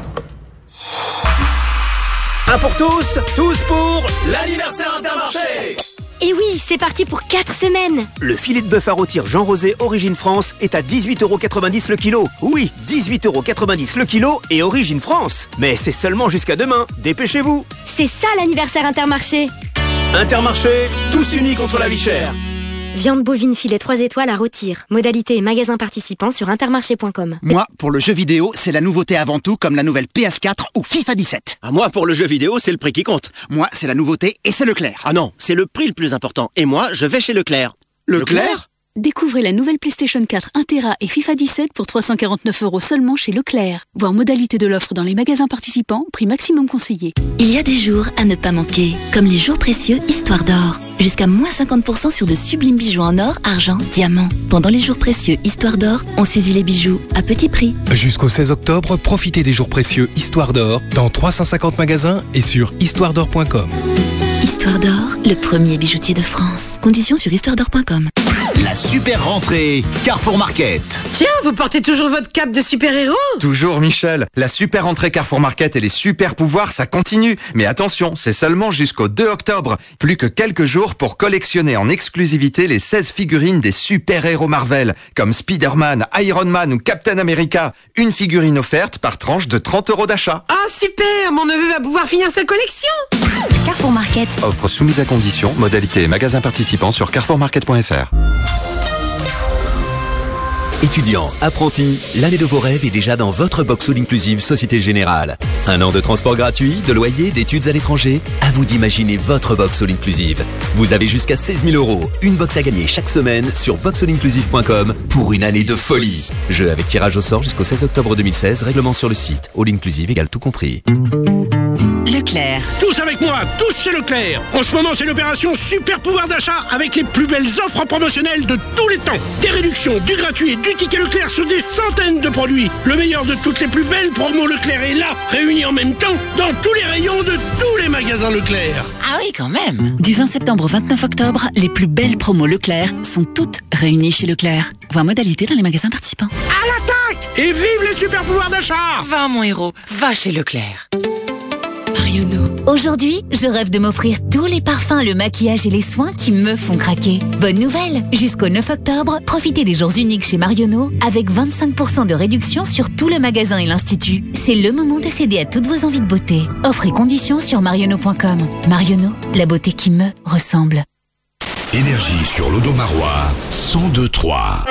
Speaker 17: Un pour tous, tous pour l'anniversaire Intermarché.
Speaker 18: Et oui, c'est parti pour quatre semaines.
Speaker 17: Le filet de bœuf à rôtir Jean Rosé Origine France est à dix-huit euros quatre-vingt-dix le kilo. Oui, dix-huit euros quatre-vingt-dix le kilo et Origine France. Mais c'est seulement jusqu'à demain. Dépêchez-vous.
Speaker 18: C'est ça l'anniversaire Intermarché.
Speaker 17: Intermarché, tous unis contre la vie chère.
Speaker 18: Viande bovine filet trois étoiles à rôtir. Modalité et magasin participants sur intermarché point com.
Speaker 20: Moi, pour le jeu vidéo, c'est la nouveauté avant tout, comme la nouvelle P S quatre ou FIFA dix-sept.
Speaker 17: Ah, moi, pour le jeu vidéo, c'est le prix qui compte.
Speaker 20: Moi, c'est la nouveauté et c'est Leclerc.
Speaker 17: Ah non, c'est le prix le plus important. Et moi, je vais chez Leclerc.
Speaker 20: Leclerc,
Speaker 17: Leclerc
Speaker 21: Découvrez la nouvelle PlayStation quatre un téra et FIFA dix-sept pour trois cent quarante-neuf euros seulement chez Leclerc. Voir modalité de l'offre dans les magasins participants, prix maximum conseillé.
Speaker 22: Il y a des jours à ne pas manquer, comme les jours précieux Histoire d'Or. Jusqu'à moins cinquante pour cent sur de sublimes bijoux en or, argent, diamant. Pendant les jours précieux Histoire d'Or, on saisit les bijoux à petit prix.
Speaker 26: Jusqu'au seize octobre, profitez des jours précieux Histoire d'Or dans trois cent cinquante magasins et sur histoire d'or point com.
Speaker 22: Histoire d'Or, le premier bijoutier de France. Conditions sur histoire d'or point com.
Speaker 20: La super rentrée Carrefour Market.
Speaker 27: Tiens, vous portez toujours votre cape de super-héros?
Speaker 28: Toujours, Michel. La super rentrée Carrefour Market et les super pouvoirs, ça continue. Mais attention, c'est seulement jusqu'au deux octobre. Plus que quelques jours pour collectionner en exclusivité les seize figurines des super-héros Marvel, comme Spider-Man, Iron Man ou Captain America. Une figurine offerte par tranche de trente euros d'achat.
Speaker 27: Ah, super! Mon neveu va pouvoir finir sa collection!
Speaker 22: Carrefour Market.
Speaker 28: Offre soumise à condition, modalité et magasin participant sur carrefour market point F R.
Speaker 29: Étudiants, apprentis, l'année de vos rêves est déjà dans votre box all inclusive Société Générale. Un an de transport gratuit, de loyer, d'études à l'étranger. À vous d'imaginer votre box all inclusive. Vous avez jusqu'à seize mille euros. Une box à gagner chaque semaine sur box all inclusive point com pour une année de folie. Jeu avec tirage au sort jusqu'au seize octobre deux mille seize. Règlement sur le site. All inclusive égale tout compris.
Speaker 22: Leclerc.
Speaker 5: Tous avec moi, tous chez Leclerc. En ce moment, c'est l'opération Super Pouvoir d'achat avec les plus belles offres promotionnelles de tous les temps. Des réductions, du gratuit et du ticket Leclerc sur des centaines de produits. Le meilleur de toutes les plus belles promos Leclerc est là, réunis en même temps dans tous les rayons de tous les magasins Leclerc.
Speaker 22: Ah oui, quand même. Du vingt septembre au vingt-neuf octobre, les plus belles promos Leclerc sont toutes réunies chez Leclerc. Voir modalité dans les magasins participants.
Speaker 5: À l'attaque! Et vive les super pouvoirs d'achat!
Speaker 21: Va, mon héros, va chez Leclerc.
Speaker 22: Marionneau.
Speaker 30: Aujourd'hui, je rêve de m'offrir tous les parfums, le maquillage et les soins qui me font craquer. Bonne nouvelle! Jusqu'au neuf octobre, profitez des jours uniques chez Marionneau avec vingt-cinq pour cent de réduction sur tout le magasin et l'institut. C'est le moment de céder à toutes vos envies de beauté. Offres et conditions sur marionneau point com. Marionneau, la beauté qui me ressemble.
Speaker 15: Énergie sur l'Audomarois, cent deux trois.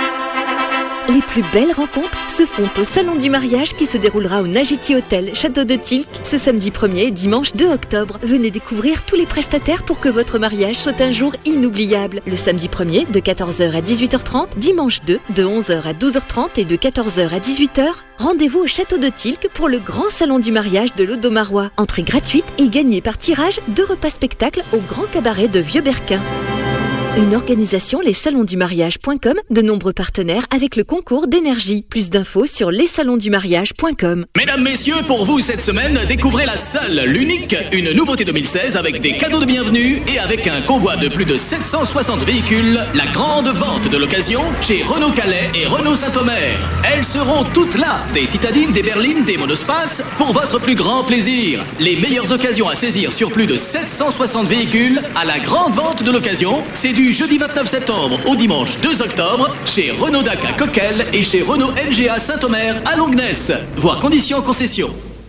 Speaker 31: Les plus belles rencontres se font au Salon du mariage qui se déroulera au Nagiti Hotel Château de Tilk ce samedi premier et dimanche deux octobre. Venez découvrir tous les prestataires pour que votre mariage soit un jour inoubliable. Le samedi premier de quatorze heures à dix-huit heures trente, dimanche deux de onze heures à douze heures trente et de quatorze heures à dix-huit heures. Rendez-vous au Château de Tilk pour le grand salon du mariage de l'Audomarois. Entrée gratuite et gagnée par tirage de repas spectacle au Grand Cabaret de Vieux-Berquin. Une organisation les salons du mariage point com, de nombreux partenaires avec le concours d'énergie. Plus d'infos sur les salons du mariage point com. Mesdames, messieurs, pour vous cette semaine, découvrez la seule, l'unique, une nouveauté deux mille seize avec des cadeaux de bienvenue et avec un convoi de plus de sept cent soixante véhicules, la grande vente de l'occasion chez Renault Calais et Renault Saint-Omer. Elles seront toutes là, des citadines, des berlines, des monospaces, pour votre plus grand plaisir. Les meilleures occasions à saisir sur plus de sept cent soixante véhicules à la grande vente de l'occasion, c'est du jeudi vingt-neuf septembre au dimanche deux octobre chez Renault Dac à Coquel et chez Renault N G A Saint-Omer à Longnes. Voir conditions concession.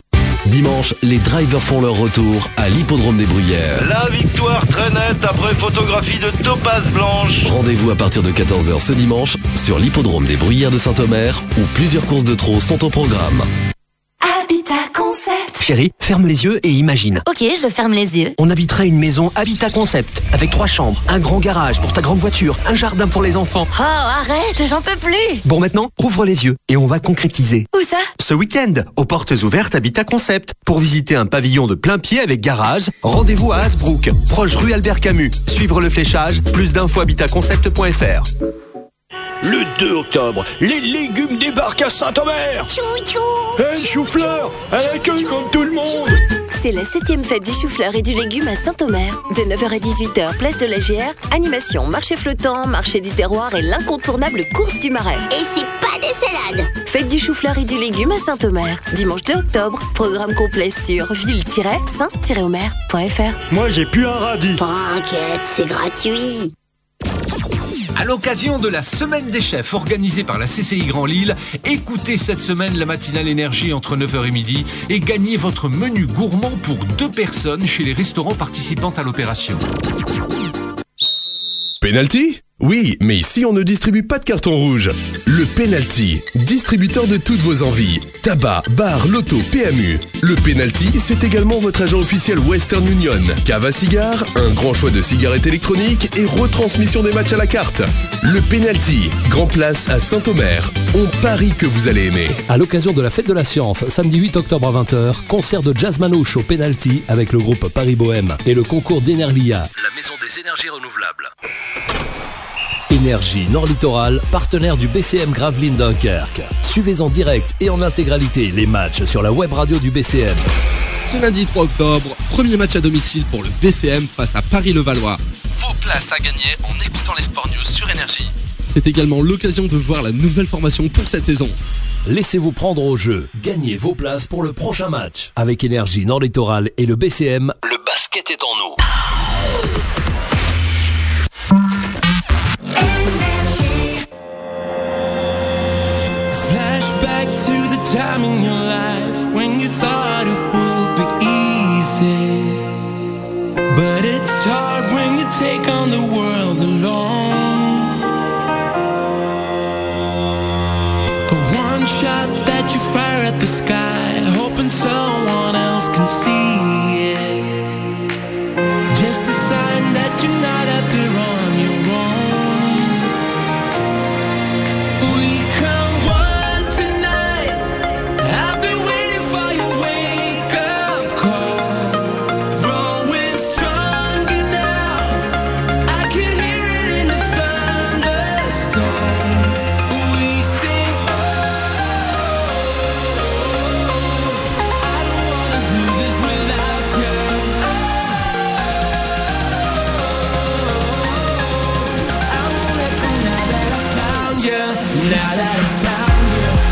Speaker 2: Dimanche, les drivers font leur retour à l'hippodrome des Bruyères.
Speaker 3: La victoire très nette après photographie de Topaz Blanche.
Speaker 2: Rendez-vous à partir de quatorze heures ce dimanche sur l'hippodrome des Bruyères de Saint-Omer où plusieurs courses de trot sont au programme.
Speaker 4: Habitat Concept.
Speaker 6: Chérie, ferme les yeux et imagine.
Speaker 4: Ok, je ferme les yeux.
Speaker 6: On habiterait une maison Habitat Concept avec trois chambres, un grand garage pour ta grande voiture, un jardin pour les enfants.
Speaker 4: Oh, arrête, j'en peux plus.
Speaker 6: Bon, maintenant, rouvre les yeux et on va concrétiser.
Speaker 4: Où ça?
Speaker 6: Ce week-end, aux portes ouvertes Habitat Concept. Pour visiter un pavillon de plein pied avec garage, rendez-vous à Hasbrook, proche rue Albert Camus. Suivre le fléchage, plus d'infos habitat concept point f r.
Speaker 7: Le deux octobre, les légumes débarquent à Saint-Omer.
Speaker 4: Chou-chou.
Speaker 7: Hey, chou-fleur, elle accueille comme tout le monde.
Speaker 4: C'est la septième fête du chou-fleur et du légume à Saint-Omer. De neuf heures à dix-huit heures, place de la G R, animation, marché flottant, marché du terroir et l'incontournable course du marais.
Speaker 31: Et c'est pas des salades.
Speaker 4: Fête du chou-fleur et du légume à Saint-Omer. Dimanche deux octobre, programme complet sur ville tiret saint tiret omer point f r.
Speaker 7: Moi, j'ai plus un radis.
Speaker 31: T'inquiète, c'est gratuit.
Speaker 8: À l'occasion de la Semaine des Chefs organisée par la C C I Grand Lille, écoutez cette semaine la matinale énergie entre neuf heures et midi et gagnez votre menu gourmand pour deux personnes chez les restaurants participant à l'opération.
Speaker 9: Penalty ? Oui, mais ici on ne distribue pas de carton rouge. Le Penalty, distributeur de toutes vos envies. Tabac, bar, loto, P M U. Le Penalty, c'est également votre agent officiel Western Union. Cave à cigares, un grand choix de cigarettes électroniques et retransmission des matchs à la carte. Le Penalty, Grand Place à Saint-Omer. On parie que vous allez aimer.
Speaker 19: À l'occasion de la Fête de la Science, samedi huit octobre à vingt heures, concert de jazz manouche au Penalty avec le groupe Paris Bohème et le concours d'Enerlia.
Speaker 8: La maison des énergies renouvelables.
Speaker 19: Énergie Nord Littoral, partenaire du B C M Gravelines Dunkerque. Suivez en direct et en intégralité les matchs sur la web radio du B C M.
Speaker 23: Ce lundi trois octobre, premier match à domicile pour le B C M face à Paris-Levallois.
Speaker 8: Vos places à gagner en écoutant les Sport News sur Énergie.
Speaker 23: C'est également l'occasion de voir la nouvelle formation pour cette saison.
Speaker 19: Laissez-vous prendre au jeu. Gagnez vos places pour le prochain match. Avec Énergie Nord Littoral et le B C M,
Speaker 8: le basket est en nous.
Speaker 14: Flashback to the time in your life when you thought it would be easy. But it's hard when you take on the world alone. A one shot that you fire at the sky, hoping someone else can see it. Just a sign that you're not out there on your own. Now that I found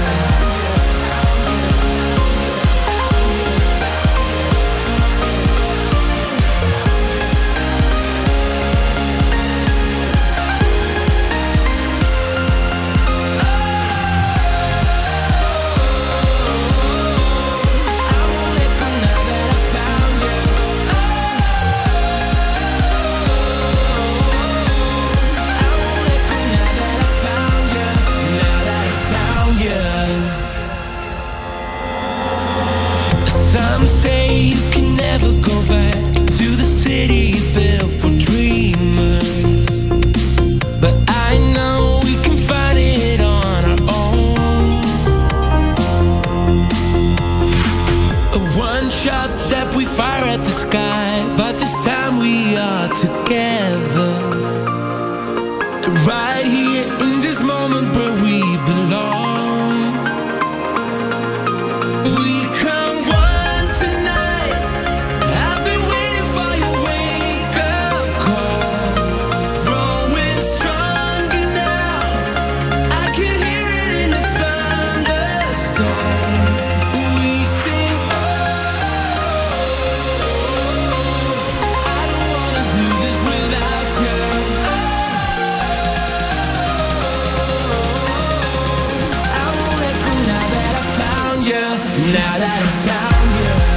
Speaker 14: Some say you can never go back to the city built for dreamers, but I know we can find it on our own. A one shot that we fire at the sky, but this time we are together, right here in this moment where we belong. We come one tonight. I've been waiting for your wake up call. Growing stronger now. I can hear it in the thunderstorm. We sing, oh, I don't wanna do this without you. Oh, I won't let go now that I found you. Now that I found you.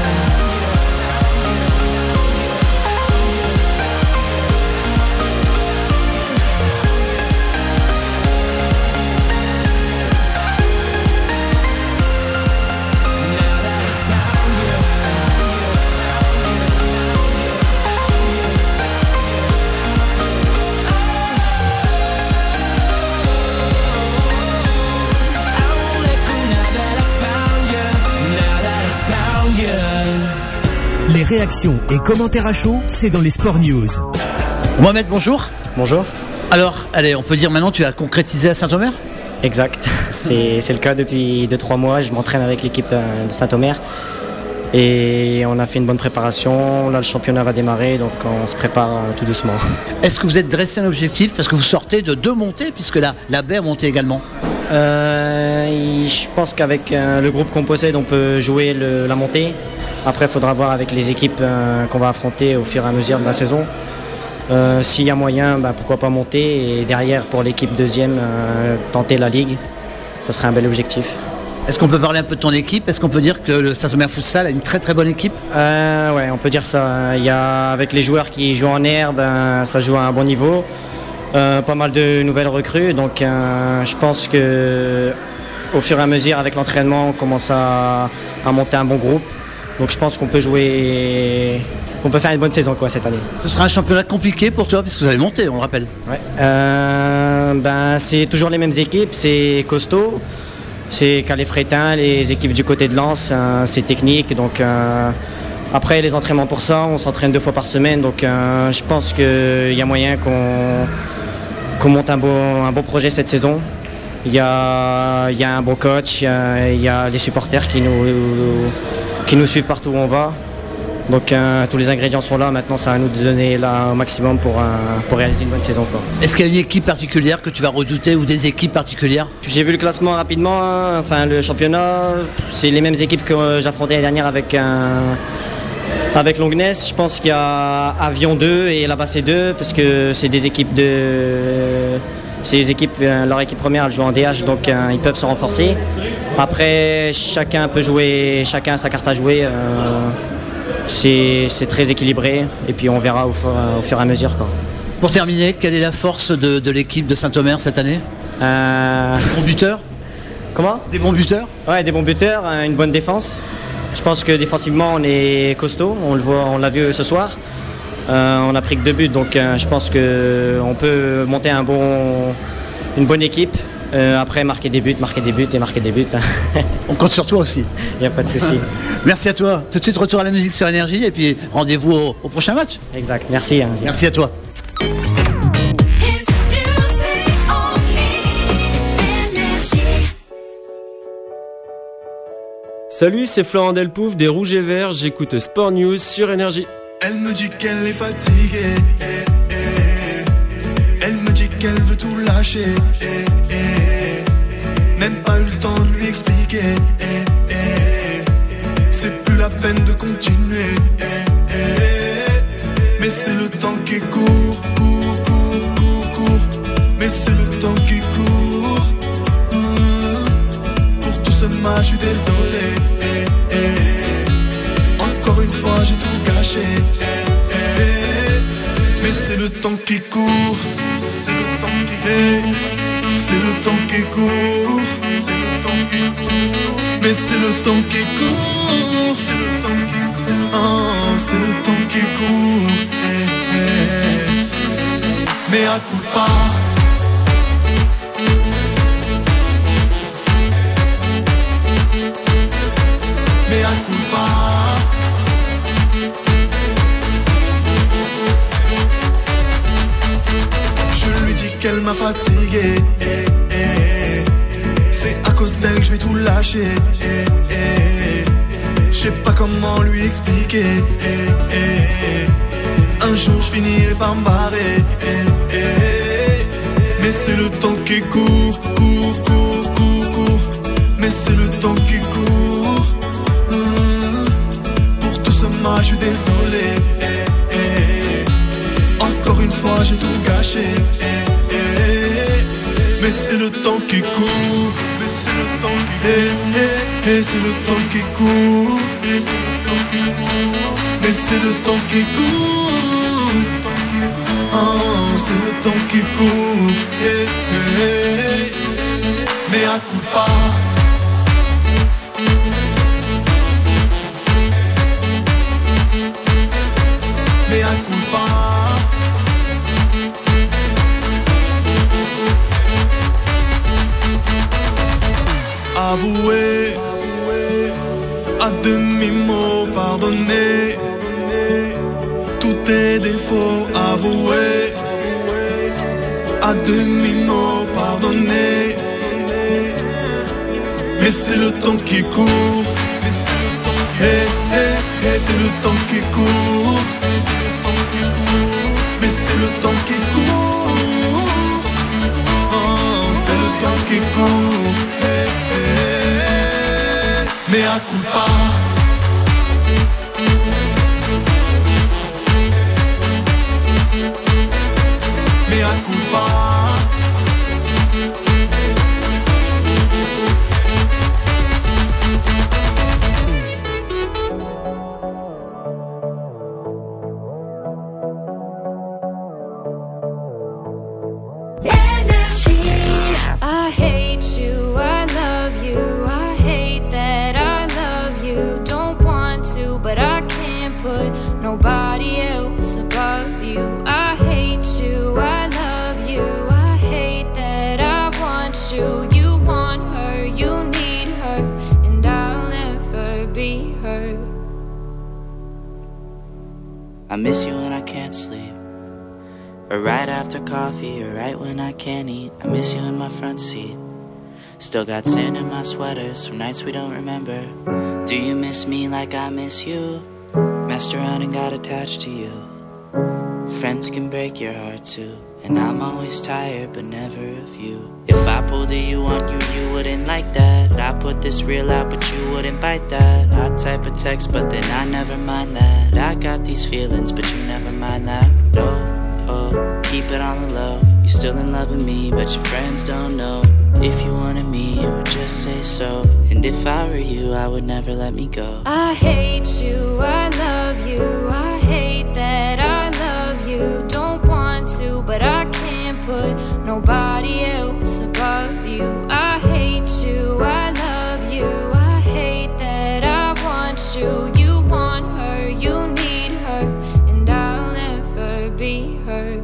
Speaker 1: réactions et commentaires à chaud, c'est dans les Sport News.
Speaker 10: Mohamed, bonjour.
Speaker 11: Bonjour.
Speaker 10: Alors, allez, on peut dire maintenant tu as concrétisé à Saint-Omer ?
Speaker 11: Exact. C'est, c'est le cas depuis deux trois mois. Je m'entraîne avec l'équipe de Saint-Omer. Et on a fait une bonne préparation. Là, le championnat va démarrer, donc on se prépare tout doucement.
Speaker 10: Est-ce que vous êtes dressé un objectif ? Parce que vous sortez de deux montées, puisque la, la baie a monté également.
Speaker 11: Euh, je pense qu'avec euh, le groupe qu'on possède, on peut jouer le, la montée. Après, il faudra voir avec les équipes euh, qu'on va affronter au fur et à mesure de la saison. Euh, s'il y a moyen, bah, pourquoi pas monter. Et derrière, pour l'équipe deuxième, euh, tenter la Ligue. Ce serait un bel objectif.
Speaker 10: Est-ce qu'on peut parler un peu de ton équipe ? Est-ce qu'on peut dire que le Saint-Omer Futsal a une très très bonne équipe ?
Speaker 11: euh, Ouais, on peut dire ça. Il y a, avec les joueurs qui jouent en herbe, ben, ça joue à un bon niveau. Euh, pas mal de nouvelles recrues, donc euh, je pense que au fur et à mesure avec l'entraînement, on commence à, à monter un bon groupe. Donc je pense qu'on peut jouer, qu'on peut faire une bonne saison quoi cette année.
Speaker 10: Ce sera un championnat compliqué pour toi puisque vous allez monter, on le rappelle.
Speaker 11: Ouais. Euh, ben c'est toujours les mêmes équipes, c'est costaud. C'est Calais-Frétin, les équipes du côté de Lens, euh, c'est technique. Donc euh, après les entraînements pour ça, on s'entraîne deux fois par semaine. Donc euh, je pense qu'il y a moyen qu'on, qu'on monte un bon, un bon projet cette saison. Il y a, il y a un bon coach, il y a, il y a les supporters qui nous, qui nous suivent partout où on va. Donc euh, tous les ingrédients sont là, maintenant c'est à nous de donner là, au maximum pour, euh, pour réaliser une bonne saison. Quoi.
Speaker 10: Est-ce qu'il y a une équipe particulière que tu vas redouter ou des équipes particulières ?
Speaker 11: J'ai vu le classement rapidement, hein. Enfin le championnat, c'est les mêmes équipes que j'affrontais l'année dernière avec, euh, avec Longness. Je pense qu'il y a Avion deux et là-bas c'est deux parce que c'est des équipes de... C'est des équipes, leur équipe première elle joue en D H donc euh, ils peuvent se renforcer. Après chacun peut jouer, chacun a sa carte à jouer. Euh, C'est, c'est très équilibré et puis on verra au, au fur et à mesure. Quoi.
Speaker 10: Pour terminer, quelle est la force de, de l'équipe de Saint-Omer cette année ?
Speaker 11: euh...
Speaker 10: Des bons buteurs ?
Speaker 11: Comment ?
Speaker 10: Des bons buteurs ?
Speaker 11: Ouais, des bons buteurs, une bonne défense. Je pense que défensivement on est costaud, on le voit, on l'a vu ce soir. Euh, on a pris que deux buts donc euh, je pense qu'on peut monter un bon, une bonne équipe. Euh, après, marquer des buts, marquer des buts et marquer des buts.
Speaker 10: On compte sur toi aussi.
Speaker 11: Il n'y a pas de souci.
Speaker 10: Merci à toi. Tout de suite, retour à la musique sur Énergie et puis rendez-vous au, au prochain match.
Speaker 11: Exact. Merci. Hein.
Speaker 10: Merci à toi.
Speaker 12: Salut, c'est Florent Delpouf des Rouges et Verts. J'écoute Sport News sur Énergie.
Speaker 13: Elle me dit qu'elle est fatiguée. Eh, eh. Elle me dit qu'elle veut tout lâcher. Eh, eh. Même pas eu le temps de lui expliquer. Eh, eh. C'est plus la peine de continuer. Eh, eh. Mais c'est le temps qui court, court, court, court, court. Mais c'est le temps qui court. Mmh. Pour tout ce mal, je suis désolé. Eh, eh. Encore une fois, j'ai tout gâché. Eh, eh. Mais c'est le temps qui court. C'est le temps qui court. C'est le temps qui court. Mais c'est le temps qui court. Oh, c'est le temps qui court. Eh, eh. Mais à coup pas. Mais à coup pas. Je lui dis qu'elle m'a fatigué. Eh, eh. C'est à cause d'elle que je vais tout lâcher. Eh, eh. Je sais pas comment lui expliquer. Eh, eh. Un jour je finirai par me barrer. Eh, eh. Mais c'est le temps qui court, court, court, court, court. Mais c'est le temps qui court. Mmh. Pour tout ce mal, je suis désolé. Eh, eh. Encore une fois, j'ai tout gâché. Eh, eh. Mais c'est le temps qui court. Eh, eh, eh, c'est le temps qui court. Mais c'est le temps qui court. Oh, c'est le temps qui court. Eh, eh, eh. Mais à coup pas. Mais à coup pas. Avouer, à demi-mot pardonner, tes défauts avoués, à demi-mot pardonné. Mais c'est le temps qui court, hey, hey, hey, c'est le temps qui court. Mais c'est le temps qui court, oh, c'est le temps qui court, hey, hey. Mais à culpa, mais à culpa.
Speaker 5: I hate you, I love you, I hate that I love you. Don't want to, but I can't put nobody else above you. I hate you, I love you, I hate that I want you. You want her, you need her, and I'll never be her.
Speaker 16: I miss you when I can't sleep, or right after coffee, or right when I can't eat. I miss you in my front seat. Still got sand in my sweaters from nights we don't remember. Do you miss me like I miss you? Messed around and got attached to you. Friends can break your heart too, and I'm always tired but never of you. If I pulled a you on you, you wouldn't like that. I put this reel out but you wouldn't bite that. I type a text but then I never mind that. I got these feelings but you never mind that. No, oh, keep it on the low. You're still in love with me, but your friends don't know. If you wanted me, you would just say so. And if I were you, I would never let me go.
Speaker 5: I hate you, I love you, I hate that I love you. Don't want to, but I can't put nobody else above you. I hate you, I love you, I hate that I want you. You want her, you need her, and I'll never be her.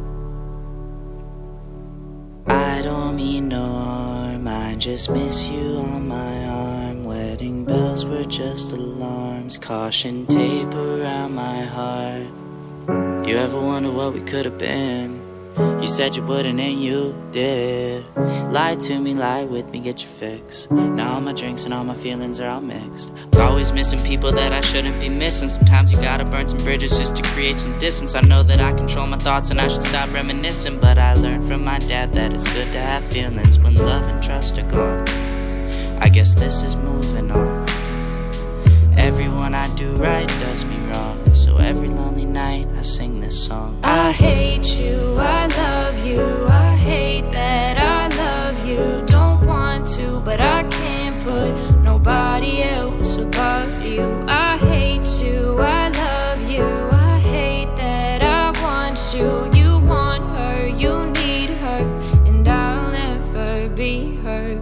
Speaker 16: I don't mean no harm, I just miss you on my arm. Wedding bells were just alarms, caution tape around my heart. You ever wonder what we could have been? You said you wouldn't and you did. Lie to me, lie with me, get your fix. Now all my drinks and all my feelings are all mixed. Always missing people that I shouldn't be missing. Sometimes you gotta burn some bridges just to create some distance. I know that I control my thoughts and I should stop reminiscing, but I learned from my dad that it's good to have feelings when love and trust are gone. I guess this is moving on. Everyone I do right does me wrong, so every lonely night I sing this song.
Speaker 5: I hate you, I love you, I hate that I love you. Don't want to, but I can't put nobody else above you. I hate you, I love you, I hate that I want you. You want her, you need her, and I'll never be her.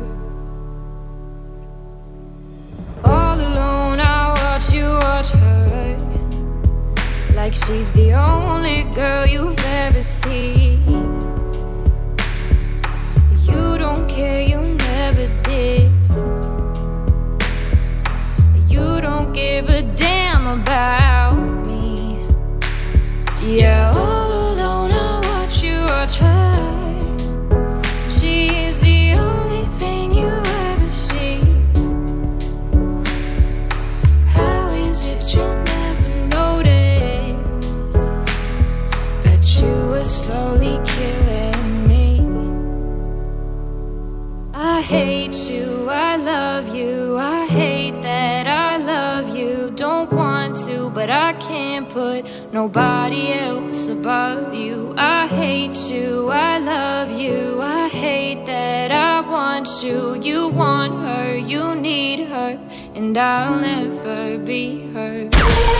Speaker 5: All alone I watch you watch her, like she's the only girl you've ever seen. You don't care, you never did. You don't give a damn about me. Yeah, all alone I watch you watch her. She's the only thing you ever see. How is it you never notice that you were slowly killing me? I hate you, I love you, I hate that I love you. Don't want to, but I can't put nobody else above you. I hate you, I love you, I hate that I want you. You want her, you need her, and I'll never be her.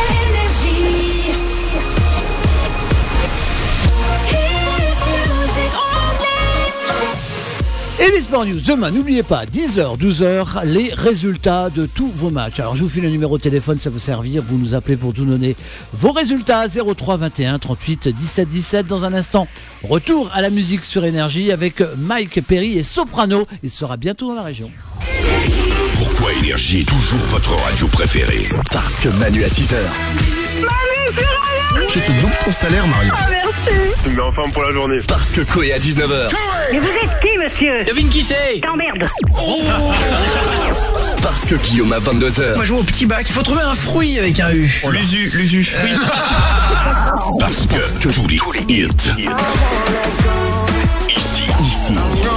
Speaker 10: Et les Sport News, demain, n'oubliez pas, dix heures, douze heures, les résultats de tous vos matchs. Alors, je vous file le numéro de téléphone, ça peut servir. Vous nous appelez pour nous donner vos résultats. zéro trois vingt et un trente-huit dix-sept dix-sept. Dans un instant, retour à la musique sur Énergie avec Mike Perry et Soprano. Il sera bientôt dans la région.
Speaker 7: Pourquoi Énergie est toujours votre radio préférée?
Speaker 2: Parce que Manu à six heures.
Speaker 17: Manu, c'est rien! Je te double ton salaire, Mario.
Speaker 18: Ah, merci.
Speaker 17: Tu me mets en forme pour la journée.
Speaker 2: Parce que Coé à dix-neuf heures.
Speaker 18: Mais vous êtes qui, monsieur?
Speaker 2: Devine qui c'est?
Speaker 18: T'emmerdes.
Speaker 2: Oh. Parce que Guillaume à vingt-deux heures.
Speaker 20: Moi je joue au petit bac, il faut trouver un fruit avec un U.
Speaker 17: Oh, l'usu, l'usu, fruit.
Speaker 2: Parce que, Parce que tous les, tous les hits. Ici, ici.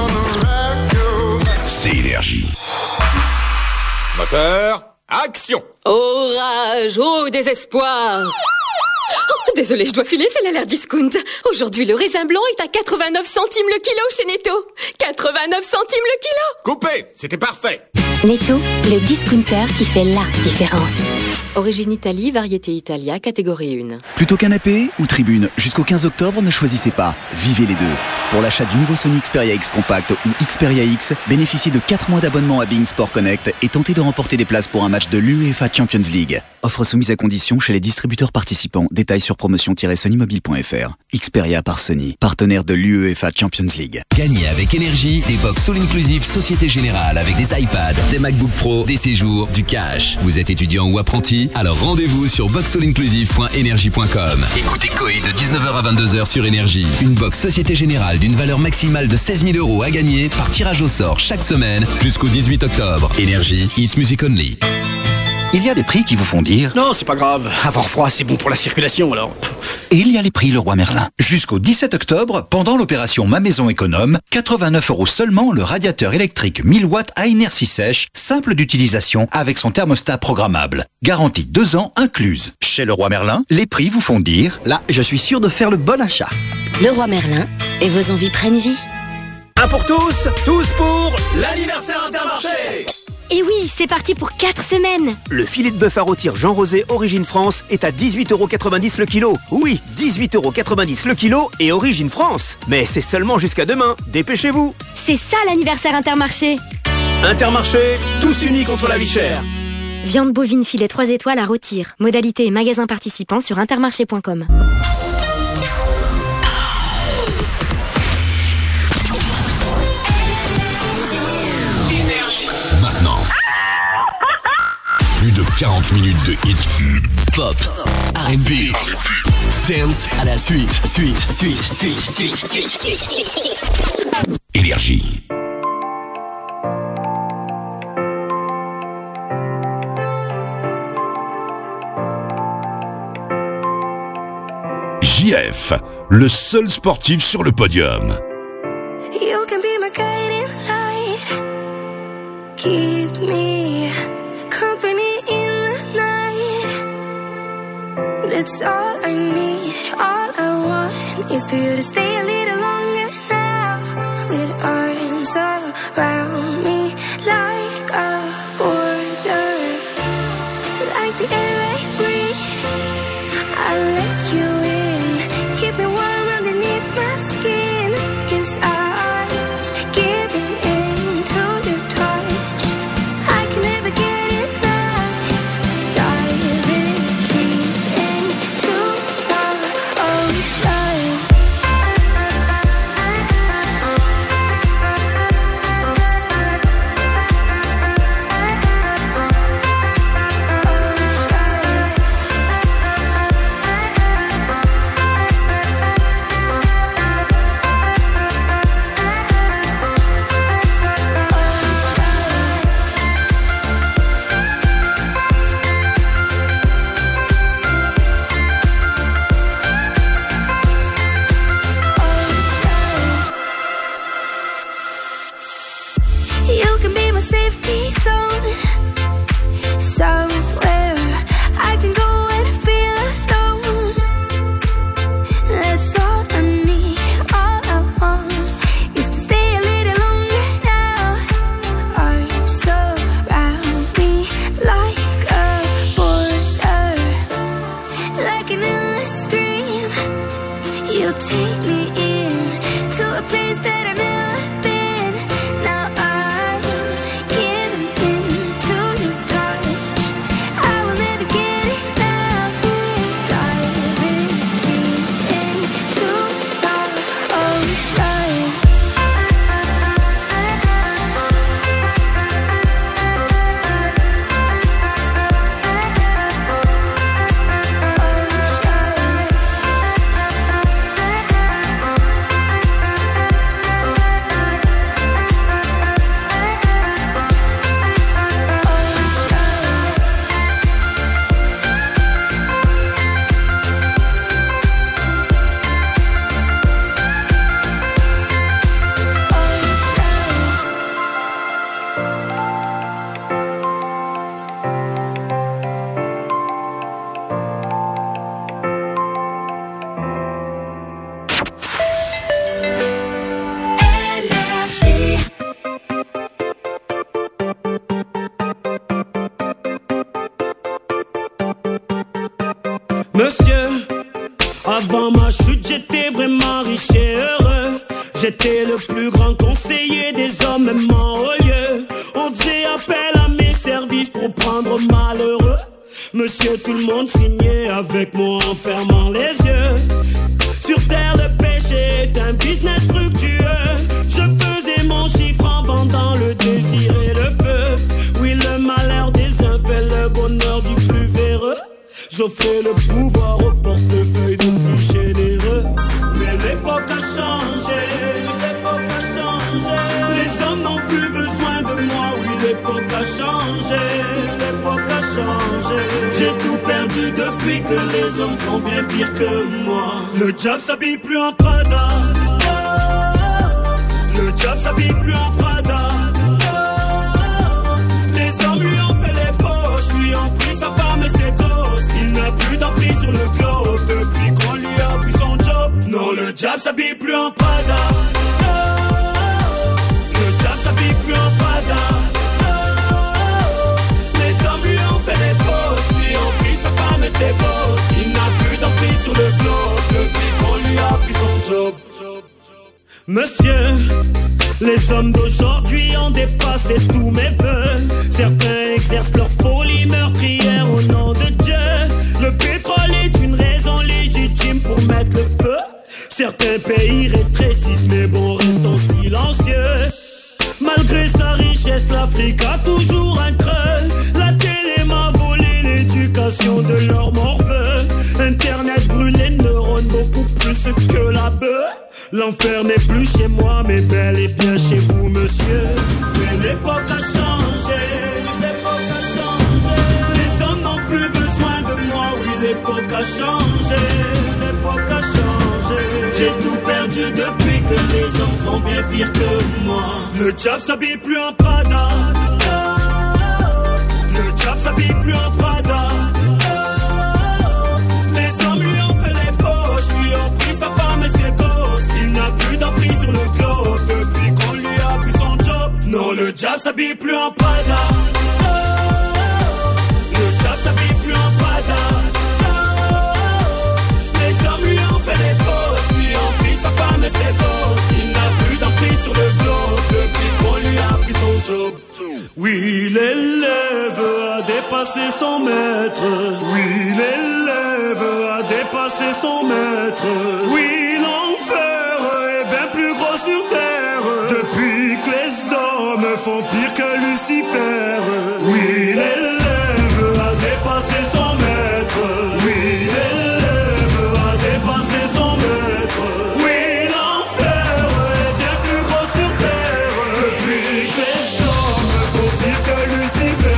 Speaker 2: C'est Énergie.
Speaker 21: Moteur, action!
Speaker 22: Orage, au désespoir. Oh, désolé, je dois filer, c'est l'alerte discount. Aujourd'hui, le raisin blanc est à quatre-vingt-neuf centimes le kilo chez Netto. quatre-vingt-neuf centimes le kilo.
Speaker 21: Coupé, c'était parfait.
Speaker 30: Netto, le discounter qui fait la différence.
Speaker 22: Origine Italie, variété Italia, catégorie un.
Speaker 24: Plutôt canapé ou tribune, jusqu'au quinze octobre, ne choisissez pas. Vivez les deux. Pour l'achat du nouveau Sony Xperia X Compact ou Xperia X, bénéficiez de quatre mois d'abonnement à Bing Sport Connect et tentez de remporter des places pour un match de l'UEFA Champions League. Offre soumise à condition chez les distributeurs participants. Détails sur promotion tiret sony mobile point f r. Xperia par Sony, partenaire de l'UEFA Champions League.
Speaker 2: Gagnez avec Énergie des box all inclusive Société Générale avec des iPads, des MacBook Pro, des séjours, du cash. Vous êtes étudiant ou apprenti? Alors rendez-vous sur box all inclusive point énergie point com. Écoutez Coé de dix-neuf heures à vingt-deux heures sur Énergie. Une box Société Générale d'une valeur maximale de seize mille euros à gagner par tirage au sort chaque semaine jusqu'au dix-huit octobre. Énergie, hit music only.
Speaker 25: Il y a des prix qui vous font dire...
Speaker 26: Non, c'est pas grave. Avoir froid, c'est bon pour la circulation, alors.
Speaker 25: Et il y a les prix Leroy Merlin. Jusqu'au dix-sept octobre, pendant l'opération Ma Maison Économe, quatre-vingt-neuf euros seulement le radiateur électrique mille watts à inertie sèche, simple d'utilisation avec son thermostat programmable. Garantie deux ans incluse. Chez Leroy Merlin, les prix vous font dire...
Speaker 26: Là, je suis sûr de faire le bon achat.
Speaker 30: Leroy Merlin, et vos envies prennent vie.
Speaker 27: Un pour tous, tous pour l'anniversaire Intermarché.
Speaker 31: Et oui, c'est parti pour quatre semaines.
Speaker 27: Le filet de bœuf à rôtir Jean Rosé Origine France est à dix-huit euros quatre-vingt-dix le kilo. Oui, dix-huit euros quatre-vingt-dix le kilo et Origine France. Mais c'est seulement jusqu'à demain. Dépêchez-vous.
Speaker 31: C'est ça l'anniversaire Intermarché.
Speaker 27: Intermarché, tous unis contre la vie chère.
Speaker 31: Viande bovine filet trois étoiles à rôtir. Modalité et magasin participant sur intermarché point com.
Speaker 2: Maintenant, plus de quarante minutes de hits pop, R and B, dance à la suite, suite, suite, suite, suite, suite, suite. Énergie.
Speaker 9: J F, le seul sportif sur le podium.
Speaker 5: You can be my guiding light. Keep me company in the night. That's all I need. All I want is for you to stay a little longer now. With arms around me like a border. Like the air I breathe, I'll let you in. Keep me warm underneath my skin. 'Cause I'm giving in to your touch. I can never get enough. Diving deep into our ocean.
Speaker 1: Avant ma chute, j'étais vraiment riche et heureux. J'étais le plus grand conseiller des hommes, même en haut lieu. On faisait appel à mes services pour prendre malheureux. Monsieur, tout le monde signait avec moi en fermant les yeux. Sur terre, le péché est un business fructueux. Je faisais mon chiffre en vendant le désir et le feu. Oui, le malheur des uns fait le bonheur du plus véreux. J'offrais le pouvoir au portefeuille du plus généreux. Mais l'époque a changé, l'époque a changé. Les hommes n'ont plus besoin de moi, oui, l'époque a changé, l'époque a changé. J'ai tout perdu depuis que les hommes font bien pire que moi. Le diable s'habille plus en Prada. Le diable s'habille plus en Prada. Les hommes lui ont fait les poches, lui ont pris sa femme et ses gosses. Il n'a plus d'emprise sur le globe depuis qu'on lui a pris son job. Non, le diable s'habille plus en Prada. Le diable s'habille plus en Prada. Les hommes lui ont fait les poches, lui ont pris sa femme et ses gosses. Il n'a plus d'emprise sur le globe depuis qu'on lui a pris son job. Monsieur, les hommes d'aujourd'hui ont dépassé tous mes vœux. Certains exercent leur folie meurtrière au nom de Dieu. Le pétrole est une raison légitime pour mettre le feu. Certains pays rétrécissent, mais bon, restons silencieux. Malgré sa richesse, l'Afrique a toujours un creux. La télé m'a volé l'éducation de leur morveux. Internet brûle les neurones beaucoup plus que la bœuf. L'enfer n'est plus chez moi, mais bel et bien chez vous, monsieur. Mais l'époque a changé, l'époque a changé. Les hommes n'ont plus besoin de moi, oui, l'époque a changé, l'époque a changé. J'ai tout perdu depuis que les hommes font bien pire que moi. Le diable s'habille plus en Prada. Le diable s'habille plus en Prada. Les hommes lui ont fait les poches, lui ont pris sa femme et ses gosses. Il n'a plus d'emprise sur le globe depuis qu'on lui a pris son job. Non, le diable s'habille plus en Prada. Le diable s'habille plus en Prada. Les hommes lui ont fait les poches, lui ont pris sa femme et ses gosses. Il n'a plus d'emprise sur le globe depuis qu'on lui a pris son job. Oui, l'élève a dépassé son maître. Oui, l'élève a dépassé son maître. Oui, l'enfer est bien plus gros sur terre depuis que les hommes font pire que Lucifer. Oui, l'élève a dépassé son maître. Oui, l'élève a dépassé son maître. Oui, l'enfer est bien plus gros sur terre depuis que les hommes font pire que Lucifer.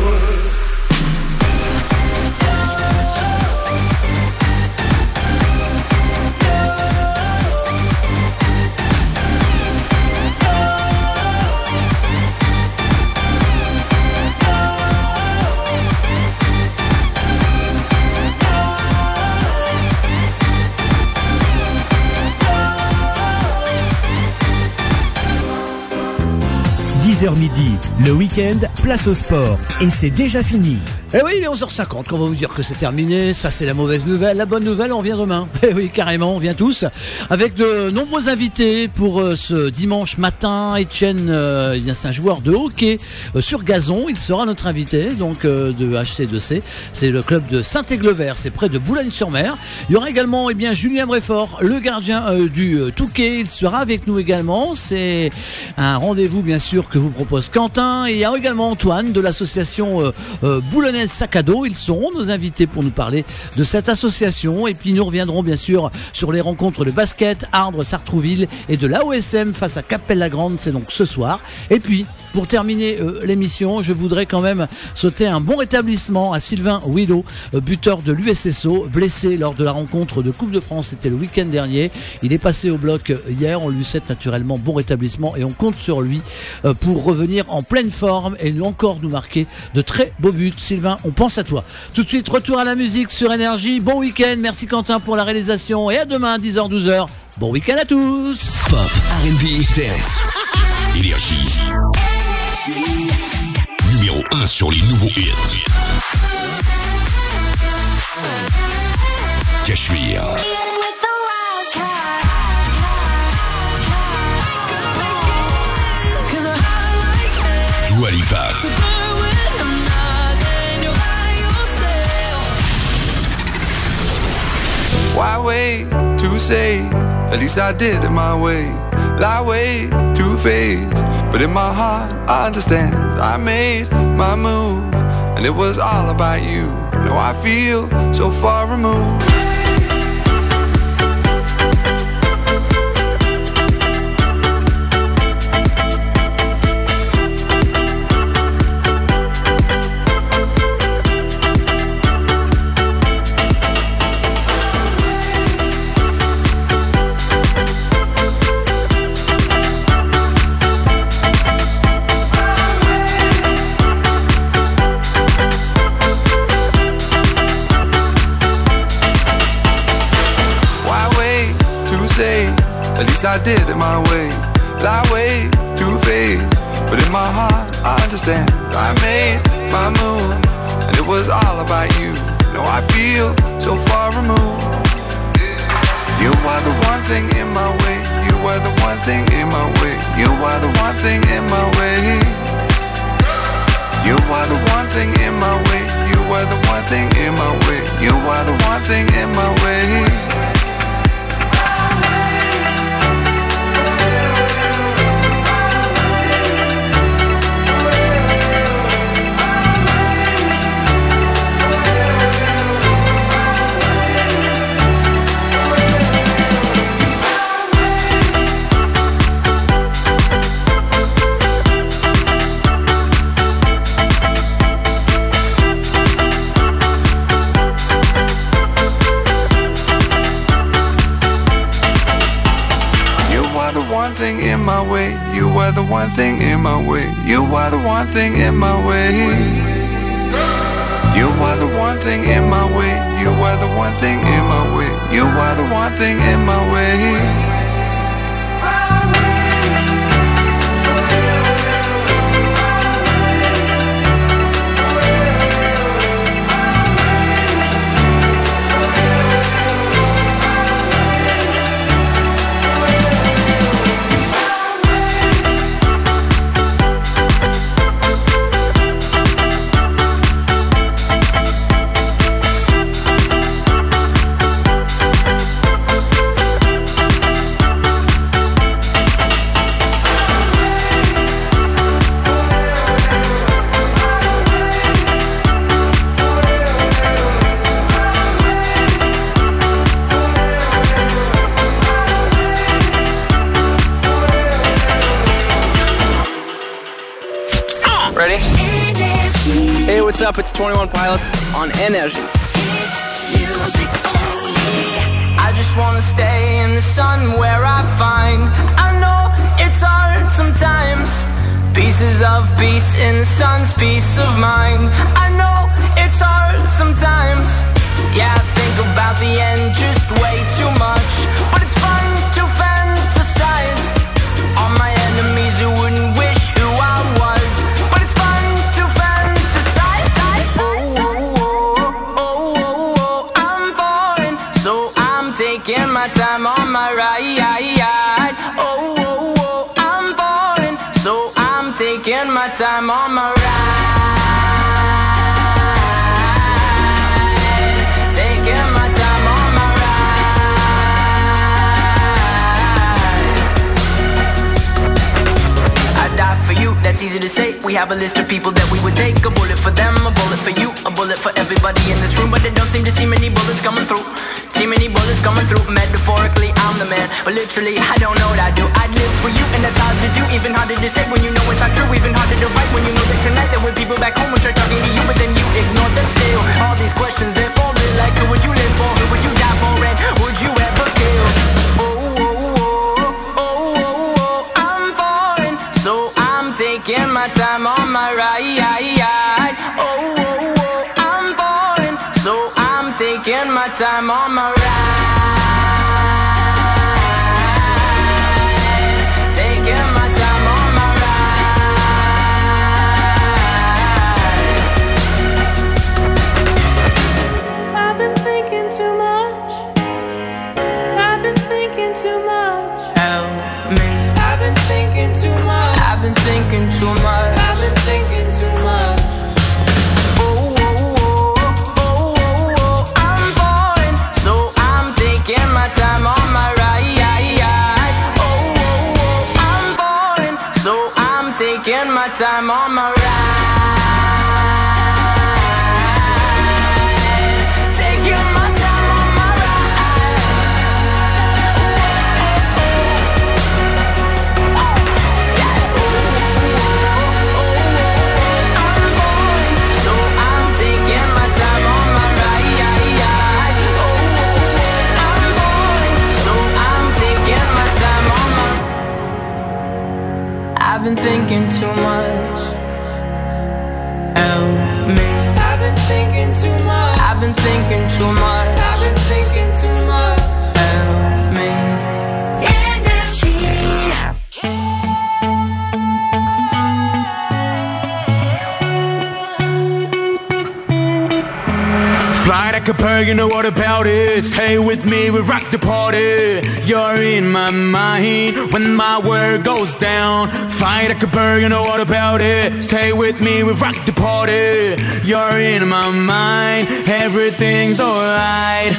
Speaker 3: dix heures midi, le week-end, place au sport. Et c'est déjà fini.
Speaker 10: Eh oui, il est onze heures cinquante, qu'on va vous dire que c'est terminé. Ça, c'est la mauvaise nouvelle. La bonne nouvelle, on vient demain. Eh oui, carrément, on vient tous. Avec de nombreux invités pour euh, ce dimanche matin. Etienne, euh, c'est un joueur de hockey euh, sur gazon. Il sera notre invité, donc euh, de H C deux C. C'est le club de Saint-Aiglevert. C'est près de Boulogne-sur-Mer. Il y aura également eh bien, Julien Bréfort, le gardien euh, du euh, Touquet. Il sera avec nous également. C'est un rendez-vous, bien sûr, que vous propose Quentin. Et il y a également Antoine de l'association euh, euh, Boulonnaise Sac à dos. Ils seront nos invités pour nous parler de cette association. Et puis nous reviendrons bien sûr sur les rencontres de basket, Ardres, Sartrouville et de l'A O S M face à Capelle-la-Grande. C'est donc ce soir. Et puis pour terminer euh, l'émission, je voudrais quand même sauter un bon rétablissement à Sylvain Willow, euh, buteur de l'U S S O, blessé lors de la rencontre de Coupe de France. C'était le week-end dernier. Il est passé au bloc hier. On lui souhaite naturellement bon rétablissement et on compte sur lui euh, pour revenir en pleine forme et nous encore nous marquer de très beaux buts. Sylvain, on pense à toi. Tout de suite, retour à la musique sur Énergie. Bon week-end. Merci Quentin pour la réalisation et à demain dix heures douze heures. Bon week-end à tous.
Speaker 2: Pop, R and B, dance. Énergie. Numéro un sur les nouveaux hits. Cachemire.
Speaker 9: Dua Lipa.
Speaker 13: Why wait to say? At least I did it my way. Lie way too faced, but in my heart I understand. I made my move, and it was all about you. Now I feel so far removed. At least I did it my way. Lie way too faced, but in my heart I understand. I made my move, and it was all about you. Now I feel so far removed. You are the one thing in my way. You were the one thing in my way. You are the one thing in my way. You are the one thing in my way. You were the one thing in my way. You are the one thing in my way. One thing in my way, you were the one thing in my way. You are the one thing in my way. You are the one thing in my way. You are the one thing in my way. You are the one thing in my way.
Speaker 4: Ready? Hey, what's up? It's twenty-one Pilots on Energy. I just wanna stay in the sun where I find. I know it's hard sometimes. Pieces of peace in the sun's peace of mind. I know it's hard sometimes. Yeah, I think about the end just way too much. But it's fun to fantasize on my enemies who wouldn't wish who I was. Taking my time on my ride. Oh, oh, oh, I'm falling, so I'm taking my time on my ride. Taking my time on my ride. I die for you, that's easy to say. We have a list of people that we would take. A bullet for them, a bullet for you, a bullet for everybody in this room. But they don't seem to see many bullets coming through. See many bullets coming through. Metaphorically, I'm the man, but literally, I don't know what I do. I'd live for you, and that's hard to do. Even harder to say when you know it's not true. Even harder to write when you know that tonight there were people back home who tried talking to you, but then you ignored them still. All these questions, they're falling like, who would you live for? Who would you die for? And would you ever kill? Oh, oh, oh, oh, oh, oh, I'm falling, so I'm taking my time on my ride. Oh, oh, oh, I'm falling, so I'm taking my time on my ride. Taking my time on my ride. I've been thinking too much. I've been thinking too much. Help me. I've been thinking too much. I've been thinking too much. I've been thinking taking my time on my ride. Taking my time on my ride. I'm going, so I'm taking my time on my ride. I'm going, so I'm taking my time on my. I've been thinking too much. Help me. I've been thinking too much. I've been thinking too much. I've been thinking too much. Help me.
Speaker 1: Fly like a bird, you know what about it. Stay with me, we rock the party. You're in my mind when my world goes down. Fly like a bird, you know what about it. Stay with me, we rock the party. You're in my mind, everything's alright.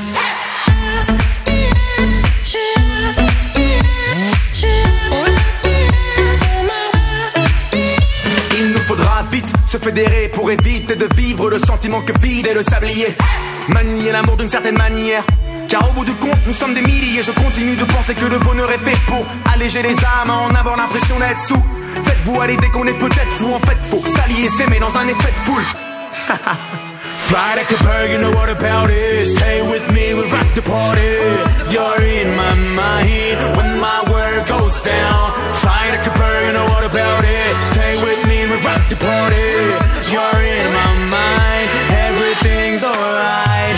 Speaker 6: Il nous faudra vite se fédérer pour éviter de vivre le sentiment que vide est le sablier. Manier l'amour d'une certaine manière, car au bout du compte nous sommes des milliers. Je continue de penser que le bonheur est fait pour alléger les âmes, à en avoir l'impression d'être sous. Faites-vous à l'idée qu'on est peut-être fou. En fait faut s'allier, s'aimer dans un effet de foule.
Speaker 1: Fly like a bird, you know what about it. Stay with me, we rock the party. You're in my mind when my world goes down. Fly like a bird, you know what about it. Stay with me, we rock the party. You're in my mind, everything's alright.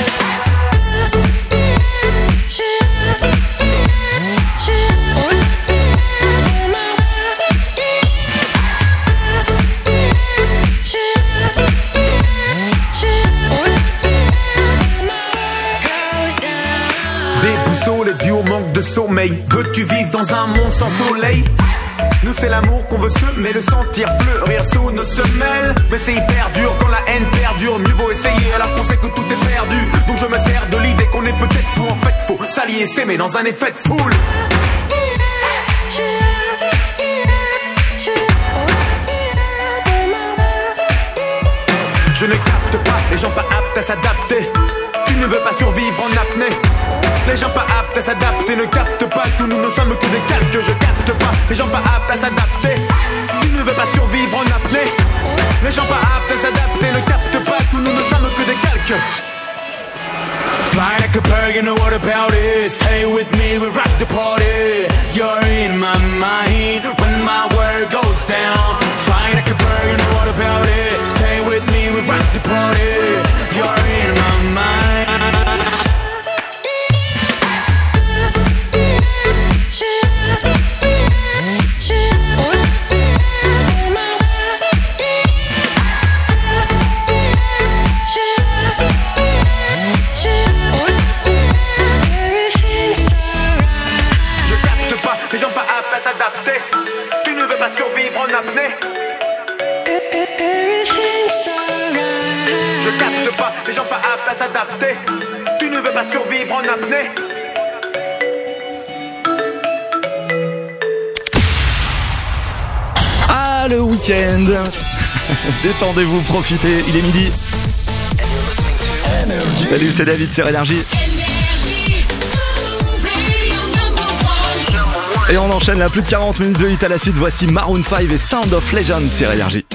Speaker 6: Les duos manquent de sommeil. Veux-tu vivre dans un monde sans soleil? Nous c'est l'amour qu'on veut semer, le sentir fleurir sous nos semelles. Mais c'est hyper dur quand la haine perdure. Mieux vaut essayer alors qu'on sait que tout est perdu. Donc je me sers de l'idée qu'on est peut-être fou. En fait faut s'allier, s'aimer dans un effet de foule. Je ne capte pas les gens pas aptes à s'adapter. Tu ne veux pas survivre en apnée. Les gens pas aptes à s'adapter ne captent pas que nous ne sommes que des calques. Je capte pas les gens pas aptes à s'adapter. Tu ne veux pas survivre en apnée. Les gens pas aptes à s'adapter ne captent pas que nous ne sommes que des calques.
Speaker 1: Fly like a bird, you know what about it. Stay with me, we rock the party. You're in my mind when my world goes down. Fly like a bird, you know what about it. Stay with me, we rock the party. You're in my mind.
Speaker 6: Les gens pas aptes à s'adapter. Tu ne veux pas survivre en apnée. Je capte pas les gens pas aptes à s'adapter. Tu ne veux pas survivre en apnée.
Speaker 8: Ah, le week-end. Détendez-vous, profitez, il est midi. Salut, c'est David sur Énergie. Et on enchaîne là, plus de quarante minutes de hit à la suite. Voici Maroon five et Sound of Legend sur Énergie.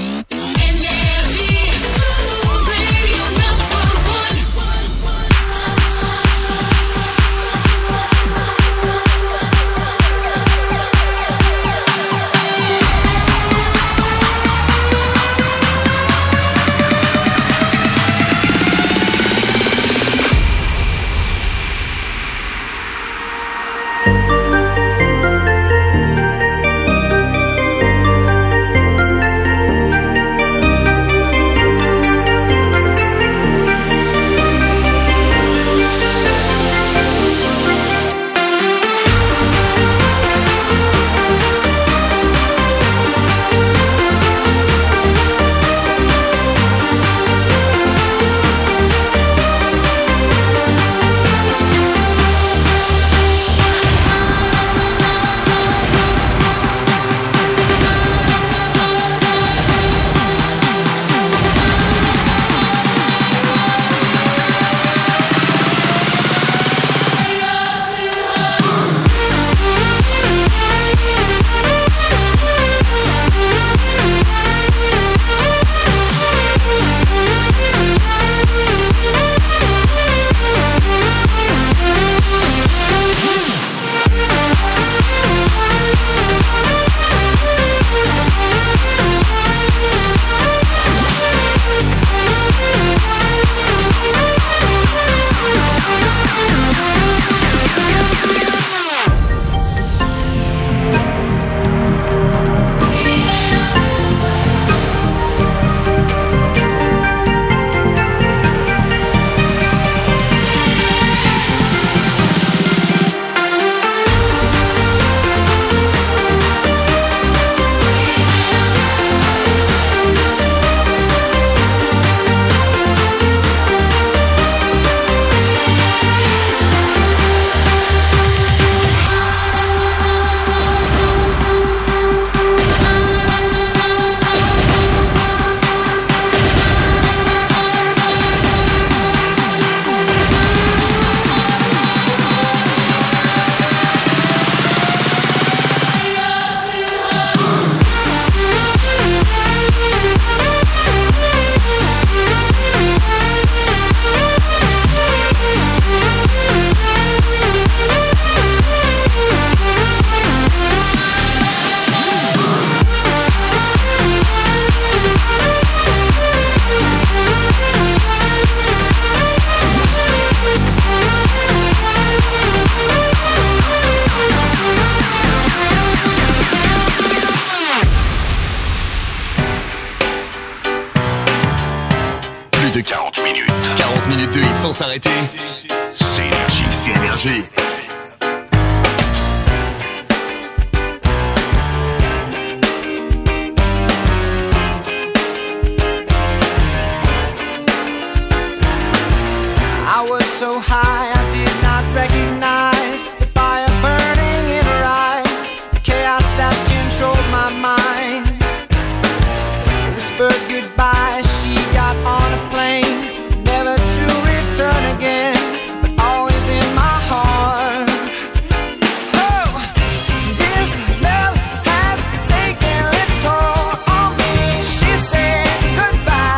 Speaker 2: de hits sans s'arrêter. C'est énergie, c'est énergie.